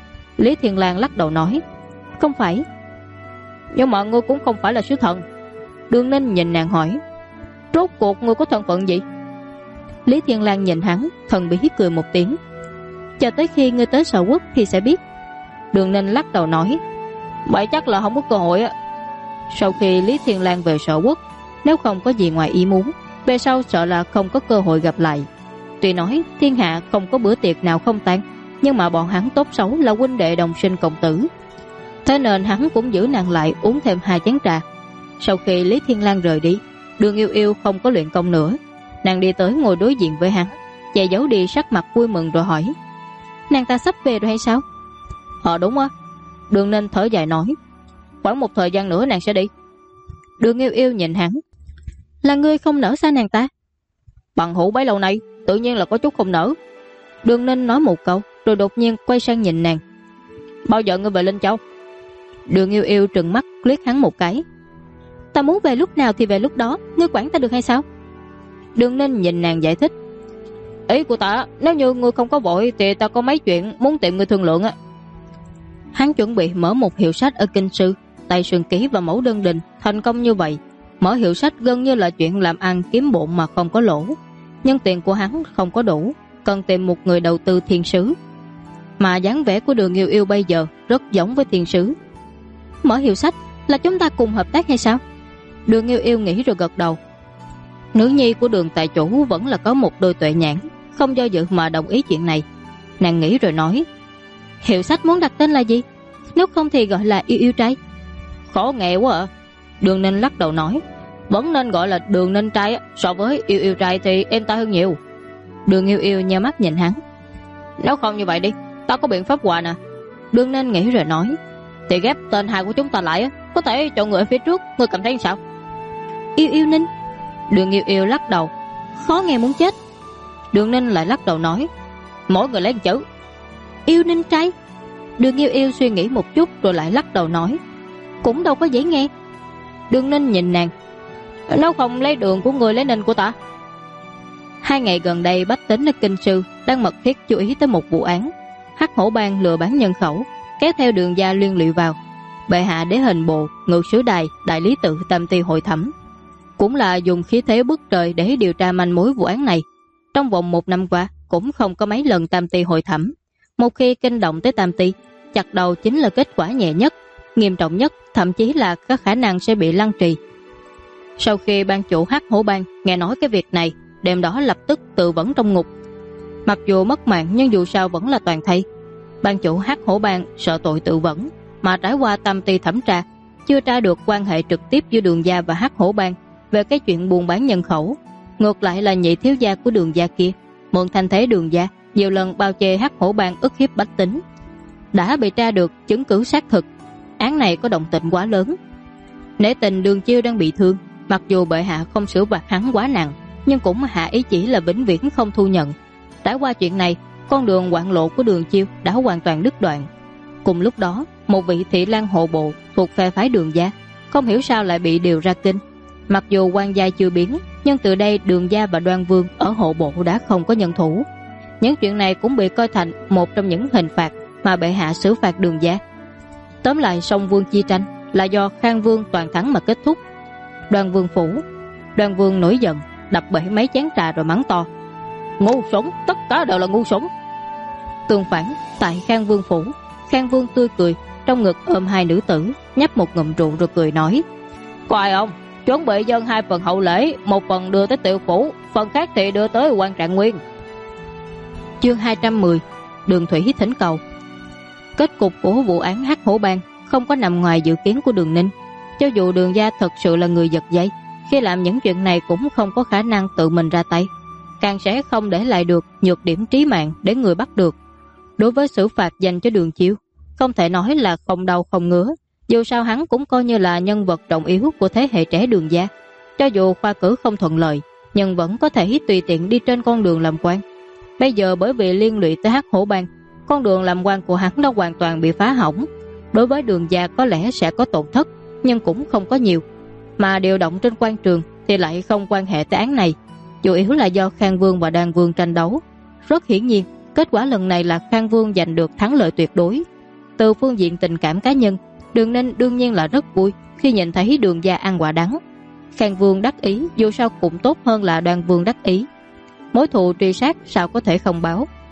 Lý Thiên Lang lắc đầu nói: không phải. Nhưng mà ngươi cũng không phải là sứ thần. Đường Ninh nhìn nàng hỏi: rốt cuộc ngươi có thân phận gì? Lý Thiên Lang nhìn hắn, thần bí cười một tiếng: Chờ tới khi ngươi tới Sở Quốc thì sẽ biết. Đường Ninh lắc đầu nói, vậy chắc là không có cơ hội á. Sau khi Lý Thiên Lang về Sở Quốc, nếu không có gì ngoài ý muốn, về sau sợ là không có cơ hội gặp lại. Tuy nói thiên hạ không có bữa tiệc nào không tan, nhưng mà bọn hắn tốt xấu là huynh đệ đồng sinh cộng tử, thế nên hắn cũng giữ nàng lại uống thêm 2 chén trà. Sau khi Lý Thiên Lang rời đi, Đường Yêu Yêu không có luyện công nữa. Nàng đi tới ngồi đối diện với hắn, che giấu đi sắc mặt vui mừng rồi hỏi, nàng ta sắp về rồi hay sao? Đúng á. Đường Ninh thở dài nói, khoảng một thời gian nữa nàng sẽ đi. Đường Yêu Yêu nhìn hắn, là ngươi không nỡ xa nàng ta? Bằng hữu bấy lâu nay tự nhiên là có chút không nỡ. Đường Ninh nói một câu rồi đột nhiên quay sang nhìn nàng, bao giờ ngươi về Linh Châu? Đường Yêu Yêu trừng mắt liếc hắn một cái, ta muốn về lúc nào thì về lúc đó, ngươi quản ta được hay sao? Đường Ninh nhìn nàng giải thích, ý của ta nếu như ngươi không có vội thì ta có mấy chuyện muốn tìm ngươi thương lượng á. Hắn chuẩn bị mở một hiệu sách ở Kinh Sư, tay sườn ký và mẫu đơn đình thành công như vậy, mở hiệu sách gần như là chuyện làm ăn kiếm bộn mà không có lỗ. Nhưng tiền của hắn không có đủ, cần tìm một người đầu tư thiên sứ. Mà dáng vẻ của Đường Yêu Yêu bây giờ rất giống với thiên sứ. Mở hiệu sách là chúng ta cùng hợp tác hay sao? Đường Yêu Yêu nghĩ rồi gật đầu. Nữ nhi của Đường tài chủ vẫn là có một đôi tuệ nhãn, không do dự mà đồng ý chuyện này. Nàng nghĩ rồi nói, hiệu sách muốn đặt tên là gì? Nếu không thì gọi là Yêu Yêu Trai. Khó nghe quá à. Đường Ninh lắc đầu nói, vẫn nên gọi là Đường Ninh Trai, so với Yêu Yêu Trai thì êm tai hơn nhiều. Đường Yêu Yêu nheo mắt nhìn hắn, nếu không như vậy đi, ta có biện pháp quà nè. Đường Ninh nghĩ rồi nói, thì ghép tên hai của chúng ta lại, có thể chọn người ở phía trước, ngươi cảm thấy sao? Yêu Yêu Ninh. Đường Yêu Yêu lắc đầu, khó nghe muốn chết. Đường Ninh lại lắc đầu nói, mỗi người lấy một chữ. Yêu Ninh Trai. Đường Yêu Yêu suy nghĩ một chút rồi lại lắc đầu nói, cũng đâu có dễ nghe. Đường Ninh nhìn nàng, nếu không lấy Đường của người lấy Ninh của ta. 2 ngày gần đây bách tính ở Kinh Sư đang mật thiết chú ý tới một vụ án. Hắc Hổ Bang lừa bán nhân khẩu, kéo theo Đường gia liên lụy vào. Bệ hạ đế hình bộ, ngự sử đài, đại lý tự tam ty hội thẩm, cũng là dùng khí thế bức trời để điều tra manh mối vụ án này. Trong vòng 1 năm qua cũng không có mấy lần tam ty hội thẩm. Một khi kinh động tới tam ty, chặt đầu chính là kết quả nhẹ nhất, nghiêm trọng nhất thậm chí là có khả năng sẽ bị lăng trì. Sau khi ban chủ Hắc Hổ Bang nghe nói cái việc này, đêm đó lập tức tự vẫn trong ngục. Mặc dù mất mạng nhưng dù sao vẫn là toàn thây. Ban chủ Hắc Hổ Bang sợ tội tự vẫn, mà trải qua tam ty thẩm tra, chưa tra được quan hệ trực tiếp giữa Đường gia và Hắc Hổ Bang về cái chuyện buôn bán nhân khẩu. Ngược lại là nhị thiếu gia của Đường gia kia mượn thanh thế Đường gia nhiều lần bao che Hắc Hổ Bang ức hiếp bách tính, đã bị tra được chứng cứ xác thực. Án này có động tĩnh quá lớn. Nể tình Đường Chiêu đang bị thương, mặc dù bệ hạ không xử phạt hắn quá nặng, nhưng cũng hạ ý chỉ là vĩnh viễn không thu nhận. Trải qua chuyện này, con đường hoạn lộ của Đường Chiêu đã hoàn toàn đứt đoạn. Cùng lúc đó, một vị thị lang hộ bộ thuộc phe phái Đường gia không hiểu sao lại bị điều ra kinh. Mặc dù quan giai chưa biến, nhưng từ đây Đường gia và Đoan Vương ở hộ bộ đã không có nhân thủ. Những chuyện này cũng bị coi thành một trong những hình phạt mà bệ hạ xử phạt Đường gia. Tóm lại, song vương chi tranh là do Khang Vương toàn thắng mà kết thúc. Đoan Vương phủ. Đoan Vương nổi giận, đập bể mấy chén trà rồi mắng to, ngu xuẩn, tất cả đều là ngu xuẩn. Tương phản, tại Khang Vương phủ, Khang Vương tươi cười, trong ngực ôm 2 nữ tử, nhấp một ngụm rượu rồi cười nói, có ai không? Chuẩn bị dâng 2 phần hậu lễ, 1 phần đưa tới Tiểu phủ, phần khác thì đưa tới Quan Trạng Nguyên. Chương 210, Đường Thủy thỉnh cầu. Kết cục của vụ án Hắc Hổ Bang không có nằm ngoài dự kiến của Đường Ninh. Cho dù Đường gia thật sự là người giật dây, khi làm những chuyện này cũng không có khả năng tự mình ra tay, càng sẽ không để lại được nhược điểm trí mạng để người bắt được. Đối với xử phạt dành cho Đường Chiêu, không thể nói là không đau không ngứa. Dù sao hắn cũng coi như là nhân vật trọng yếu của thế hệ trẻ Đường gia. Cho dù khoa cử không thuận lợi, nhưng vẫn có thể tùy tiện đi trên con đường làm quan. Bây giờ bởi vì liên lụy tới Hắc Hổ Bang, con đường làm quan của hắn đã hoàn toàn bị phá hỏng. Đối với Đường gia có lẽ sẽ có tổn thất, nhưng cũng không có nhiều. Mà điều động trên quan trường thì lại không quan hệ tới án này, chủ yếu là do Khang Vương và Đoan Vương tranh đấu. Rất hiển nhiên, kết quả lần này là Khang Vương giành được thắng lợi tuyệt đối. Từ phương diện tình cảm cá nhân, Đường Ninh đương nhiên là rất vui khi nhìn thấy Đường gia ăn quả đắng. Khang Vương đắc ý dù sao cũng tốt hơn là Đoan Vương đắc ý. Mối thù truy sát sao có thể không báo.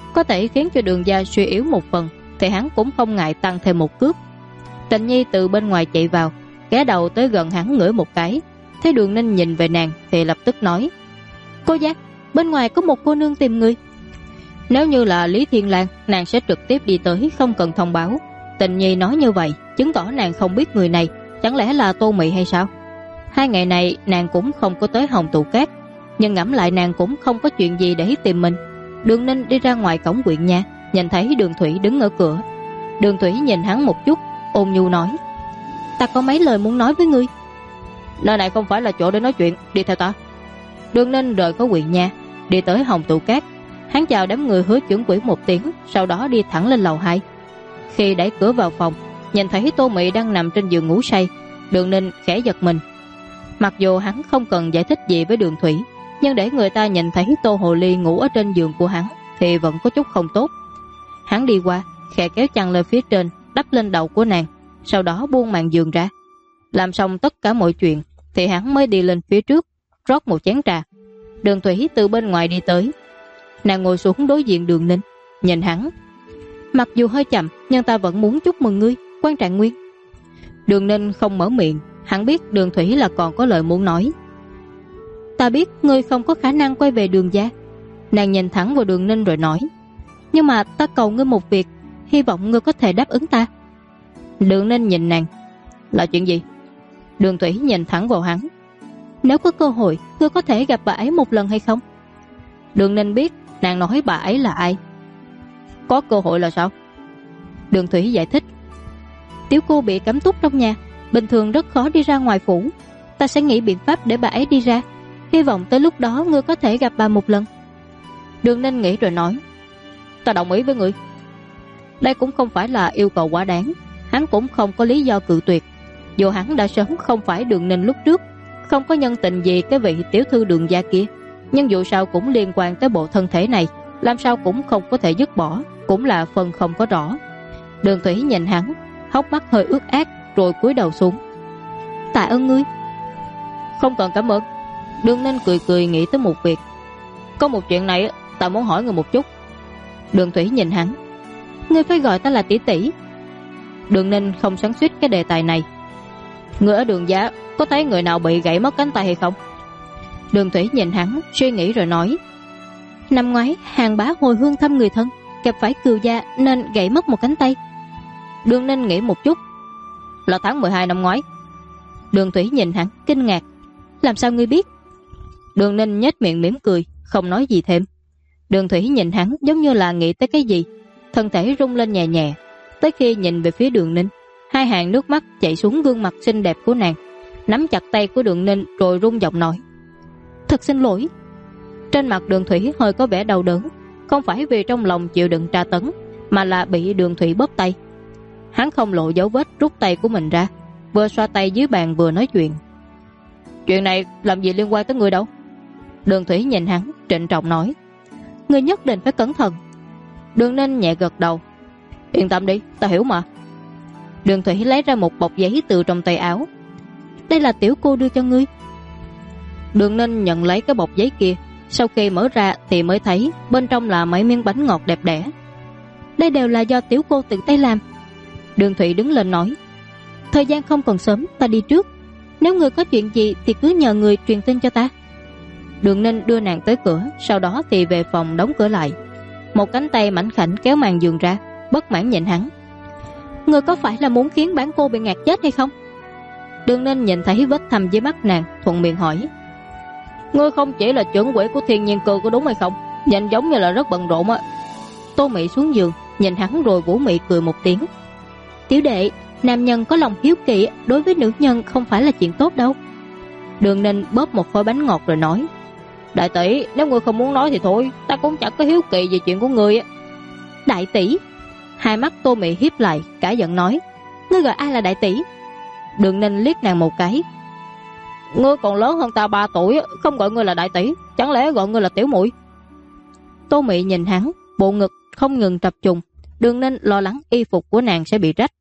có thể khiến cho Đường gia suy yếu một phần, thì hắn cũng không ngại tăng thêm một cước. Tịnh Nhi từ bên ngoài chạy vào, ghé đầu tới gần hắn ngửi một cái, thấy Đường Ninh nhìn về nàng thì lập tức nói: Cô giác, bên ngoài có một cô nương tìm người. Nếu như là Lý Thiên Lang, nàng sẽ trực tiếp đi tới, không cần thông báo. Tịnh Nhi nói như vậy chứng tỏ nàng không biết người này. Chẳng lẽ là Tô Mị hay sao? 2 ngày này nàng cũng không có tới Hồng Tụ Cát, nhưng ngẫm lại nàng cũng không có chuyện gì để tìm mình. Đường Ninh đi ra ngoài cổng quyện nhà, nhìn thấy Đường Thủy đứng ở cửa. Đường Thủy nhìn hắn một chút, ôn nhu nói: Ta có mấy lời muốn nói với ngươi. Nơi này không phải là chỗ để nói chuyện, đi theo ta. Đường Ninh rời khỏi quyện nhà, đi tới Hồng Tụ Cát. Hắn chào đám người Hứa trưởng quỹ một tiếng, sau đó đi thẳng lên lầu 2. Khi đẩy cửa vào phòng, nhìn thấy Tô Mị đang nằm trên giường ngủ say, Đường Ninh khẽ giật mình. Mặc dù hắn không cần giải thích gì với Đường Thủy, nhưng để người ta nhìn thấy Tô Hồ Ly ngủ ở trên giường của hắn thì vẫn có chút không tốt. Hắn đi qua, khẽ kéo chăn lên phía trên, đắp lên đầu của nàng, sau đó buông màn giường ra. Làm xong tất cả mọi chuyện thì hắn mới đi lên phía trước, rót một chén trà. Đường Thủy từ bên ngoài đi tới. Nàng ngồi xuống đối diện Đường Ninh, nhìn hắn: Mặc dù hơi chậm, nhưng ta vẫn muốn chúc mừng ngươi, Quan Trạng Nguyên. Đường Ninh không mở miệng, hắn biết Đường Thủy là còn có lời muốn nói. Ta biết ngươi không có khả năng quay về Đường gia. Nàng nhìn thẳng vào Đường Ninh rồi nói: Nhưng mà ta cầu ngươi một việc, hy vọng ngươi có thể đáp ứng ta. Đường Ninh nhìn nàng: Là chuyện gì? Đường Thủy nhìn thẳng vào hắn: Nếu có cơ hội, ngươi có thể gặp bà ấy một lần hay không? Đường Ninh biết nàng nói bà ấy là ai. Có cơ hội là sao? Đường Thủy giải thích: Tiểu cô bị cấm túc trong nhà, bình thường rất khó đi ra ngoài phủ. Ta sẽ nghĩ biện pháp để bà ấy đi ra, hy vọng tới lúc đó ngươi có thể gặp bà một lần. Đường Ninh nghĩ rồi nói: Ta đồng ý với ngươi. Đây cũng không phải là yêu cầu quá đáng, hắn cũng không có lý do cự tuyệt. Dù hắn đã sớm không phải Đường Ninh lúc trước, không có nhân tình gì cái vị tiểu thư Đường gia kia, nhưng dù sao cũng liên quan tới bộ thân thể này, làm sao cũng không có thể dứt bỏ, cũng là phần không có rõ. Đường Thủy nhìn hắn, hốc mắt hơi ướt át, rồi cúi đầu xuống: Tạ ơn ngươi. Không cần cảm ơn. Đường Ninh cười cười nghĩ tới một việc: Có một chuyện này ta muốn hỏi ngươi một chút. Đường Thủy nhìn hắn: Ngươi phải gọi ta là tỷ tỷ. Đường Ninh không xoắn xuýt cái đề tài này. Ngươi ở Đường gia có thấy người nào bị gãy mất cánh tay hay không? Đường Thủy nhìn hắn, suy nghĩ rồi nói: Năm ngoái Hàng bá hồi hương thăm người thân, gặp phải cừu gia nên gãy mất một cánh tay. Đường Ninh nghĩ một chút: Là tháng 12 năm ngoái. Đường Thủy nhìn hắn kinh ngạc: Làm sao ngươi biết? Đường Ninh nhếch miệng mỉm cười, không nói gì thêm. Đường Thủy nhìn hắn giống như là nghĩ tới cái gì, thân thể rung lên nhẹ nhẹ. Tới khi nhìn về phía Đường Ninh, 2 hàng nước mắt chảy xuống gương mặt xinh đẹp của nàng, nắm chặt tay của Đường Ninh rồi run giọng nói: Thật xin lỗi. Trên mặt Đường Thủy hơi có vẻ đau đớn, không phải vì trong lòng chịu đựng tra tấn, mà là bị Đường Thủy bóp tay. Hắn không lộ dấu vết rút tay của mình ra, vừa xoa tay dưới bàn vừa nói chuyện: Chuyện này làm gì liên quan tới ngươi đâu? Đường Thủy nhìn hắn trịnh trọng nói: Ngươi nhất định phải cẩn thận. Đường Ninh nhẹ gật đầu: Yên tâm đi, ta hiểu mà. Đường Thủy lấy ra một bọc giấy từ trong tay áo: Đây là tiểu cô đưa cho ngươi. Đường Ninh nhận lấy cái bọc giấy kia, sau khi mở ra thì mới thấy bên trong là mấy miếng bánh ngọt đẹp đẽ. Đây đều là do tiểu cô tự tay làm. Đường Thủy đứng lên nói: Thời gian không còn sớm, ta đi trước. Nếu ngươi có chuyện gì thì cứ nhờ người truyền tin cho ta. Đường Ninh đưa nàng tới cửa, sau đó thì về phòng đóng cửa lại. Một cánh tay mảnh khảnh kéo màn giường ra, bất mãn nhìn hắn: Ngươi có phải là muốn khiến bản cô bị ngạt chết hay không? Đường Ninh nhìn thấy vết thâm dưới mắt nàng, thuận miệng hỏi: Ngươi không chỉ là trưởng quỹ của Thiên Nhiên Cư có đúng hay không? Nhìn giống như là rất bận rộn á. Tô Mị xuống giường, nhìn hắn rồi Vũ Mị cười một tiếng: Tiểu đệ, nam nhân có lòng hiếu kỳ đối với nữ nhân không phải là chuyện tốt đâu. Đường Ninh bóp một khối bánh ngọt rồi nói: Đại tỷ, nếu ngươi không muốn nói thì thôi, ta cũng chẳng có hiếu kỳ về chuyện của ngươi á. Đại tỷ? Hai mắt Tô Mị hiếp lại, cả giận nói: Ngươi gọi ai là đại tỷ? Đường Ninh liếc nàng một cái: Ngươi còn lớn hơn ta 3 tuổi, không gọi ngươi là đại tỷ, chẳng lẽ gọi ngươi là tiểu muội? Tô Mị nhìn hắn, bộ ngực không ngừng trập trùng. Đường Ninh lo lắng y phục của nàng sẽ bị rách.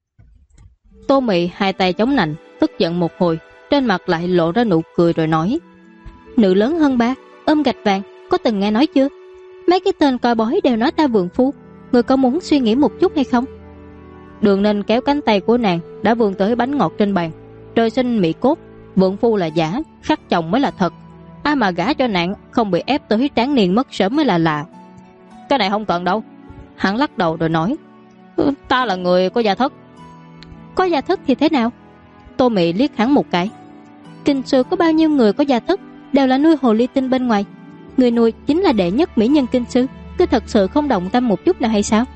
Tô Mị hai tay chống nạnh, tức giận một hồi, trên mặt lại lộ ra nụ cười rồi nói: Nữ lớn hơn ba, ôm gạch vàng, có từng nghe nói chưa? Mấy cái tên coi bói đều nói ta vượng phu, người có muốn suy nghĩ một chút hay không? Đường Ninh kéo cánh tay của nàng đã vươn tới bánh ngọt trên bàn. Trời sinh mỹ cốt, vượng phu là giả, khắc chồng mới là thật. Ai mà gả cho nàng không bị ép tới tráng niên mất sớm mới là lạ. Cái này không cần đâu. Hắn lắc đầu rồi nói, ta là người có gia thất. Có gia thất thì thế nào? Tô Mị liếc hắn một cái. Kinh sư có bao nhiêu người có gia thất đều là nuôi hồ ly tinh bên ngoài. Người nuôi chính là đệ nhất mỹ nhân kinh sư, cứ thật sự không động tâm một chút nào hay sao?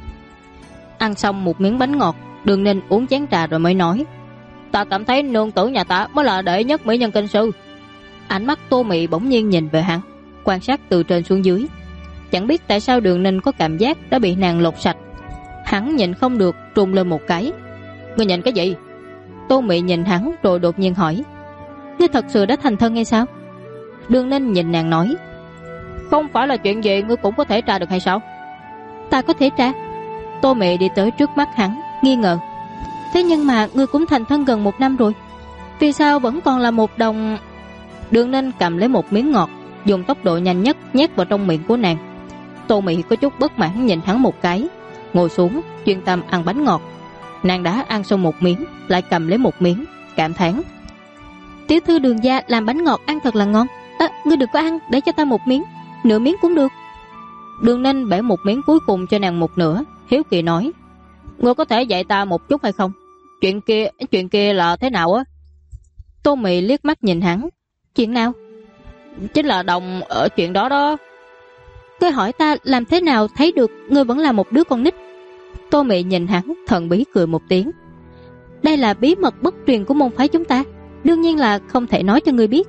Ăn xong một miếng bánh ngọt, Đường Ninh uống chén trà rồi mới nói, ta cảm thấy nương tử nhà ta mới là đệ nhất mỹ nhân kinh sư. Ánh mắt Tô Mị bỗng nhiên nhìn về hắn, quan sát từ trên xuống dưới. Chẳng biết tại sao Đường Ninh có cảm giác đã bị nàng lột sạch. Hắn nhìn không được trùng lên một cái. Ngươi nhìn cái gì? Tô Mị nhìn hắn rồi đột nhiên hỏi, ngươi thật sự đã thành thân hay sao? Đường Ninh nhìn nàng nói, không phải là chuyện gì ngươi cũng có thể tra được hay sao? Ta có thể tra. Tô Mị đi tới trước mắt hắn, nghi ngờ, thế nhưng mà ngươi cũng thành thân gần 1 năm rồi, vì sao vẫn còn là một đồng? Đường Ninh cầm lấy một miếng ngọt, dùng tốc độ nhanh nhất nhét vào trong miệng của nàng. Tô Mị có chút bất mãn nhìn hắn một cái, ngồi xuống chuyên tâm ăn bánh ngọt. Nàng đã ăn xong một miếng, lại cầm lấy một miếng, cảm thán, tiểu thư Đường gia làm bánh ngọt ăn thật là ngon. Ngươi đừng có ăn, để cho ta một miếng, nửa miếng cũng được. Đường Ninh bẻ một miếng cuối cùng cho nàng một nửa, hiếu kỳ nói, ngươi có thể dạy ta một chút hay không? Chuyện kia là thế nào á? Tô Mị liếc mắt nhìn hắn, chuyện nào? Chính là đồng ở chuyện đó đó. Ngươi hỏi ta làm thế nào thấy được ngươi vẫn là một đứa con nít? Tô Mị nhìn hắn thần bí cười một tiếng, đây là bí mật bất truyền của môn phái chúng ta, đương nhiên là không thể nói cho ngươi biết.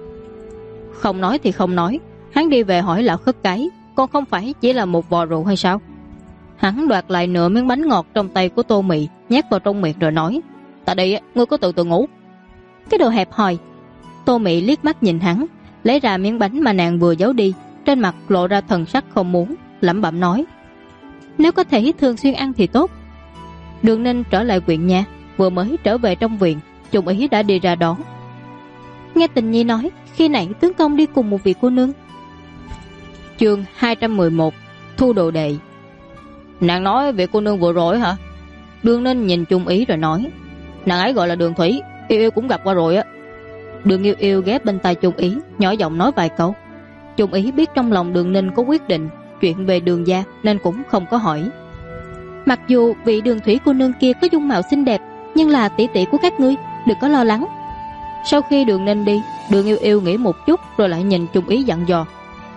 Không nói thì không nói. Hắn đi về hỏi lão khất cái, còn không phải chỉ là một vò rượu hay sao? Hắn đoạt lại nửa miếng bánh ngọt trong tay của Tô Mị, nhét vào trong miệng rồi nói, ta đi, ngươi có từ ngủ. Cái đồ hẹp hòi. Tô Mị liếc mắt nhìn hắn, lấy ra miếng bánh mà nàng vừa giấu đi, trên mặt lộ ra thần sắc không muốn, lẩm bẩm nói, nếu có thể thường xuyên ăn thì tốt. Đường Ninh trở lại viện nhà, vừa mới trở về trong viện, Trung Ý đã đi ra đón. Nghe Tình Nhi nói, khi nãy tướng công đi cùng một vị cô nương. Chương 211, thu đồ đệ. Nàng nói vị cô nương vừa rồi hả? Đường Ninh nhìn Trung Ý rồi nói, nàng ấy gọi là Đường Thủy, Yêu Yêu cũng gặp qua rồi á. Đường Yêu Yêu ghé bên tai Trung Ý, nhỏ giọng nói vài câu. Trung Ý biết trong lòng Đường Ninh có quyết định chuyện về Đường gia nên cũng không có hỏi. Mặc dù vị Đường Thủy cô nương kia có dung mạo xinh đẹp, nhưng là tỷ tỷ của các ngươi, đừng có lo lắng. Sau khi Đường Ninh đi, Đường Yêu Yêu nghĩ một chút rồi lại nhìn Trung Ý dặn dò,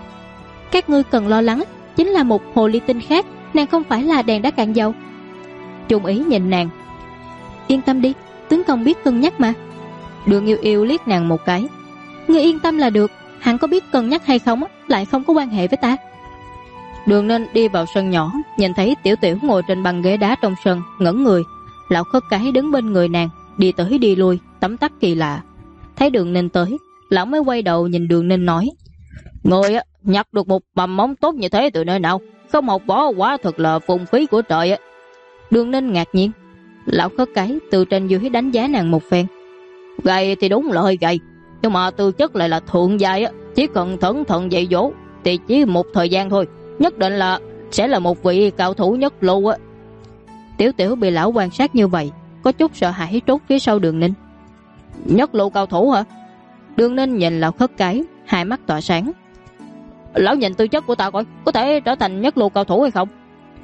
các ngươi cần lo lắng chính là một hồ ly tinh khác, nàng không phải là đèn đã cạn dầu. Trung Ý nhìn nàng, yên tâm đi, tướng công biết cân nhắc mà. Đường Yêu Yêu liếc nàng một cái, ngươi yên tâm là được, hắn có biết cân nhắc hay không lại không có quan hệ với ta. Đường Ninh đi vào sân nhỏ, nhìn thấy Tiểu Tiểu ngồi trên băng ghế đá trong sân, ngẩn người. Lão khất cái đứng bên người nàng, đi tới đi lui, tấm tắc kỳ lạ. Thấy Đường Ninh tới, lão mới quay đầu nhìn Đường Ninh nói, người nhặt được một mầm móng tốt như thế từ nơi nào? Không học võ quá thật là phung phí của trời á. Đường Ninh ngạc nhiên. Lão khất cái từ trên dưới đánh giá nàng một phen. Gầy thì đúng là hơi gầy, nhưng mà tư chất lại là thượng giai á. Chỉ cần cẩn thận dạy dỗ thì chỉ một thời gian thôi, nhất định là sẽ là một vị cao thủ nhất lưu á. Tiểu Tiểu bị lão quan sát như vậy, có chút sợ hãi trốn phía sau Đường Ninh. Nhất lưu cao thủ hả? Đường Ninh nhìn lão khất cái, hai mắt tỏa sáng. Lão nhìn tư chất của ta coi, có thể trở thành nhất lưu cao thủ hay không?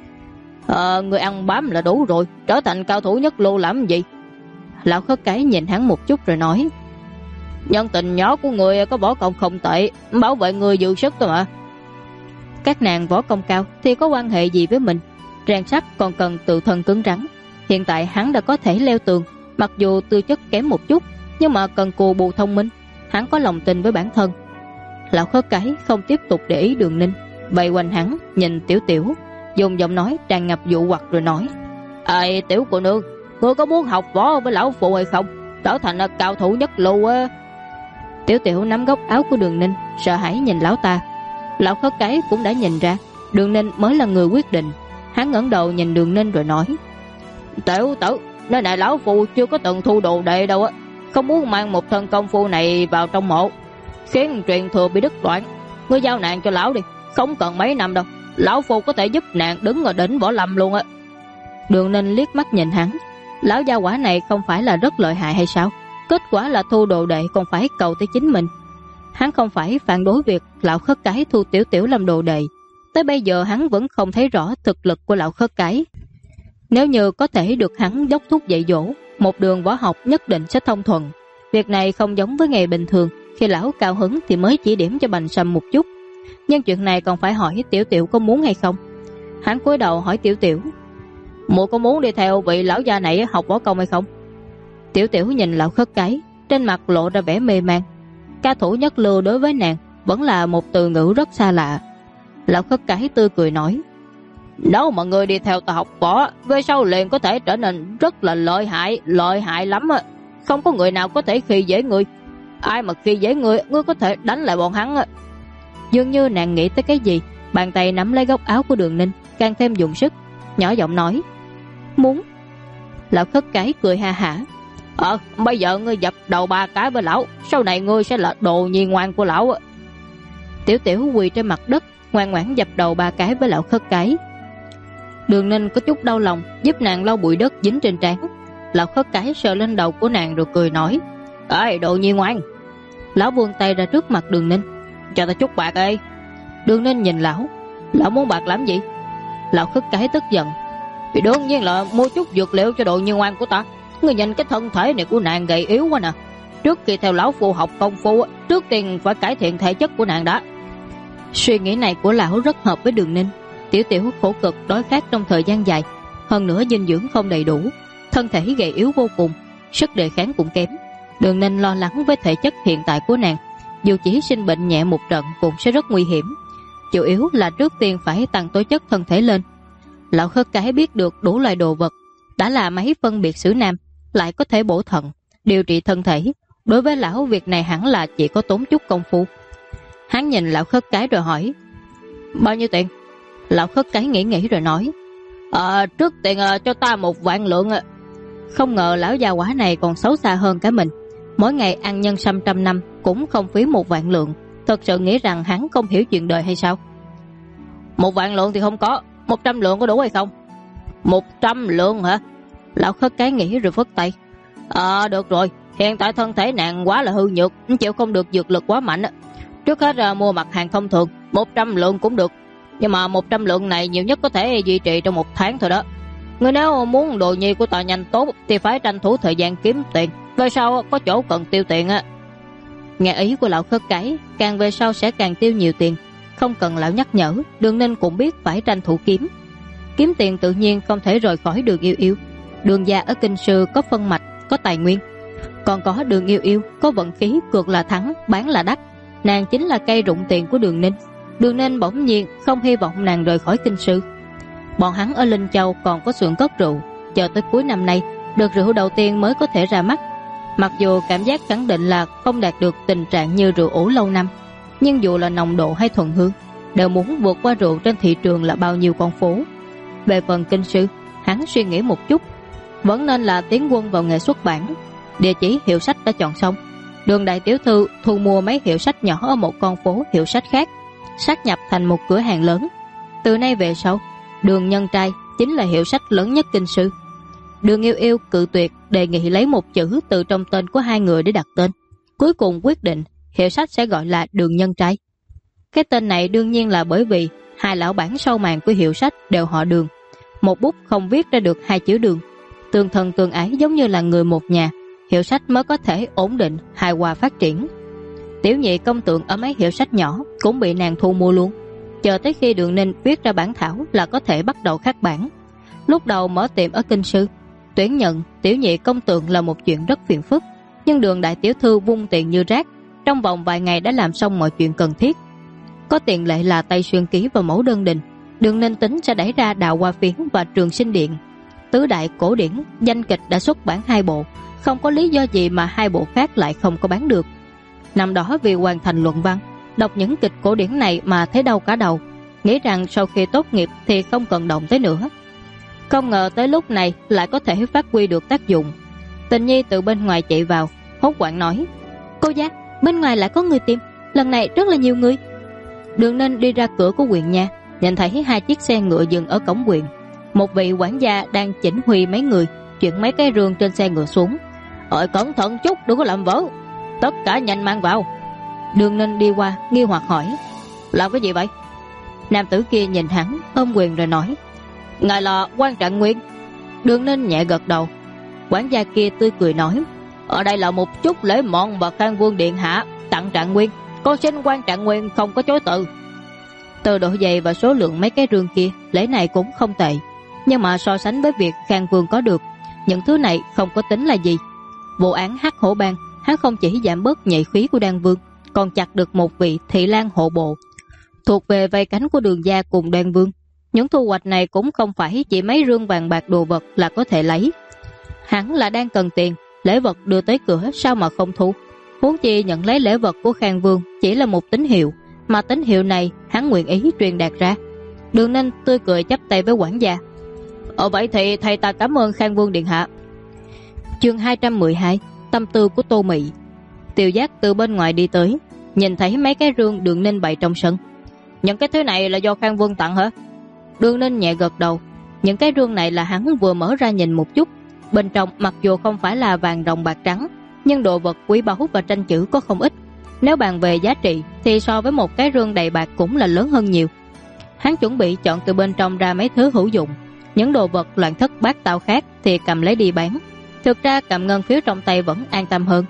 Người ăn bám là đủ rồi, trở thành cao thủ nhất lưu làm gì? Lão khất cái nhìn hắn một chút rồi nói, nhân tình nhỏ của người có võ công không tệ, bảo vệ người dự sức thôi mà. Các nàng võ công cao thì có quan hệ gì với mình? Rèn sắt còn cần tự thân cứng rắn. Hiện tại hắn đã có thể leo tường, mặc dù tư chất kém một chút, nhưng mà cần cù bù thông minh, hắn có lòng tin với bản thân. Lão khất cái không tiếp tục để ý Đường Ninh, vây quanh hắn nhìn Tiểu Tiểu, dùng giọng nói tràn ngập dụ hoặc rồi nói, ê Tiểu cô nương, ngươi có muốn học võ với lão phụ hay không, trở thành cao thủ nhất lưu á? Tiểu Tiểu nắm góc áo của Đường Ninh, sợ hãi nhìn lão ta. Lão khất cái cũng đã nhìn ra Đường Ninh mới là người quyết định. Hắn ngẩng đầu nhìn Đường Ninh rồi nói, Tiểu tử, nơi này lão phụ chưa có từng thu đồ đệ đâu á, không muốn mang một thân công phu này vào trong mộ, khiến truyền thừa bị đứt đoạn. Ngươi giao nàng cho lão đi, Không cần mấy năm đâu, lão phu có thể giúp nàng đứng ở đỉnh võ lâm luôn á. Đường Ninh liếc mắt nhìn hắn. Lão gia quả này không phải là rất lợi hại hay sao? Kết quả là thu đồ đệ còn phải cầu tới chính mình. Hắn không phải phản đối việc lão khất cái thu Tiểu Tiểu làm đồ đệ. Tới bây giờ hắn vẫn không thấy rõ thực lực của lão khất cái. Nếu như có thể được hắn dốc thuốc dạy dỗ, một đường võ học nhất định sẽ thông thuận. Việc này không giống với ngày bình thường, khi lão cao hứng thì mới chỉ điểm cho Bành Sâm một chút. Nhưng chuyện này còn phải hỏi Tiểu Tiểu có muốn hay không. Hắn cúi đầu hỏi Tiểu Tiểu, muội có muốn đi theo vị lão gia này học võ công hay không? Tiểu Tiểu nhìn lão khất cái, trên mặt lộ ra vẻ mê man. Ca thủ nhất lưu đối với nàng vẫn là một từ ngữ rất xa lạ. Lão khất cái tươi cười nói, nếu mà người đi theo ta học võ, về sau liền có thể trở nên rất là lợi hại lắm. Không có người nào có thể khi dễ người. Ai mà khi dễ người, ngươi có thể đánh lại bọn hắn. Dường như nàng nghĩ tới cái gì, bàn tay nắm lấy góc áo của Đường Ninh, càng thêm dùng sức, nhỏ giọng nói, muốn. Lão khất cái cười ha hả, bây giờ ngươi dập đầu 3 cái với lão, sau này ngươi sẽ là đồ nhi ngoan của lão. Tiểu Tiểu quỳ trên mặt đất, ngoan ngoãn dập đầu 3 cái với lão khất cái. Đường Ninh có chút đau lòng, giúp nàng lau bụi đất dính trên trán. Lão khất cái sờ lên đầu của nàng rồi cười nói, ơi đồ nhi ngoan. Lão vươn tay ra trước mặt Đường Ninh, cho ta chút bạc ơi. Đường Ninh nhìn lão muốn bạc làm gì? Lão khất cái tức giận, thì đương nhiên là mua chút dược liệu cho đồ nhi ngoan của ta. Ngươi nhìn cái thân thể này của nàng gầy yếu quá nè. Trước khi theo lão phu học công phu, trước tiên phải cải thiện thể chất của nàng đã. Suy nghĩ này của lão rất hợp với Đường Ninh. Tiểu Tiểu khổ cực đói khát trong thời gian dài, hơn nữa dinh dưỡng không đầy đủ, thân thể gầy yếu vô cùng, sức đề kháng cũng kém. Đường Ninh lo lắng với thể chất hiện tại của nàng, dù chỉ sinh bệnh nhẹ một trận cũng sẽ rất nguy hiểm. Chủ yếu là trước tiên phải tăng tố chất thân thể lên. Lão khất cái biết được đủ loại đồ vật, đã là máy phân biệt xử nam, lại có thể bổ thận, điều trị thân thể. Đối với lão việc này hẳn là chỉ có tốn chút công phu. Hắn nhìn lão khất cái rồi hỏi, bao nhiêu tiền? Lão khất cái nghĩ rồi nói, trước tiền cho ta 1 vạn lượng. Không ngờ lão già quả này còn xấu xa hơn cả mình. Mỗi ngày ăn nhân sâm 100 năm cũng không phí 1 vạn lượng. Thật sự nghĩ rằng hắn không hiểu chuyện đời hay sao? 1 vạn lượng thì không có, 100 lượng có đủ hay không? 100 lượng hả? Lão khất cái nghĩ rồi phất tay, được rồi, hiện tại thân thể nàng quá là hư nhược, chịu không được dược lực quá mạnh. Trước hết mua mặt hàng thông thường, 100 lượng cũng được. Nhưng mà 100 lượng này nhiều nhất có thể duy trì trong 1 tháng thôi đó. Người nếu muốn đồ nhi của ta nhanh tốt thì phải tranh thủ thời gian kiếm tiền, về sau có chỗ cần tiêu tiền á. Nghe ý của lão khất cái, càng về sau sẽ càng tiêu nhiều tiền. Không cần lão nhắc nhở, Đường Ninh cũng biết phải tranh thủ kiếm. Kiếm tiền tự nhiên không thể rời khỏi Đường Yêu Yêu. Đường gia ở Kinh Sư có phân mạch, có tài nguyên. Còn có Đường Yêu Yêu có vận khí, cược là thắng, bán là đắt. Nàng chính là cây rụng tiền của Đường Ninh. Đường Ninh bỗng nhiên không hy vọng nàng rời khỏi Kinh Sư. Bọn hắn ở Linh Châu còn có xưởng cất rượu, chờ tới cuối năm nay đợt rượu đầu tiên mới có thể ra mắt. Mặc dù cảm giác khẳng định là không đạt được tình trạng như rượu ủ lâu năm, nhưng dù là nồng độ hay thuần hương, đều muốn vượt qua rượu trên thị trường là bao nhiêu con phố. Về phần Kinh Sư, hắn suy nghĩ một chút, vẫn nên là tiến quân vào nghề xuất bản. Địa chỉ hiệu sách đã chọn xong. Đường đại tiểu thư thu mua mấy hiệu sách nhỏ ở một con phố hiệu sách khác, sát nhập thành một cửa hàng lớn. Từ nay về sau, Đường Nhân Trai chính là hiệu sách lớn nhất Kinh Sư. Đường Yêu Yêu cự tuyệt đề nghị lấy một chữ từ trong tên của 2 người để đặt tên. Cuối cùng quyết định hiệu sách sẽ gọi là Đường Nhân Trai. Cái tên này đương nhiên là bởi vì 2 lão bản sau màn của hiệu sách đều họ Đường. Một bút không viết ra được 2 chữ Đường, tương thân tương ái giống như là người một nhà, hiệu sách mới có thể ổn định hài hòa phát triển. Tiểu nhị công tượng ở mấy hiệu sách nhỏ cũng bị nàng thu mua luôn. Chờ tới khi Đường Ninh viết ra bản thảo là có thể bắt đầu khắc bản. Lúc đầu mở tiệm ở Kinh Sư, tuyển nhận tiểu nhị công tượng là một chuyện rất phiền phức, nhưng Đường đại tiểu thư vung tiền như rác, trong vòng vài ngày đã làm xong mọi chuyện cần thiết. Có tiền lệ là Tây Xuyên Ký và mẫu đơn đình, Đường Ninh tính sẽ đẩy ra Đào Hoa Phiến và Trường Sinh Điện. Tứ đại cổ điển danh kịch đã xuất bản 2 bộ, không có lý do gì mà 2 bộ khác lại không có bán được. Năm đó vì hoàn thành luận văn, đọc những kịch cổ điển này mà thấy đau cả đầu, nghĩ rằng sau khi tốt nghiệp thì không cần động tới nữa. Không ngờ tới lúc này lại có thể phát huy được tác dụng. Tình Nhi từ bên ngoài chạy vào, hốt hoảng nói, cô gia, bên ngoài lại có người tìm, lần này rất là nhiều người. Đường Ninh đi ra cửa của huyện nha, nhìn thấy 2 chiếc xe ngựa dừng ở cổng huyện. Một vị quản gia đang chỉnh huy mấy người chuyển mấy cái rương trên xe ngựa xuống. Cẩn thận chút, đừng có làm vỡ. Tất cả nhanh mang vào. Đường Ninh đi qua nghi hoặc hỏi, làm cái gì vậy? Nam tử kia nhìn hắn ôm quyền rồi nói, ngài là quan Trạng Nguyên. Đường Ninh nhẹ gật đầu. Quản gia kia tươi cười nói, ở đây là một chút lễ mọn mà Khang Vương điện hạ tặng Trạng Nguyên, con xin quan Trạng Nguyên không có chối từ. Từ độ dày và số lượng mấy cái rương kia, lễ này cũng không tệ, nhưng mà so sánh với việc Khang Vương có được, những thứ này không có tính là gì. Vụ án Hắc Hổ Bang, hắn không chỉ giảm bớt nhạy khí của Đan Vương, còn chặt được một vị thị lang hộ bộ thuộc về vây cánh của Đường gia cùng Đan Vương. Những thu hoạch này cũng không phải chỉ mấy rương vàng bạc đồ vật là có thể lấy. Hắn là đang cần tiền, lễ vật đưa tới cửa sao mà không thu. Huống chi nhận lấy lễ vật của Khang Vương chỉ là một tín hiệu, mà tín hiệu này hắn nguyện ý truyền đạt ra. Đường Ninh tươi cười chắp tay với quản gia, vậy thì thầy ta cảm ơn Khang Vương điện hạ. Chương 212, tâm tư của Tô Mị. Tiêu Giác từ bên ngoài đi tới, nhìn thấy mấy cái rương Đường Ninh bày trong sân. Những cái thứ này là do Khang Vương tặng hả? Đường Ninh nhẹ gật đầu. Những cái rương này là hắn vừa mở ra nhìn một chút. Bên trong mặc dù không phải là vàng ròng bạc trắng, nhưng đồ vật quý báu và tranh chữ có không ít. Nếu bàn về giá trị thì so với một cái rương đầy bạc cũng là lớn hơn nhiều. Hắn chuẩn bị chọn từ bên trong ra mấy thứ hữu dụng. Những đồ vật loạn thất bát tao khác thì cầm lấy đi bán. Thực ra cầm ngân phiếu trong tay vẫn an tâm hơn.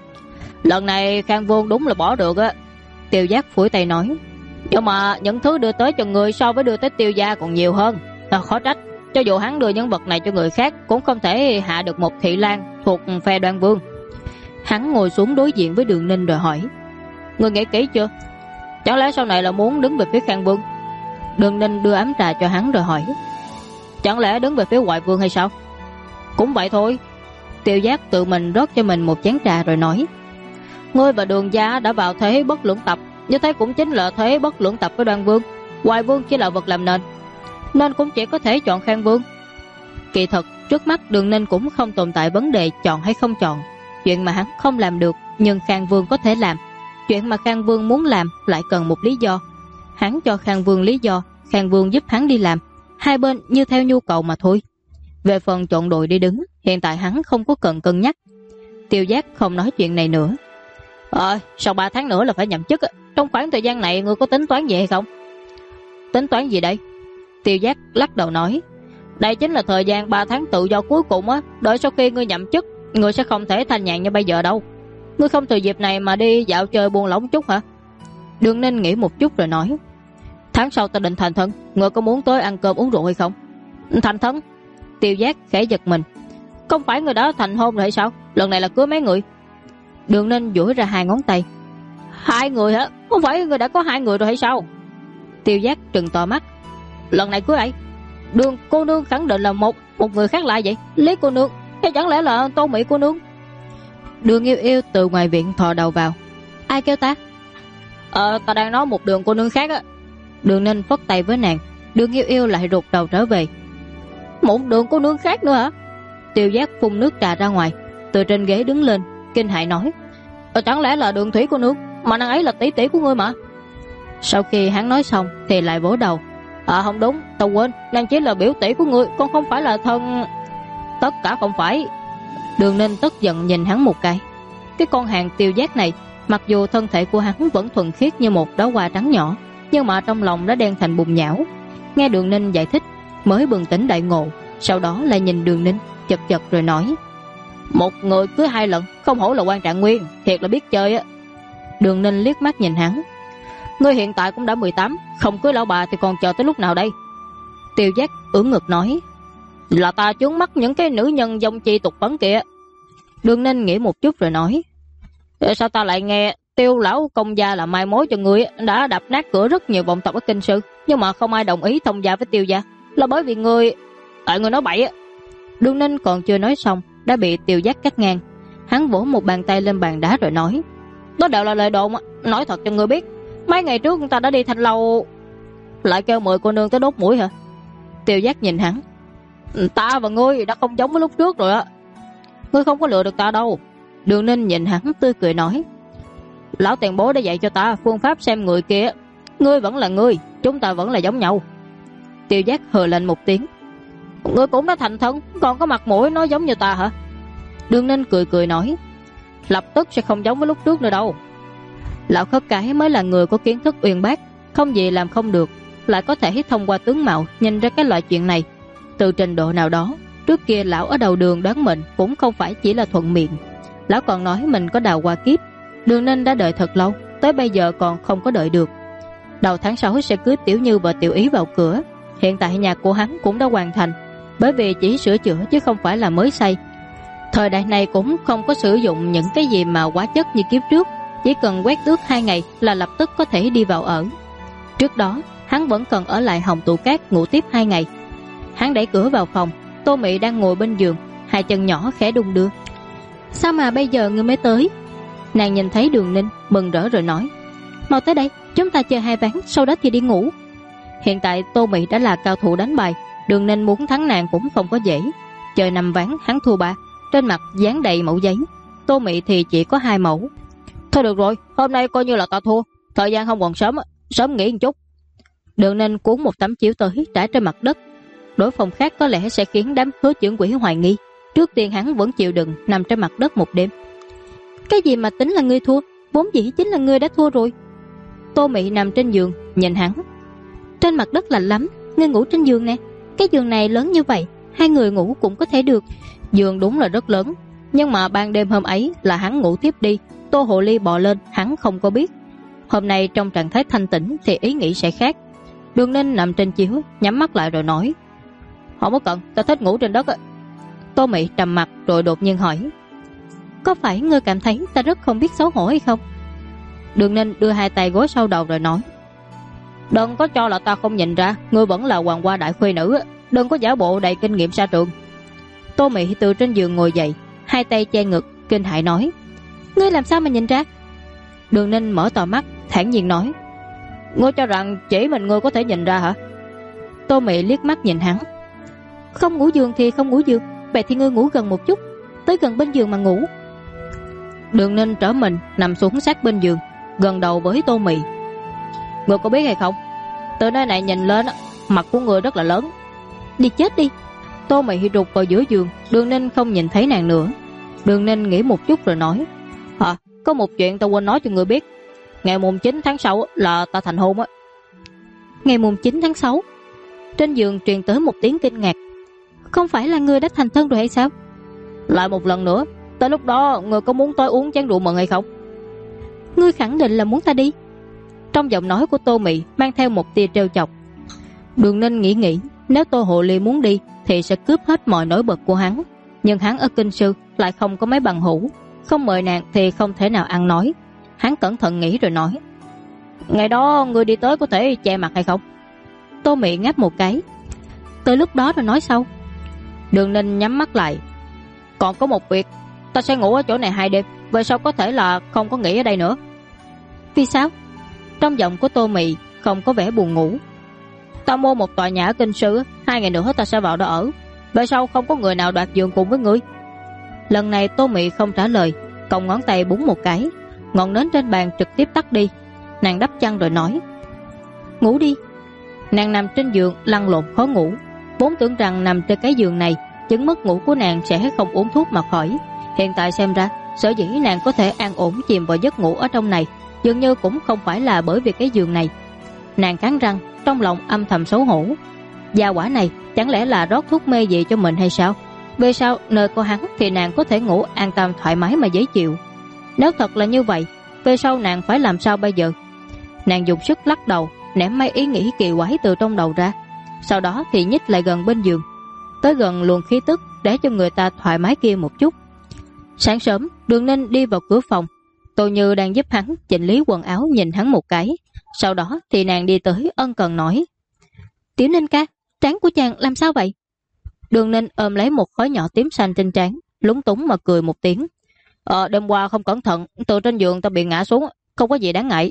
Lần này Khang Vương đúng là bỏ được á. Tiêu Giác phủi tay nói, nhưng mà những thứ đưa tới cho người so với đưa tới Tiêu gia còn nhiều hơn. Khó trách, cho dù hắn đưa những vật này cho người khác cũng không thể hạ được một thị lang thuộc phe Đoan Vương. Hắn ngồi xuống đối diện với Đường Ninh rồi hỏi, người nghĩ kỹ chưa? Chẳng lẽ sau này là muốn đứng về phía Khang Vương? Đường Ninh đưa ấm trà cho hắn rồi hỏi, chẳng lẽ đứng về phía Ngoại Vương hay sao? Cũng vậy thôi. Tiêu Giác tự mình rót cho mình một chén trà rồi nói, ngươi và Đường gia đã vào thế bất lưỡng tập, như thế cũng chính là thế bất lưỡng tập với Đoan Vương. Ngoại Vương chỉ là vật làm nên cũng chỉ có thể chọn Khang Vương. Kỳ thật trước mắt Đường Ninh cũng không tồn tại vấn đề chọn hay không chọn. Chuyện mà hắn không làm được nhưng Khang Vương có thể làm, chuyện mà Khang Vương muốn làm lại cần một lý do. Hắn cho Khang Vương lý do, Khang Vương giúp hắn đi làm, hai bên như theo nhu cầu mà thôi. Về phần chọn đội đi đứng, hiện tại hắn không có cần cân nhắc. Tiêu Giác không nói chuyện này nữa. Sau 3 tháng nữa là phải nhậm chức. Trong khoảng thời gian này ngươi có tính toán gì hay không? Tính toán gì đây? Tiêu Giác lắc đầu nói, đây chính là thời gian 3 tháng tự do cuối cùng á. Đợi sau khi ngươi nhậm chức, ngươi sẽ không thể thanh nhàn như bây giờ đâu. Ngươi không từ dịp này mà đi dạo chơi buông lỏng chút hả? Đường Ninh nghĩ một chút rồi nói, tháng sau ta định thành thân, ngươi có muốn tới ăn cơm uống rượu hay không? Thành thân? Tiêu Giác khẽ giật mình. Không phải người đã thành hôn rồi hay sao? Lần này là cưới mấy người? Đường Ninh duỗi ra 2 ngón tay. 2 người hả? Không phải người đã có 2 người rồi hay sao? Tiêu Giác trừng to mắt. Lần này cưới ai? Đường cô nương khẳng định là một người khác lại vậy. Lý cô nương hay chẳng lẽ là Tô Mỹ cô nương? Đường Yêu Yêu từ ngoài viện thò đầu vào. Ai kêu ta? Ta đang nói một Đường cô nương khác á. Đường Ninh phất tay với nàng. Đường Yêu Yêu lại rụt đầu trở về. Một Đường cô nương khác nữa hả? Tiêu Giác phun nước trà ra ngoài, từ trên ghế đứng lên, kinh hãi nói, chẳng lẽ là Đường Thủy cô nương, mà nàng ấy là tỷ tỷ của ngươi mà. Sau khi hắn nói xong thì lại vỗ đầu. Không đúng, tao quên, nàng chỉ là biểu tỷ của ngươi, con không phải là thân. Tất cả không phải. Đường Ninh tức giận nhìn hắn một cái. Cái con hàng Tiêu Giác này, mặc dù thân thể của hắn vẫn thuần khiết như một đóa hoa trắng nhỏ, nhưng mà trong lòng đã đen thành bùn nhão. Nghe Đường Ninh giải thích mới bừng tỉnh đại ngộ, sau đó lại nhìn Đường Ninh chật chật rồi nói, một người cưới 2 lần, không hổ là quan Trạng Nguyên, thiệt là biết chơi á. Đường Ninh liếc mắt nhìn hắn. Ngươi hiện tại cũng đã 18, không cưới lão bà thì còn chờ tới lúc nào đây? Tiêu Giác ưỡn ngực nói, là ta chướng mắt những cái nữ nhân dông chi tục vấn kìa. Đường Ninh nghĩ một chút rồi nói, sao ta lại nghe Tiêu lão công gia là mai mối cho ngươi, đã đập nát cửa rất nhiều vọng tộc ở Kinh Sư, nhưng mà không ai đồng ý thông gia với Tiêu gia, là bởi vì ngươi nói bậy á. Đường Ninh còn chưa nói xong đã bị Tiêu Giác cắt ngang. Hắn vỗ một bàn tay lên bàn đá rồi nói, đó đều là lời đồn, nói thật cho ngươi biết, mấy ngày trước ta đã đi Thanh Lâu. Lại kêu 10 cô nương tới đốt mũi hả? Tiêu Giác nhìn hắn, ta và ngươi đã không giống với lúc trước rồi á. Ngươi không có lừa được ta đâu. Đường Ninh nhìn hắn tươi cười nói, lão tiền bối đã dạy cho ta phương pháp xem người kia, Ngươi vẫn là ngươi, chúng ta vẫn là giống nhau. Tiêu Giác hừ lạnh một tiếng. Ngươi cũng đã thành thân, còn có mặt mũi nói giống như ta hả? Đường Ninh cười cười nói, lập tức sẽ không giống với lúc trước nữa đâu. Lão Khất Cái mới là người có kiến thức uyên bác, không gì làm không được, lại có thể thông qua tướng mạo nhìn ra cái loại chuyện này. Từ trình độ nào đó, trước kia lão ở đầu đường đoán mệnh cũng không phải chỉ là thuận miệng. Lão còn nói mình có đào hoa kiếp. Đường Ninh đã đợi thật lâu, tới bây giờ còn không có đợi được. Đầu tháng 6 sẽ cưới Tiểu Như và Tiểu Ý vào cửa. Hiện tại nhà của hắn cũng đã hoàn thành, bởi vì chỉ sửa chữa chứ không phải là mới xây. Thời đại này cũng không có sử dụng những cái gì mà hóa chất như kiếp trước, chỉ cần quét tước 2 ngày là lập tức có thể đi vào ở. Trước đó hắn vẫn cần ở lại Hồng Tụ Cát ngủ tiếp 2 ngày. Hắn đẩy cửa vào phòng, Tô Mị đang ngồi bên giường, hai chân nhỏ khẽ đung đưa. Sao mà bây giờ ngươi mới tới? Nàng nhìn thấy Đường Ninh mừng rỡ rồi nói, mau tới đây, chúng ta chơi 2 ván, sau đó thì đi ngủ. Hiện tại Tô Mị đã là cao thủ đánh bài, Đường Ninh muốn thắng nàng cũng không có dễ. Chơi 5 ván hắn thua 3, trên mặt dán đầy mẫu giấy. Tô Mị thì chỉ có 2 mẫu. Thôi được rồi, hôm nay coi như là ta thua, thời gian không còn sớm, sớm nghỉ một chút. Đường Ninh cuốn một tấm chiếu tới trải trên mặt đất. Đối phòng khác có lẽ sẽ khiến đám Hứa trưởng quỹ hoài nghi. Trước tiên hắn vẫn chịu đựng nằm trên mặt đất một đêm. Cái gì mà tính là ngươi thua, vốn dĩ chính là ngươi đã thua rồi. Tô Mị nằm trên giường nhìn hắn. Trên mặt đất lạnh lắm, ngươi ngủ trên giường nè. Cái giường này lớn như vậy, 2 người ngủ cũng có thể được. Giường đúng là rất lớn, nhưng mà ban đêm hôm ấy là hắn ngủ tiếp đi, Tô Hồ Ly bò lên hắn không có biết. Hôm nay trong trạng thái thanh tĩnh thì ý nghĩ sẽ khác. Đường Ninh nằm trên chiếu, nhắm mắt lại rồi nói, không có cần, ta thích ngủ trên đất á. Tô Mị trầm mặt rồi đột nhiên hỏi, có phải ngươi cảm thấy ta rất không biết xấu hổ hay không? Đường Ninh đưa 2 tay gối sau đầu rồi nói, đừng có cho là ta không nhìn ra, ngươi vẫn là hoàng hoa đại khuê nữ, đừng có giả bộ đầy kinh nghiệm xa trường. Tô Mị từ trên giường ngồi dậy, 2 tay che ngực, kinh hãi nói, ngươi làm sao mà nhìn ra? Đường Ninh mở to mắt, thản nhiên nói, ngươi cho rằng chỉ mình ngươi có thể nhìn ra hả? Tô Mị liếc mắt nhìn hắn, không ngủ giường thì không ngủ giường, vậy thì ngươi ngủ gần một chút, tới gần bên giường mà ngủ. Đường Ninh trở mình nằm xuống sát bên giường, gần đầu với Tô Mị. Ngươi có biết hay không, từ nơi này nhìn lên mặt của ngươi rất là lớn. Đi chết đi. Tô Mị rụt vào giữa giường, Đường Ninh không nhìn thấy nàng nữa. Đường Ninh nghĩ một chút rồi nói, có một chuyện ta quên nói cho ngươi biết. Ngày mùng 9 tháng 6 là ta thành hôn á. Ngày mùng 9 tháng 6? Trên giường truyền tới một tiếng kinh ngạc. Không phải là ngươi đã thành thân rồi hay sao? Lại một lần nữa, tới lúc đó ngươi có muốn tôi uống chén rượu mừng hay không? Ngươi khẳng định là muốn ta đi? Trong giọng nói của Tô Mị mang theo một tia trêu chọc. Đường Ninh nghĩ, nếu Tô Hồ Ly muốn đi thì sẽ cướp hết mọi nổi bật của hắn. Nhưng hắn ở Kinh Sư lại không có mấy bằng hữu, không mời nàng thì không thể nào ăn nói. Hắn cẩn thận nghĩ rồi nói, ngày đó ngươi đi tới có thể che mặt hay không? Tô Mị ngáp một cái, tới lúc đó rồi nói sau. Đường Ninh nhắm mắt lại, còn có một việc, ta sẽ ngủ ở chỗ này 2 đêm, về sau có thể là không có nghỉ ở đây nữa. Vì sao? Trong giọng của Tô Mị không có vẻ buồn ngủ. Ta mua một tòa nhà ở Kinh Sư, 2 ngày nữa ta sẽ vào đó ở, về sau không có người nào đoạt giường cùng với ngươi. Lần này Tô Mị không trả lời, còng ngón tay búng một cái, ngọn nến trên bàn trực tiếp tắt đi. Nàng đắp chăn rồi nói, ngủ đi. Nàng nằm trên giường lăn lộn khó ngủ, vốn tưởng rằng nằm trên cái giường này chứng mất ngủ của nàng sẽ không uống thuốc mà khỏi. Hiện tại xem ra, sở dĩ nàng có thể an ổn chìm vào giấc ngủ ở trong này dường như cũng không phải là bởi vì cái giường này. Nàng cắn răng, trong lòng âm thầm xấu hổ. Gia quả này chẳng lẽ là rót thuốc mê gì cho mình hay sao? Về sau nơi có hắn thì nàng có thể ngủ an tâm thoải mái mà dễ chịu. Nếu thật là như vậy, về sau nàng phải làm sao bây giờ? Nàng dùng sức lắc đầu, ném mấy ý nghĩ kỳ quái từ trong đầu ra. Sau đó thì nhích lại gần bên giường, tới gần luồng khí tức để cho người ta thoải mái kia một chút. Sáng sớm, Đường Ninh đi vào cửa phòng. Tô Như đang giúp hắn chỉnh lý quần áo nhìn hắn một cái. Sau đó thì nàng đi tới ân cần nói, Tiểu Ninh ca, trán của chàng làm sao vậy? Đường Ninh ôm lấy một khối nhỏ tím xanh trên trán, lúng túng mà cười một tiếng. Đêm qua không cẩn thận, từ trên giường ta bị ngã xuống, không có gì đáng ngại.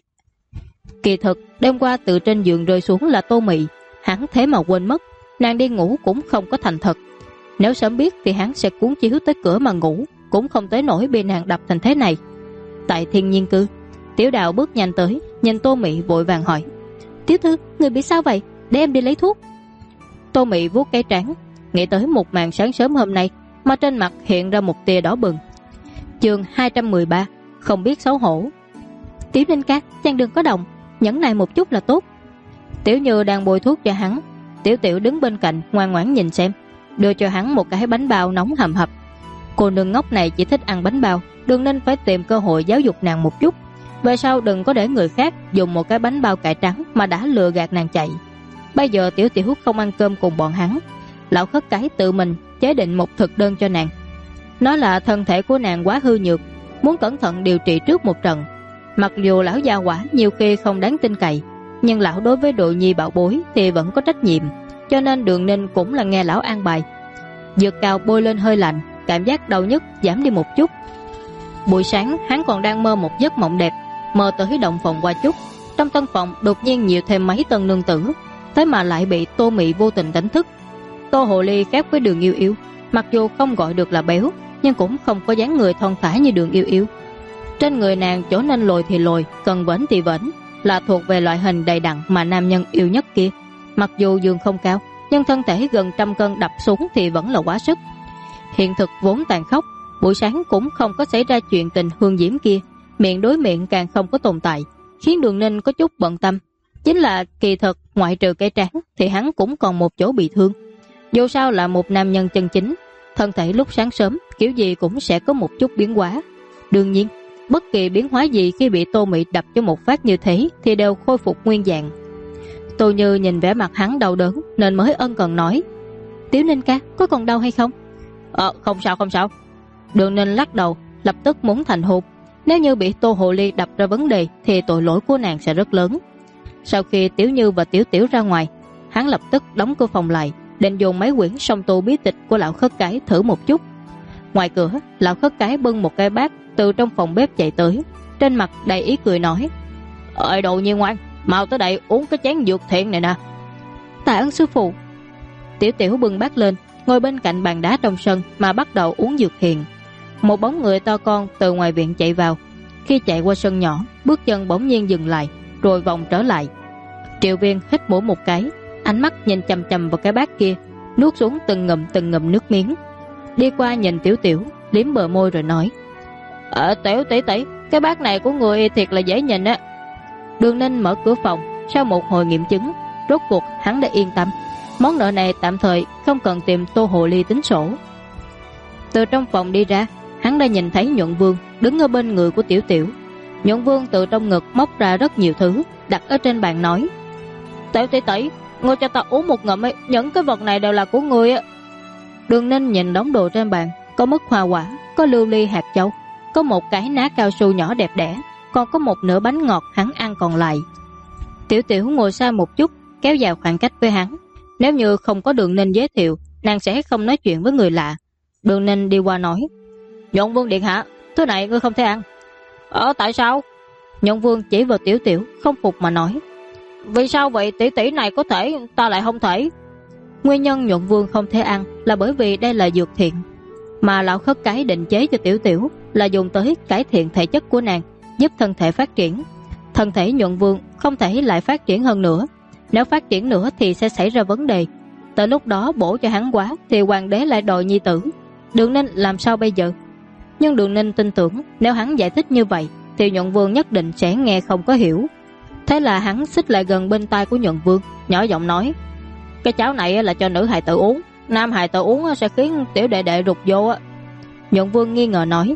Kỳ thực, đêm qua từ trên giường rơi xuống là Tô Mị, hắn thế mà quên mất, nàng đi ngủ cũng không có thành thật. Nếu sớm biết thì hắn sẽ cuốn chiếu tới cửa mà ngủ, cũng không tới nỗi bị nàng đập thành thế này. Tại Thiên Nhiên Cư, Tiểu Đào bước nhanh tới, nhìn Tô Mị vội vàng hỏi, Tiểu thư, người bị sao vậy? Để em đi lấy thuốc. Tô Mị vuốt cái trán, nghĩ tới một màn sáng sớm hôm nay mà trên mặt hiện ra một tia đỏ bừng. Chương 213, không biết xấu hổ. Tiểu Ninh ca, chàng đừng có động, nhẫn nại một chút là tốt. Tiểu Như đang bôi thuốc cho hắn, Tiểu Tiểu đứng bên cạnh ngoan ngoãn nhìn xem, đưa cho hắn một cái bánh bao nóng hầm hập. Cô nương ngốc này chỉ thích ăn bánh bao, đừng nên phải tìm cơ hội giáo dục nàng một chút. Về sau đừng có để người khác dùng một cái bánh bao cải trắng mà đã lừa gạt nàng chạy. Bây giờ Tiểu Tiểu không ăn cơm cùng bọn hắn, lão khất cái tự mình chế định một thực đơn cho nàng. Nói là thân thể của nàng quá hư nhược, muốn cẩn thận điều trị trước một trận. Mặc dù lão gia quả nhiều khi không đáng tin cậy, nhưng lão đối với đội nhi bảo bối thì vẫn có trách nhiệm, cho nên Đường Ninh cũng là nghe lão an bài. Dược cao bôi lên hơi lạnh, cảm giác đau nhức giảm đi một chút. Buổi sáng hắn còn đang mơ một giấc mộng đẹp, mơ tới động phòng qua chút. Trong tân phòng đột nhiên nhiều thêm mấy tân nương tử, thế mà lại bị Tô Mị vô tình đánh thức. Tô Hồ Ly khác với Đường Yêu Yêu, mặc dù không gọi được là béo, nhưng cũng không có dáng người thon thả như Đường Yêu Yêu. Trên người nàng chỗ nên lồi thì lồi, cần vểnh thì vểnh, là thuộc về loại hình đầy đặn mà nam nhân yêu nhất kia. Mặc dù giường không cao, nhưng thân thể gần 100 cân đập xuống thì vẫn là quá sức. Hiện thực vốn tàn khốc, buổi sáng cũng không có xảy ra chuyện tình hương diễm kia, miệng đối miệng càng không có tồn tại, khiến Đường Ninh có chút bận tâm. Chính là kỳ thực ngoại trừ cái trán thì hắn cũng còn một chỗ bị thương. Dù sao là một nam nhân chân chính, thân thể lúc sáng sớm kiểu gì cũng sẽ có một chút biến hóa. Đương nhiên, bất kỳ biến hóa gì khi bị Tô Mị đập cho một phát như thế thì đều khôi phục nguyên dạng. Tô Như nhìn vẻ mặt hắn đau đớn nên mới ân cần nói: Tiểu Ninh ca, có còn đau hay không? Không sao không sao. Đường Ninh lắc đầu, lập tức muốn thành hôn. Nếu như bị Tô Hồ Ly đập ra vấn đề thì tội lỗi của nàng sẽ rất lớn. Sau khi Tiểu Như và Tiểu Tiểu ra ngoài, hắn lập tức đóng cửa phòng lại, định dùng mấy quyển song tu bí tịch của lão khất cái thử một chút. Ngoài cửa, lão khất cái bưng một cái bát từ trong phòng bếp chạy tới, trên mặt đầy ý cười nói: Ơi đồ nhi ngoan, mau tới đây uống cái chén dược thiện này nè. Tạ ơn sư phụ. Tiểu Tiểu bưng bát lên, ngồi bên cạnh bàn đá trong sân mà bắt đầu uống dược thiện. Một bóng người to con từ ngoài viện chạy vào. Khi chạy qua sân nhỏ, bước chân bỗng nhiên dừng lại, rồi vòng trở lại. Triệu Viên hít mũi một cái, ánh mắt nhìn chằm chằm vào cái bát kia, nuốt xuống từng ngụm nước miếng. Đi qua nhìn Tiểu Tiểu, liếm bờ môi rồi nói: Tiểu tỷ tỷ, cái bát này của người thiệt là dễ nhìn á. Đường Ninh mở cửa phòng, sau một hồi nghiệm chứng, rốt cuộc hắn đã yên tâm. Món nợ này tạm thời không cần tìm Tô Hồ Ly tính sổ. Từ trong phòng đi ra, hắn đã nhìn thấy Nhuận Vương đứng ở bên người của Tiểu Tiểu. Nhuận Vương từ trong ngực móc ra rất nhiều thứ, đặt ở trên bàn nói: Tiểu tỷ tỷ, ngươi cho ta uống một ngụm ấy, những cái vật này đều là của ngươi á. Đường Ninh nhìn đống đồ trên bàn, có mứt hoa quả, có lưu ly hạt châu, có một cái ná cao su nhỏ đẹp đẽ, còn có một nửa bánh ngọt hắn ăn còn lại. Tiểu Tiểu ngồi xa một chút, kéo dài khoảng cách với hắn. Nếu như không có Đường Ninh giới thiệu, nàng sẽ không nói chuyện với người lạ. Đường Ninh đi qua nói: Nhuận Vương điện hạ, thứ này ngươi không thể ăn. Tại sao? Nhuận Vương chỉ vào Tiểu Tiểu, không phục mà nói: Vì sao vậy, tỷ tỷ này có thể, ta lại không thể? Nguyên nhân Nhuận Vương không thể ăn là bởi vì đây là dược thiện, mà lão khất cái định chế cho Tiểu Tiểu là dùng tới cải thiện thể chất của nàng, giúp thân thể phát triển. Thân thể Nhuận Vương không thể lại phát triển hơn nữa, nếu phát triển nữa thì sẽ xảy ra vấn đề. Tới lúc đó bổ cho hắn quá thì hoàng đế lại đòi nhi tử. Đường Ninh làm sao bây giờ? Nhưng Đường Ninh tin tưởng nếu hắn giải thích như vậy thì Nhuận Vương nhất định sẽ nghe không có hiểu. Thế là hắn xích lại gần bên tai của Nhuận Vương, nhỏ giọng nói: Cái cháo này là cho nữ hài tử uống, nam hài tử uống sẽ khiến tiểu đệ đệ rụt vô á. Nhuận Vương nghi ngờ nói: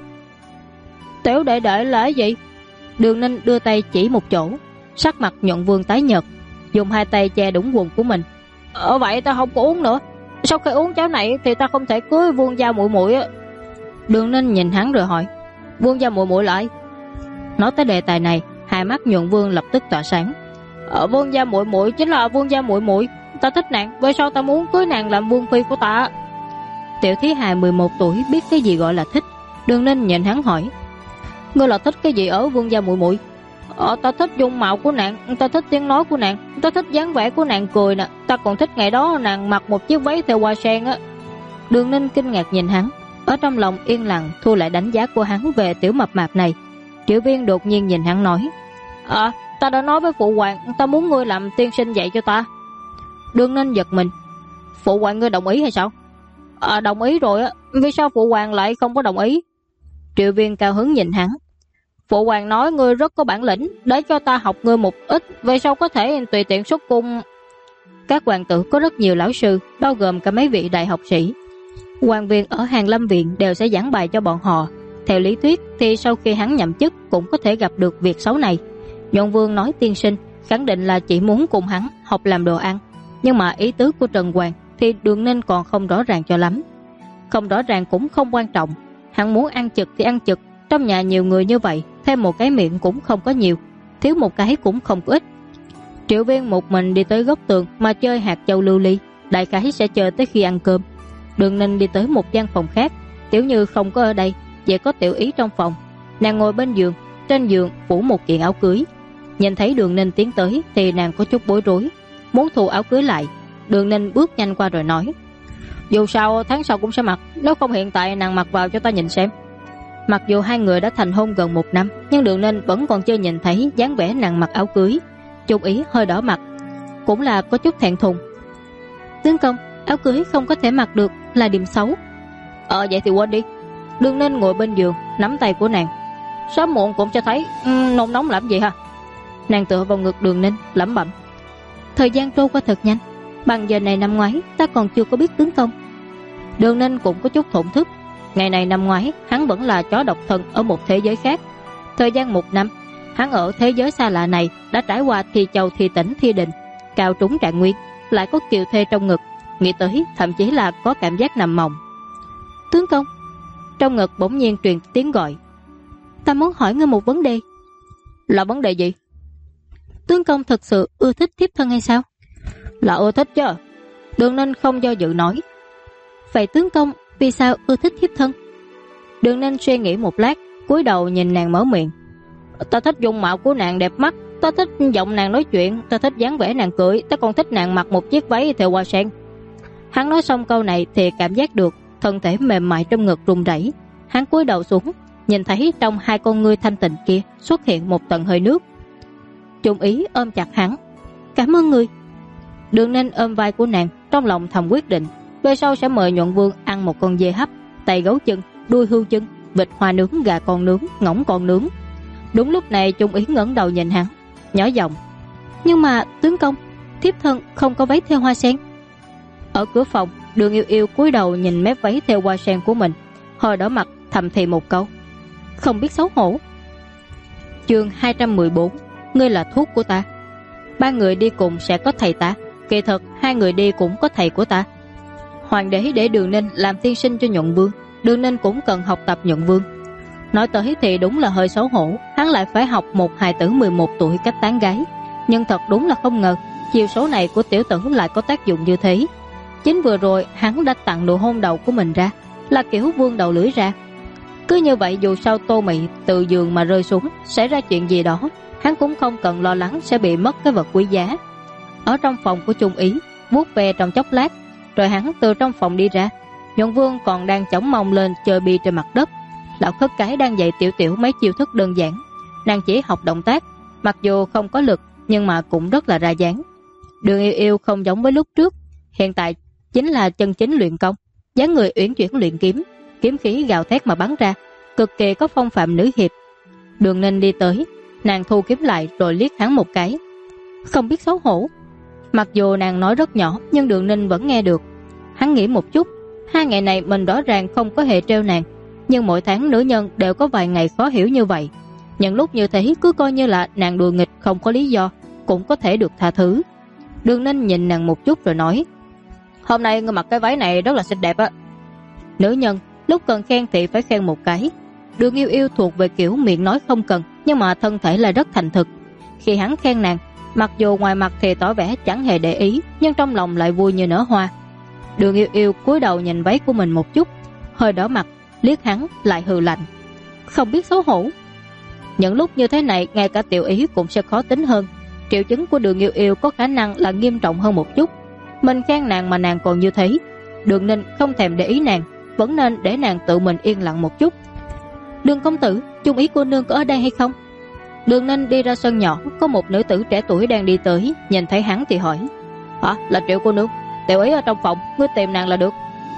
Tiểu đệ đệ là cái gì? Đường Ninh đưa tay chỉ một chỗ, sắc mặt Nhuận Vương tái nhợt, dùng hai tay che đúng quần của mình. Vậy ta không có uống nữa. Sau khi uống cháo này thì ta không thể cưới Vương gia muội muội á. Đường Ninh nhìn hắn rồi hỏi: Vương gia muội muội lại? Nói tới đề tài này, hai mắt Nhuận Vương lập tức tỏa sáng. Vương gia muội muội chính là Vương gia muội muội, ta thích nàng, vì sao ta muốn cưới nàng làm vương phi của ta? Tiểu Thí Hài 11 tuổi biết cái gì gọi là thích. Đường Ninh nhìn hắn hỏi: Ngươi là thích cái gì ở Vương gia muội muội? Ta thích dung mạo của nàng, ta thích tiếng nói của nàng, ta thích dáng vẻ của nàng cười nè, ta còn thích ngày đó nàng mặc một chiếc váy theo hoa sen á. Đường Ninh kinh ngạc nhìn hắn, ở trong lòng yên lặng thu lại đánh giá của hắn về tiểu mập mạp này. Triệu Viên đột nhiên nhìn hắn nói: Ta đã nói với phụ hoàng, ta muốn ngươi làm tiên sinh dạy cho ta. Đường Ninh giật mình. Phụ hoàng ngươi đồng ý hay sao? Đồng ý rồi á, vì sao phụ hoàng lại không có đồng ý? Triệu Viên cao hứng nhìn hắn. Phụ hoàng nói ngươi rất có bản lĩnh, để cho ta học ngươi một ít, về sau có thể tùy tiện xuất cung. Các hoàng tử có rất nhiều lão sư, bao gồm cả mấy vị đại học sĩ. Quan viên ở Hàn Lâm Viện đều sẽ giảng bài cho bọn họ. Theo lý thuyết thì sau khi hắn nhậm chức cũng có thể gặp được việc xấu này. Nhuận Vương nói tiên sinh, khẳng định là chỉ muốn cùng hắn học làm đồ ăn. Nhưng mà ý tứ của Trần Hoàng thì Đường Ninh còn không rõ ràng cho lắm. Không rõ ràng cũng không quan trọng. Hắn muốn ăn trực thì ăn trực. Trong nhà nhiều người như vậy, thêm một cái miệng cũng không có nhiều, thiếu một cái cũng không có ít. Triệu Viên một mình đi tới góc tường mà chơi hạt châu lưu ly, đại khái sẽ chờ tới khi ăn cơm. Đường Ninh đi tới một gian phòng khác. Tiểu Như không có ở đây, chỉ có Tiểu Ý trong phòng. Nàng ngồi bên giường, trên giường phủ một kiện áo cưới. Nhìn thấy Đường Ninh tiến tới thì nàng có chút bối rối, muốn thu áo cưới lại. Đường Ninh bước nhanh qua rồi nói, dù sao tháng sau cũng sẽ mặc, nếu không hiện tại nàng mặc vào cho ta nhìn xem. Mặc dù hai người đã thành hôn gần 1 năm, nhưng Đường Ninh vẫn còn chưa nhìn thấy dáng vẻ nàng mặc áo cưới. Trung Ý hơi đỏ mặt, cũng là có chút thẹn thùng. Tướng công, áo cưới không có thể mặc được, là điểm xấu. Vậy thì quên đi. Đường Ninh ngồi bên giường, nắm tay của nàng. Sớm muộn cũng sẽ thấy, nôn nóng làm gì hả? Nàng tựa vào ngực Đường Ninh, lẩm bẩm. Thời gian trôi qua thật nhanh, bằng giờ này năm ngoái ta còn chưa có biết tướng công. Đường Ninh cũng có chút thổn thức. Ngày này năm ngoái hắn vẫn là chó độc thân ở một thế giới khác. Thời gian 1 năm, hắn ở thế giới xa lạ này đã trải qua thi châu thi tỉnh thi định, cao trúng trạng nguyên, lại có kiều thê trong ngực. Nghĩ tới thậm chí là có cảm giác nằm mộng. Tướng công. Trong ngực bỗng nhiên truyền tiếng gọi. Ta muốn hỏi ngươi một vấn đề. Là vấn đề gì? Tướng công thật sự ưa thích thiếp thân hay sao? Là ưa thích chứ. Đường Ninh không do dự nói. Vậy tướng công vì sao ưa thích thiếp thân? Đường Ninh suy nghĩ một lát, cúi đầu nhìn nàng mở miệng. Ta thích dung mạo của nàng đẹp mắt, ta thích giọng nàng nói chuyện, ta thích dáng vẻ nàng cười, ta còn thích nàng mặc một chiếc váy theo hoa sen. Hắn nói xong câu này thì cảm giác được thân thể mềm mại trong ngực run rẩy. Hắn cúi đầu xuống, nhìn thấy trong hai con ngươi thanh tịnh kia xuất hiện một tầng hơi nước. Trung Ý ôm chặt hắn. Cảm ơn ngươi. Đường Ninh ôm vai của nàng, trong lòng thầm quyết định về sau sẽ mời Nhuận Vương ăn một con dê hấp, tay gấu chân, đuôi hươu chân, vịt hoa nướng, gà con nướng, ngỗng con nướng. Đúng lúc này Trung Ý ngẩng đầu nhìn hắn, nhỏ giọng. Nhưng mà tướng công, thiếp thân không có váy theo hoa sen. Ở cửa phòng, Đường Yêu Yêu cúi đầu nhìn mép váy theo hoa sen của mình, hơi đỏ mặt thầm thì một câu. Không biết xấu hổ. Chương 214. Ngươi là thuốc của ta. 3 người đi cùng sẽ có thầy ta, kỳ thật 2 người đi cũng có thầy của ta. Hoàng đế để Đường Ninh làm tiên sinh cho Nhuận Vương, Đường Ninh cũng cần học tập Nhuận Vương. Nói tới thì đúng là hơi xấu hổ, hắn lại phải học một hài tử 11 tuổi cách tán gái. Nhưng thật đúng là không ngờ chiều số này của tiểu tử lại có tác dụng như thế. Chính vừa rồi hắn đã tặng nụ hôn đầu của mình ra, là kiểu vương đầu lưỡi ra. Cứ như vậy dù sau Tô Mị từ giường mà rơi xuống, xảy ra chuyện gì đó, hắn cũng không cần lo lắng sẽ bị mất cái vật quý giá. Ở trong phòng của Trung Ý, vuốt ve trong chốc lát, rồi hắn từ trong phòng đi ra. Nhuận Vương còn đang chống mông lên chơi bi trên mặt đất. Lão khất cái đang dạy tiểu tiểu mấy chiêu thức đơn giản. Nàng chỉ học động tác, mặc dù không có lực nhưng mà cũng rất là ra dáng. Đường Yêu Yêu không giống với lúc trước, hiện tại chính là chân chính luyện công, dáng người uyển chuyển luyện kiếm, kiếm khí gào thét mà bắn ra, cực kỳ có phong phạm nữ hiệp. Đường Ninh đi tới, nàng thu kiếm lại rồi liếc hắn một cái. Không biết xấu hổ. Mặc dù nàng nói rất nhỏ nhưng Đường Ninh vẫn nghe được. Hắn nghĩ một chút, 2 ngày này mình rõ ràng không có hề trêu nàng, nhưng mỗi tháng nữ nhân đều có vài ngày khó hiểu như vậy. Những lúc như thế cứ coi như là nàng đùa nghịch không có lý do, cũng có thể được tha thứ. Đường Ninh nhìn nàng một chút rồi nói. Hôm nay ngươi mặc cái váy này rất là xinh đẹp á. Nữ nhân lúc cần khen thì phải khen một cái. Đường Yêu Yêu thuộc về kiểu miệng nói không cần, nhưng mà thân thể là rất thành thực. Khi hắn khen nàng, mặc dù ngoài mặt thì tỏ vẻ chẳng hề để ý, nhưng trong lòng lại vui như nở hoa. Đường Yêu Yêu cúi đầu nhìn váy của mình một chút, hơi đỏ mặt, liếc hắn lại hừ lạnh. Không biết xấu hổ. Những lúc như thế này ngay cả Tiểu Ý cũng sẽ khó tính hơn. Triệu chứng của Đường Yêu Yêu có khả năng là nghiêm trọng hơn một chút. Mình khen nàng mà nàng còn như thế, Đường Ninh không thèm để ý nàng, vẫn nên để nàng tự mình yên lặng một chút. Đường công tử, Trung Ý cô nương có ở đây hay không? Đường Ninh đi ra sân nhỏ, có một nữ tử trẻ tuổi đang đi tới, nhìn thấy hắn thì hỏi: "Hả, là Triệu cô nương? Tiểu ý ở trong phòng, ngươi tìm nàng là được."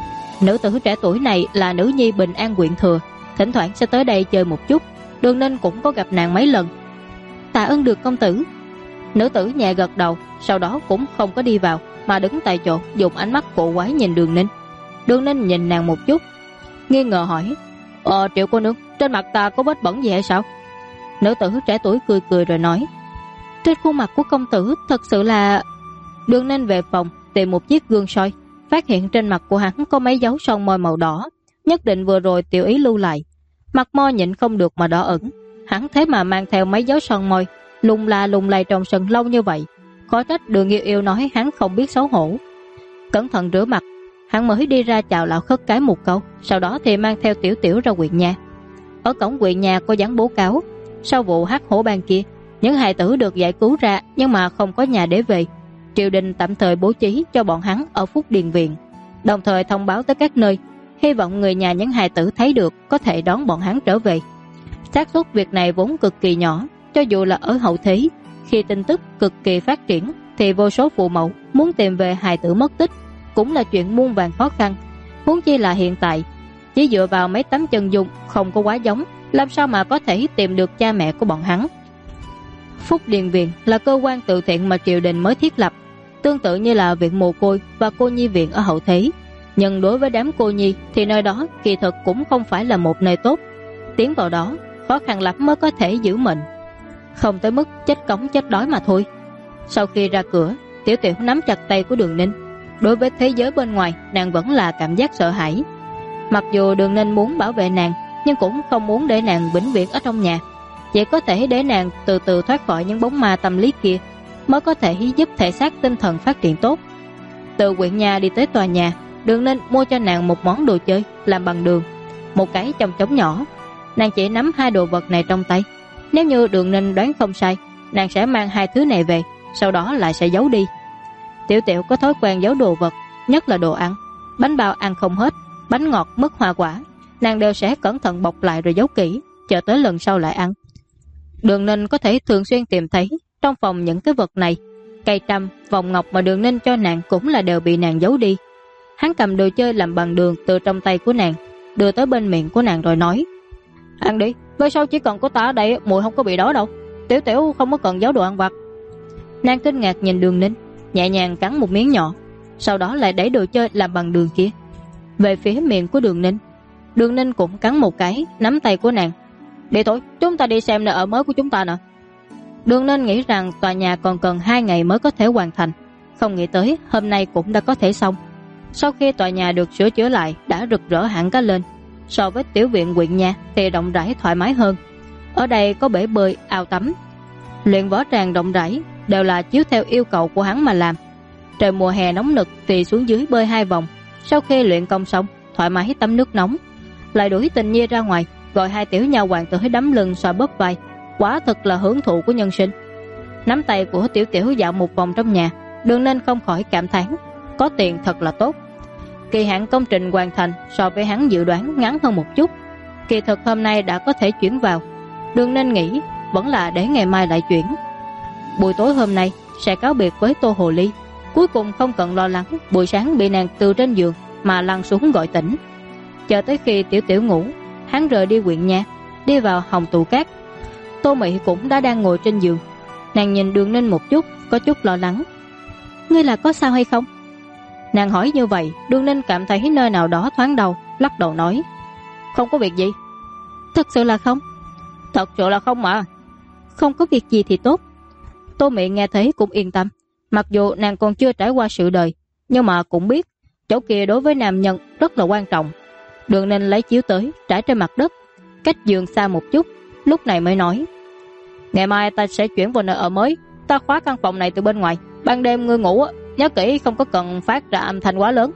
Nữ tử trẻ tuổi này là nữ nhi Bình An huyện Thừa, thỉnh thoảng sẽ tới đây chơi một chút. Đường Ninh cũng có gặp nàng mấy lần. "Tạ ơn được công tử." Nữ tử nhẹ gật đầu, sau đó cũng không có đi vào, mà đứng tại chỗ dùng ánh mắt cổ quái nhìn Đường Ninh. Đường Ninh nhìn nàng một chút, nghi ngờ hỏi: Triệu cô nương, trên mặt ta có vết bẩn gì hay sao?" Nữ tử trẻ tuổi cười cười rồi nói: "Trên khuôn mặt của công tử thật sự là..." Đường Ninh về phòng tìm một chiếc gương soi, phát hiện trên mặt của hắn có mấy dấu son môi màu đỏ, nhất định vừa rồi tiểu ý lưu lại. Mặt môi nhịn không được mà đỏ ửng, hắn thế mà mang theo mấy dấu son môi lung la lung lay trong sân lâu như vậy, khó trách Đường Yêu Yêu nói hắn không biết xấu hổ. Cẩn thận rửa mặt, hắn mới đi ra chào lão khất cái một câu, sau đó thì mang theo Tiểu Tiểu ra huyện nhà. Ở cổng huyện nhà có dán bố cáo: sau vụ hắc hổ bang kia, những hài tử được giải cứu ra nhưng mà không có nhà để về, triều đình tạm thời bố trí cho bọn hắn ở Phúc Điền Viện, đồng thời thông báo tới các nơi, hy vọng người nhà những hài tử thấy được có thể đón bọn hắn trở về. Xác suất việc này vốn cực kỳ nhỏ, cho dù là ở hậu thế, khi tin tức cực kỳ phát triển thì vô số phụ mẫu muốn tìm về hài tử mất tích cũng là chuyện muôn vàn khó khăn, huống chi là hiện tại chỉ dựa vào mấy tấm chân dung không có quá giống, làm sao mà có thể tìm được cha mẹ của bọn hắn. Phúc Điền Viện là cơ quan từ thiện mà triều đình mới thiết lập, tương tự như là viện mồ côi và cô nhi viện ở hậu thế. Nhưng đối với đám cô nhi thì nơi đó kỳ thực cũng không phải là một nơi tốt, tiến vào đó khó khăn lắm mới có thể giữ mệnh, không tới mức chết cống chết đói mà thôi. Sau khi ra cửa, Tiểu Tiểu nắm chặt tay của Đường Ninh. Đối với thế giới bên ngoài, nàng vẫn là cảm giác sợ hãi. Mặc dù Đường Ninh muốn bảo vệ nàng, nhưng cũng không muốn để nàng vĩnh viễn ở trong nhà, chỉ có thể để nàng từ từ thoát khỏi những bóng ma tâm lý kia, mới có thể giúp thể xác tinh thần phát triển tốt. Từ huyện nhà đi tới tòa nhà, Đường Ninh mua cho nàng một món đồ chơi làm bằng đường, một cái chong chóng nhỏ. Nàng chỉ nắm hai đồ vật này trong tay. Nếu như Đường Ninh đoán không sai, nàng sẽ mang hai thứ này về, sau đó lại sẽ giấu đi. Tiểu Tiểu có thói quen giấu đồ vật, nhất là đồ ăn. Bánh bao ăn không hết, bánh ngọt, mứt, hoa quả, nàng đều sẽ cẩn thận bọc lại rồi giấu kỹ, chờ tới lần sau lại ăn. Đường Ninh có thể thường xuyên tìm thấy trong phòng những cái vật này. Cây trâm, vòng ngọc mà Đường Ninh cho nàng cũng là đều bị nàng giấu đi. Hắn cầm đồ chơi làm bằng đường từ trong tay của nàng, đưa tới bên miệng của nàng rồi nói: "Ăn đi, về sau chỉ cần có ta ở đây mùi không có bị đói đâu. Tiểu Tiểu không có cần giấu đồ ăn vặt." Nàng kinh ngạc nhìn Đường Ninh, nhẹ nhàng cắn một miếng nhỏ, sau đó lại đẩy đồ chơi làm bằng đường kia về phía miệng của Đường Ninh. Đường Ninh cũng cắn một cái, nắm tay của nàng: "Đi thôi, chúng ta đi xem nơi ở mới của chúng ta nè." Đường Ninh nghĩ rằng tòa nhà còn cần 2 ngày mới có thể hoàn thành, không nghĩ tới hôm nay cũng đã có thể xong. Sau khi tòa nhà được sửa chữa lại đã rực rỡ hẳn cả lên, so với tiểu viện huyện nhà thì rộng rãi thoải mái hơn. Ở đây có bể bơi, ao tắm, luyện võ tràng rộng rãi, đều là chiếu theo yêu cầu của hắn mà làm. Trời mùa hè nóng nực thì xuống dưới bơi 2 vòng, sau khi luyện công xong thoải mái tắm nước nóng, lại đuổi tình nhi ra ngoài, gọi 2 tiểu nha hoàng tới đấm lưng xoa bóp vai, quả thực là hưởng thụ của nhân sinh. Nắm tay của Tiểu Tiểu dạo một vòng trong nhà, Đường Ninh không khỏi cảm thán, có tiền thật là tốt. Kỳ hạn công trình hoàn thành so với hắn dự đoán ngắn hơn một chút, kỳ thực hôm nay đã có thể chuyển vào. Đường Ninh nghĩ vẫn là để ngày mai lại chuyển. Buổi tối hôm nay sẽ cáo biệt với Tô Hồ Ly, cuối cùng không cần lo lắng buổi sáng bị nàng từ trên giường mà lăn xuống gọi tỉnh. Chờ tới khi Tiểu Tiểu ngủ, hắn rời đi huyện nhà, đi vào Hồng Tụ Cát. Tô Mị cũng đã đang ngồi trên giường. Nàng nhìn Đường Ninh một chút, có chút lo lắng. "Ngươi là có sao hay không?" Nàng hỏi như vậy, Đường Ninh cảm thấy nơi nào đó thoáng đau, lắc đầu nói: "Không có việc gì." "Thật sự là không?" "Thật sự là không mà." "Không có việc gì thì tốt." Tô Mị nghe thấy cũng yên tâm. Mặc dù nàng còn chưa trải qua sự đời, nhưng mà cũng biết chỗ kia đối với nam nhân rất là quan trọng. Đường Ninh lấy chiếu tới trải trên mặt đất, cách giường xa một chút, lúc này mới nói: "Ngày mai ta sẽ chuyển vào nơi ở mới, ta khóa căn phòng này từ bên ngoài, ban đêm ngươi ngủ nhớ kỹ không có cần phát ra âm thanh quá lớn."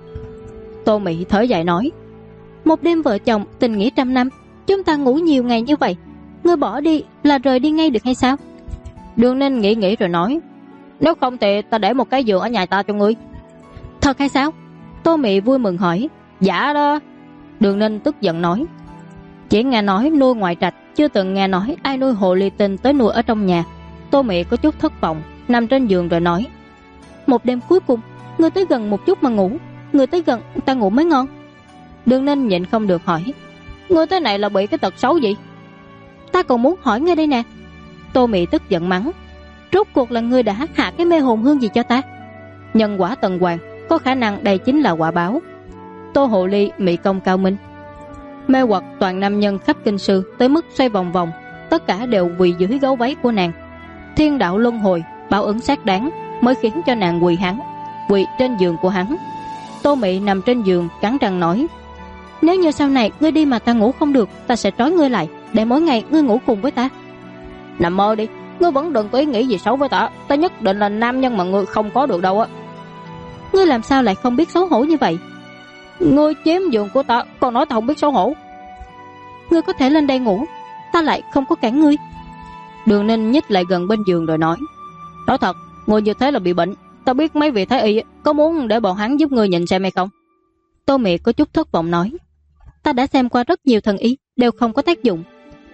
Tô Mị thở dài nói: "Một đêm vợ chồng tình nghĩa trăm năm, chúng ta ngủ nhiều ngày như vậy, ngươi bỏ đi là rời đi ngay được hay sao?" Đường Ninh nghĩ rồi nói: "Nếu không thì ta để một cái giường ở nhà ta cho ngươi." "Thật hay sao?" Tô Mị vui mừng hỏi. "Dạ đó." Đường Ninh tức giận nói: Chỉ nghe nói nuôi ngoại trạch, chưa từng nghe nói ai nuôi hồ ly tinh tới nuôi ở trong nhà. Tô Mị có chút thất vọng, nằm trên giường rồi nói: Một đêm cuối cùng, ngươi tới gần một chút mà ngủ. Ngươi tới gần, ta ngủ mới ngon. Đường Ninh nhịn không được hỏi: Ngươi thế này là bị cái tật xấu gì? Ta còn muốn hỏi ngươi đây nè. Tô Mị tức giận mắng: Rốt cuộc là ngươi đã hạ cái mê hồn hương gì cho ta? Nhân quả tần hoàng, có khả năng đây chính là quả báo. Tô Hồ Ly mỹ công cao minh, mê hoặc toàn nam nhân khắp kinh sư tới mức xoay vòng vòng, tất cả đều quỳ dưới gấu váy của nàng. Thiên đạo luân hồi, báo ứng xác đáng, mới khiến cho nàng quỳ trên giường của hắn. Tô Mị nằm trên giường cắn răng nói: Nếu như sau này ngươi đi mà ta ngủ không được, ta sẽ trói ngươi lại, để mỗi ngày ngươi ngủ cùng với ta. Nằm mơ đi, ngươi vẫn đừng có ý nghĩ gì xấu với ta. Ta nhất định là nam nhân mà ngươi không có được đâu á. Ngươi làm sao lại không biết xấu hổ như vậy? Ngươi chiếm giường của ta, còn nói ta không biết xấu hổ. Ngươi có thể lên đây ngủ, ta lại không có cản ngươi. Đường Ninh nhích lại gần bên giường rồi nói: Nói thật, ngươi như thế là bị bệnh. Ta biết mấy vị thái y có muốn để bọn hắn giúp ngươi nhìn xem hay không? Tô Mị có chút thất vọng nói: Ta đã xem qua rất nhiều thần y, đều không có tác dụng.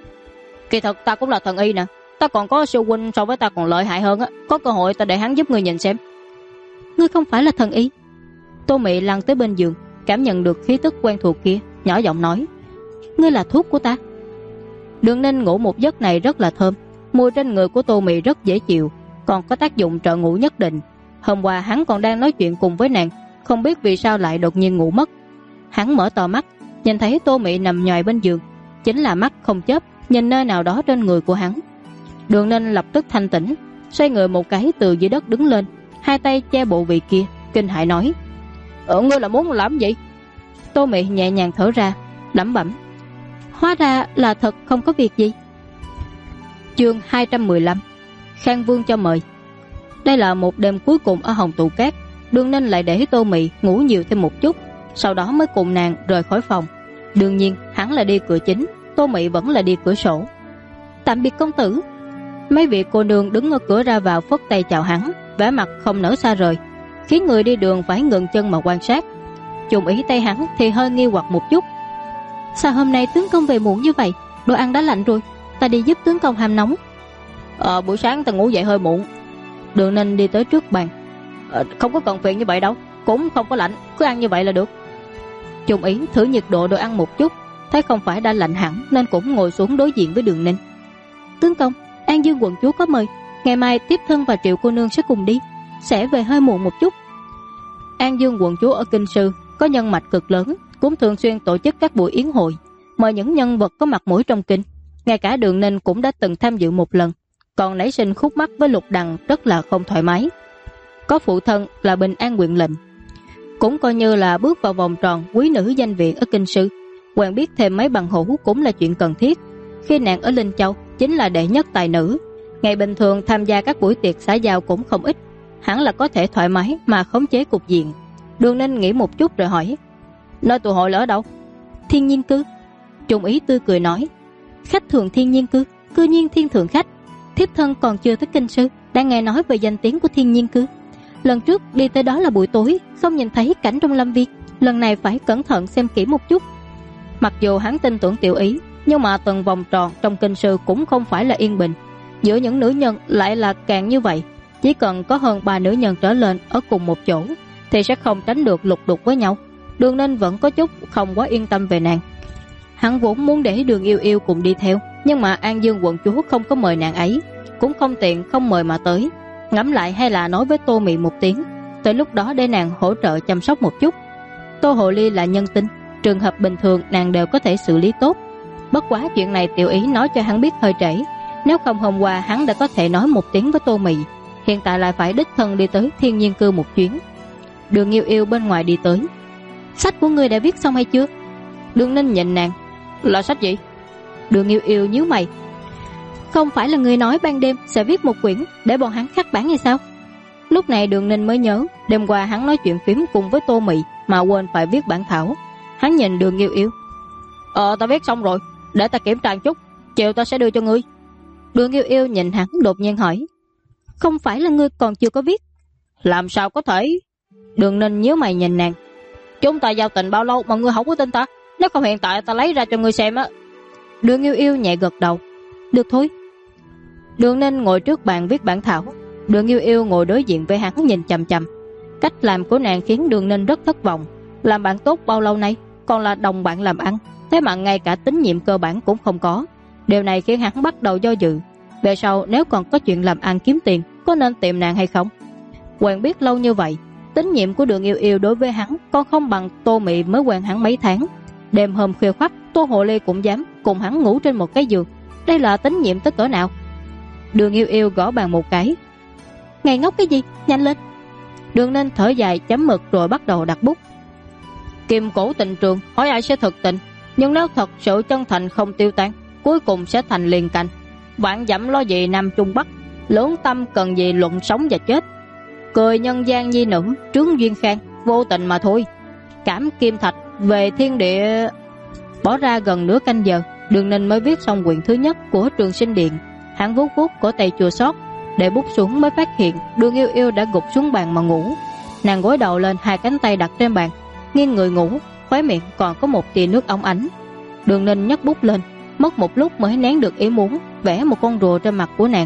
Kỳ thật ta cũng là thần y nè, ta còn có sư huynh so với ta còn lợi hại hơn á, có cơ hội ta để hắn giúp ngươi nhìn xem. Ngươi không phải là thần y. Tô Mị lăn tới bên giường, cảm nhận được khí tức quen thuộc kia, nhỏ giọng nói: Ngươi là thuốc của ta. Đường Ninh ngủ một giấc này rất là thơm, mùi trên người của Tô Mị rất dễ chịu, còn có tác dụng trợ ngủ nhất định. Hôm qua hắn còn đang nói chuyện cùng với nàng, không biết vì sao lại đột nhiên ngủ mất. Hắn mở to mắt, nhìn thấy Tô Mị nằm nhoài bên giường, chính là mắt không chớp nhìn nơi nào đó trên người của hắn. Đường Ninh lập tức thanh tỉnh, xoay người một cái từ dưới đất đứng lên, hai tay che bộ vị kia, kinh hãi nói: Ngươi là muốn làm gì? Tô Mị nhẹ nhàng thở ra, lẩm bẩm: Hóa ra là thật không có việc gì. Chương 215: Khang Vương cho mời. Đây là một đêm cuối cùng ở Hồng Tụ Cát. Đường Ninh lại để Tô Mị ngủ nhiều thêm một chút, sau đó mới cùng nàng rời khỏi phòng. Đương nhiên hắn là đi cửa chính, Tô Mị vẫn là đi cửa sổ. Tạm biệt công tử. Mấy vị cô nương đứng ở cửa ra vào phất tay chào hắn, vẻ mặt không nỡ xa rời, khiến người đi đường phải ngừng chân mà quan sát. Trùng ý tay hắn thì hơi nghi hoặc một chút: Sao hôm nay tướng công về muộn như vậy? Đồ ăn đã lạnh rồi, ta đi giúp tướng công hâm nóng. Buổi sáng ta ngủ dậy hơi muộn. Đường Ninh đi tới trước bàn: Không có cần phiền như vậy đâu, cũng không có lạnh, cứ ăn như vậy là được. Trùng ý thử nhiệt độ đồ ăn một chút, thấy không phải đã lạnh hẳn nên cũng ngồi xuống đối diện với Đường Ninh. Tướng công, An Dương quận chúa có mời, ngày mai tiếp thân và Triệu cô nương sẽ cùng đi, sẽ về hơi muộn một chút. An Dương quận chúa ở kinh sư có nhân mạch cực lớn, cũng thường xuyên tổ chức các buổi yến hội, mời những nhân vật có mặt mũi trong kinh. Ngay cả Đường Ninh cũng đã từng tham dự một lần, còn nảy sinh khúc mắc với Lục Đằng rất là không thoải mái. Có phụ thân là Bình An huyện lệnh, cũng coi như là bước vào vòng tròn quý nữ danh viện ở kinh sư. Quen biết thêm mấy bằng hữu cũng là chuyện cần thiết. Khi nàng ở Linh Châu chính là đệ nhất tài nữ, ngày bình thường tham gia các buổi tiệc xã giao cũng không ít, hẳn là có thể thoải mái mà khống chế cục diện. Đường Ninh nghĩ một chút rồi hỏi: Nơi tụ hội là ở đâu? Thiên Nhiên Cư. Trùng ý tươi cười nói: Khách thường Thiên Nhiên Cư, cư nhiên thiên thượng khách. Thiếp thân còn chưa tới kinh sư, đang nghe nói về danh tiếng của Thiên Nhiên Cư. Lần trước đi tới đó là buổi tối, không nhìn thấy cảnh trong lâm viên, lần này phải cẩn thận xem kỹ một chút. Mặc dù hắn tin tưởng tiểu ý, nhưng mà từng vòng tròn trong kinh sư cũng không phải là yên bình. Giữa những nữ nhân lại là càng như vậy. Chỉ cần có hơn 3 nữ nhân trở lên ở cùng một chỗ thì sẽ không tránh được lục đục với nhau. Đường Ninh vẫn có chút không quá yên tâm về nàng. Hắn vốn muốn để Đường Yêu Yêu cùng đi theo, nhưng mà An Dương quận chúa không có mời nàng ấy, cũng không tiện không mời mà tới. Ngẫm lại hay là nói với Tô Mị một tiếng, tới lúc đó để nàng hỗ trợ chăm sóc một chút. Tô Hồ Ly là nhân tinh, trường hợp bình thường nàng đều có thể xử lý tốt. Bất quá chuyện này tiểu ý nói cho hắn biết hơi trễ, nếu không hôm qua hắn đã có thể nói một tiếng với Tô Mị, hiện tại lại phải đích thân đi tới Thiên Nhiên Cư một chuyến. Đường Yêu Yêu bên ngoài đi tới: Sách của ngươi đã viết xong hay chưa? Đường Ninh nhìn nàng: Là sách gì? Đường Yêu Yêu nhíu mày: Không phải là ngươi nói ban đêm sẽ viết một quyển để bọn hắn khắc bản hay sao? Lúc này Đường Ninh mới nhớ đêm qua hắn nói chuyện phím cùng với Tô Mị mà quên phải viết bản thảo. Hắn nhìn Đường Yêu Yêu: Ta viết xong rồi, để ta kiểm tra một chút, chiều ta sẽ đưa cho ngươi. Đường Yêu Yêu nhìn hắn đột nhiên hỏi: Không phải là ngươi còn chưa có viết? Làm sao có thể? Đường Ninh nhíu mày nhìn nàng: Chúng ta giao tình bao lâu mà ngươi không có tin ta? Nếu không hiện tại ta lấy ra cho ngươi xem á. Đường Yêu Yêu nhẹ gật đầu. Được thôi. Đường Ninh ngồi trước bàn viết bản thảo. Đường Yêu Yêu ngồi đối diện với hắn nhìn chằm chằm. Cách làm của nàng khiến Đường Ninh rất thất vọng. Làm bạn tốt bao lâu nay, còn là đồng bạn làm ăn, thế mà ngay cả tín nhiệm cơ bản cũng không có. Điều này khiến hắn bắt đầu do dự. Về sau nếu còn có chuyện làm ăn kiếm tiền, có nên tìm nàng hay không? Quen biết lâu như vậy, tín nhiệm của Đường Yêu Yêu đối với hắn còn không bằng Tô Mị mới quen hắn mấy tháng. Đêm hôm khuya khoắt, Tô Hồ Ly cũng dám cùng hắn ngủ trên một cái giường. Đây là tín nhiệm tới cỡ nào? Đường Yêu Yêu gõ bàn một cái. Ngày ngốc cái gì, nhanh lên. Đường Ninh thở dài chấm mực rồi bắt đầu đặt bút. Kim cổ tình trường, hỏi ai sẽ thực tình, nhưng nếu thật sự chân thành không tiêu tan, cuối cùng sẽ thành liền canh. Vạn dặm lo gì Nam Trung Bắc, lưỡng tâm cần gì luận sống và chết. Cười nhân gian nhi nữ, trướng duyên khang, vô tình mà thôi. Cảm kim thạch về thiên địa. Bỏ ra gần nửa canh giờ, Đường Ninh mới viết xong quyển thứ nhất của Trường Sinh Điện. Hắn vuốt vuốt cổ tay chua xót, để bút xuống mới phát hiện Đường Yêu Yêu đã gục xuống bàn mà ngủ. Nàng gối đầu lên, hai cánh tay đặt trên bàn, nghiêng người ngủ, khóe miệng còn có một tia nước óng ánh. Đường Ninh nhấc bút lên, mất một lúc mới nén được ý muốn vẽ một con rùa trên mặt của nàng.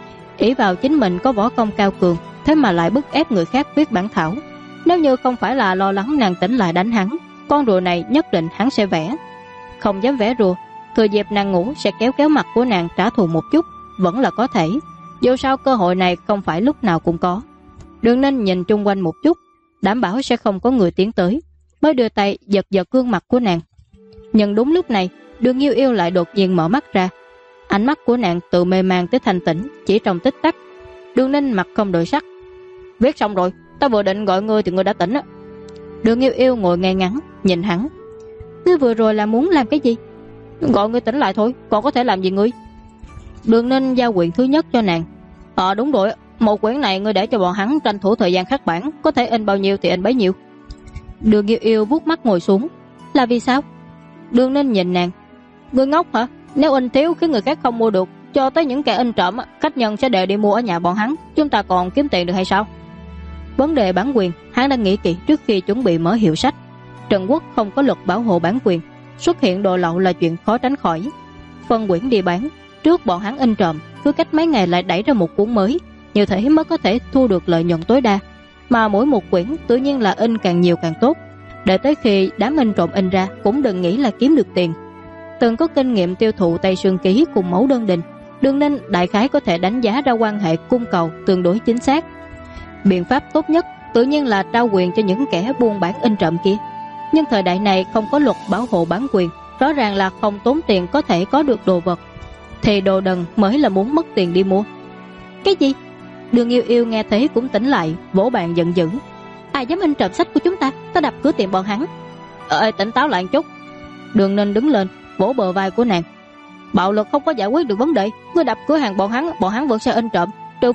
Ỷ vào chính mình có võ công cao cường, thế mà lại bức ép người khác viết bản thảo. Nếu như không phải là lo lắng nàng tỉnh lại đánh hắn, con rùa này nhất định hắn sẽ vẽ. Không dám vẽ rùa, thừa dịp nàng ngủ sẽ kéo kéo mặt của nàng trả thù một chút, vẫn là có thể. Dù sao cơ hội này không phải lúc nào cũng có. Đường Ninh nhìn chung quanh một chút, đảm bảo sẽ không có người tiến tới, mới đưa tay giật giật gương mặt của nàng. Nhưng đúng lúc này, Đường Yêu Yêu lại đột nhiên mở mắt ra. Ánh mắt của nàng từ mê man tới thanh tĩnh chỉ trong tích tắc. Đường Ninh mặt không đổi sắc. Viết xong rồi, ta vừa định gọi ngươi thì ngươi đã tỉnh á. Đường Yêu Yêu ngồi ngay ngắn nhìn hắn. Ngươi vừa rồi là muốn làm cái gì? Gọi ngươi tỉnh lại thôi, còn có thể làm gì ngươi? Đường Ninh giao quyển thứ nhất cho nàng. Đúng rồi, một quyển này ngươi để cho bọn hắn tranh thủ thời gian khắc bản, có thể in bao nhiêu thì in bấy nhiêu. Đường Yêu Yêu vuốt mắt ngồi xuống. Là vì sao? Đường Ninh nhìn nàng. Ngươi ngốc hả? Nếu in thiếu khiến người khác không mua được, cho tới những kẻ in trộm, khách nhân sẽ đều đi mua ở nhà bọn hắn, chúng ta còn kiếm tiền được hay sao? Vấn đề bản quyền hắn đã nghĩ kỹ trước khi chuẩn bị mở hiệu sách. Trần Quốc không có luật bảo hộ bản quyền, xuất hiện đồ lậu là chuyện khó tránh khỏi. Phân quyển đi bán, trước bọn hắn in trộm, cứ cách mấy ngày lại đẩy ra một cuốn mới, như thế mới có thể thu được lợi nhuận tối đa. Mà mỗi một quyển tự nhiên là in càng nhiều càng tốt, để tới khi đám in trộm in ra cũng đừng nghĩ là kiếm được tiền. Từng có kinh nghiệm tiêu thụ Tây Sương Ký cùng Mẫu Đơn Đình, Đường Ninh đại khái có thể đánh giá ra quan hệ cung cầu tương đối chính xác. Biện pháp tốt nhất tự nhiên là trao quyền cho những kẻ buôn bán in trộm kia. Nhưng thời đại này không có luật bảo hộ bản quyền, rõ ràng là không tốn tiền có thể có được đồ vật, thì đồ đần mới là muốn mất tiền đi mua. Cái gì? Đường Yêu Yêu nghe thấy cũng tỉnh lại, vỗ bàn giận dữ. Ai dám in trộm sách của chúng ta, ta đập cửa tiệm bọn hắn. Tỉnh táo lại một chút. Đường Ninh đứng lên, vỗ bờ vai của nàng. Bạo lực không có giải quyết được vấn đề. Ngươi đập cửa hàng bọn hắn vẫn sẽ in trộm. Trừ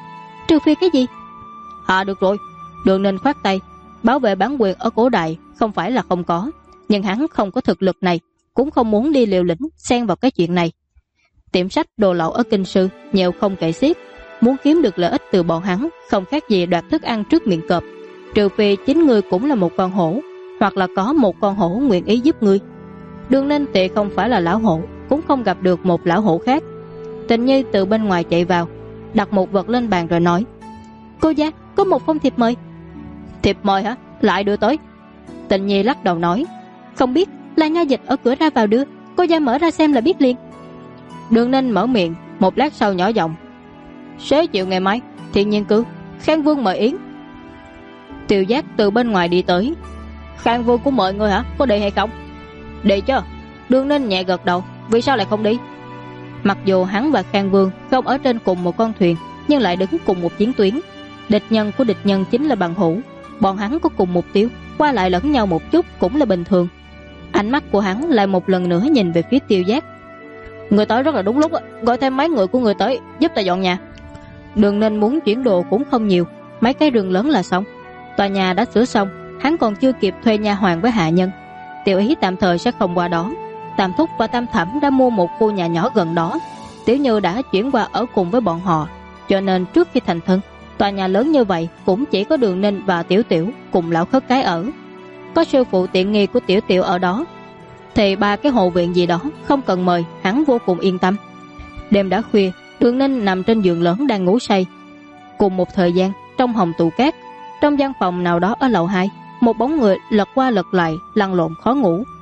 phi cái gì? Được rồi. Đường Ninh khoát tay. Bảo vệ bản quyền ở cổ đại không phải là không có, nhưng hắn không có thực lực này, cũng không muốn đi liều lĩnh xen vào cái chuyện này. Tiệm sách đồ lậu ở Kinh Sư nhiều không kể xiết, muốn kiếm được lợi ích từ bọn hắn không khác gì đoạt thức ăn trước miệng cọp. Trừ phi chính ngươi cũng là một con hổ, hoặc là có một con hổ nguyện ý giúp ngươi. Đường Ninh tệ không phải là lão hổ, cũng không gặp được một lão hổ khác. Tình Nhi từ bên ngoài chạy vào, đặt một vật lên bàn rồi nói: Cô gia, có một phong thiệp mời. Thiệp mời hả? Lại đưa tới. Tình Nhi lắc đầu nói: Không biết, là nha dịch ở cửa ra vào đưa, cô gia mở ra xem là biết liền. Đường Ninh mở miệng, một lát sau nhỏ giọng: Xế chiều ngày mai, Thiên Nhiên Cư, Khang Vương mời yến. Tiêu Giác từ bên ngoài đi tới. Khang Vương cũng mời ngươi hả? Có đi hay không? Đi chứ. Đường Ninh nhẹ gật đầu. Vì sao lại không đi? Mặc dù hắn và Khang Vương không ở trên cùng một con thuyền, nhưng lại đứng cùng một chiến tuyến. Địch nhân của địch nhân chính là bằng hữu, bọn hắn có cùng mục tiêu, qua lại lẫn nhau một chút cũng là bình thường. Ánh mắt của hắn lại một lần nữa nhìn về phía Tiêu Giác. Người tới rất là đúng lúc, gọi thêm mấy người của người tới giúp ta dọn nhà. Đường Ninh muốn chuyển đồ cũng không nhiều, mấy cái rừng lớn là xong. Tòa nhà đã sửa xong, hắn còn chưa kịp thuê nha hoàn với hạ nhân. Tiểu Ý tạm thời sẽ không qua đó. Tam Thúc và Tam Thẩm đã mua một khu nhà nhỏ gần đó. Tiểu Như đã chuyển qua ở cùng với bọn họ, cho nên trước khi thành thân, tòa nhà lớn như vậy cũng chỉ có Đường Ninh và Tiểu Tiểu cùng lão khất cái ở. Có sư phụ tiện nghi của Tiểu Tiểu ở đó. thì ba cái hộ viện gì đó không cần mời, hắn vô cùng yên tâm. Đêm đã khuya, Đường Ninh nằm trên giường lớn đang ngủ say. Cùng một thời gian, trong hồng tụ cát, trong gian phòng nào đó ở lầu 2, một bóng người lật qua lật lại, lăn lộn khó ngủ.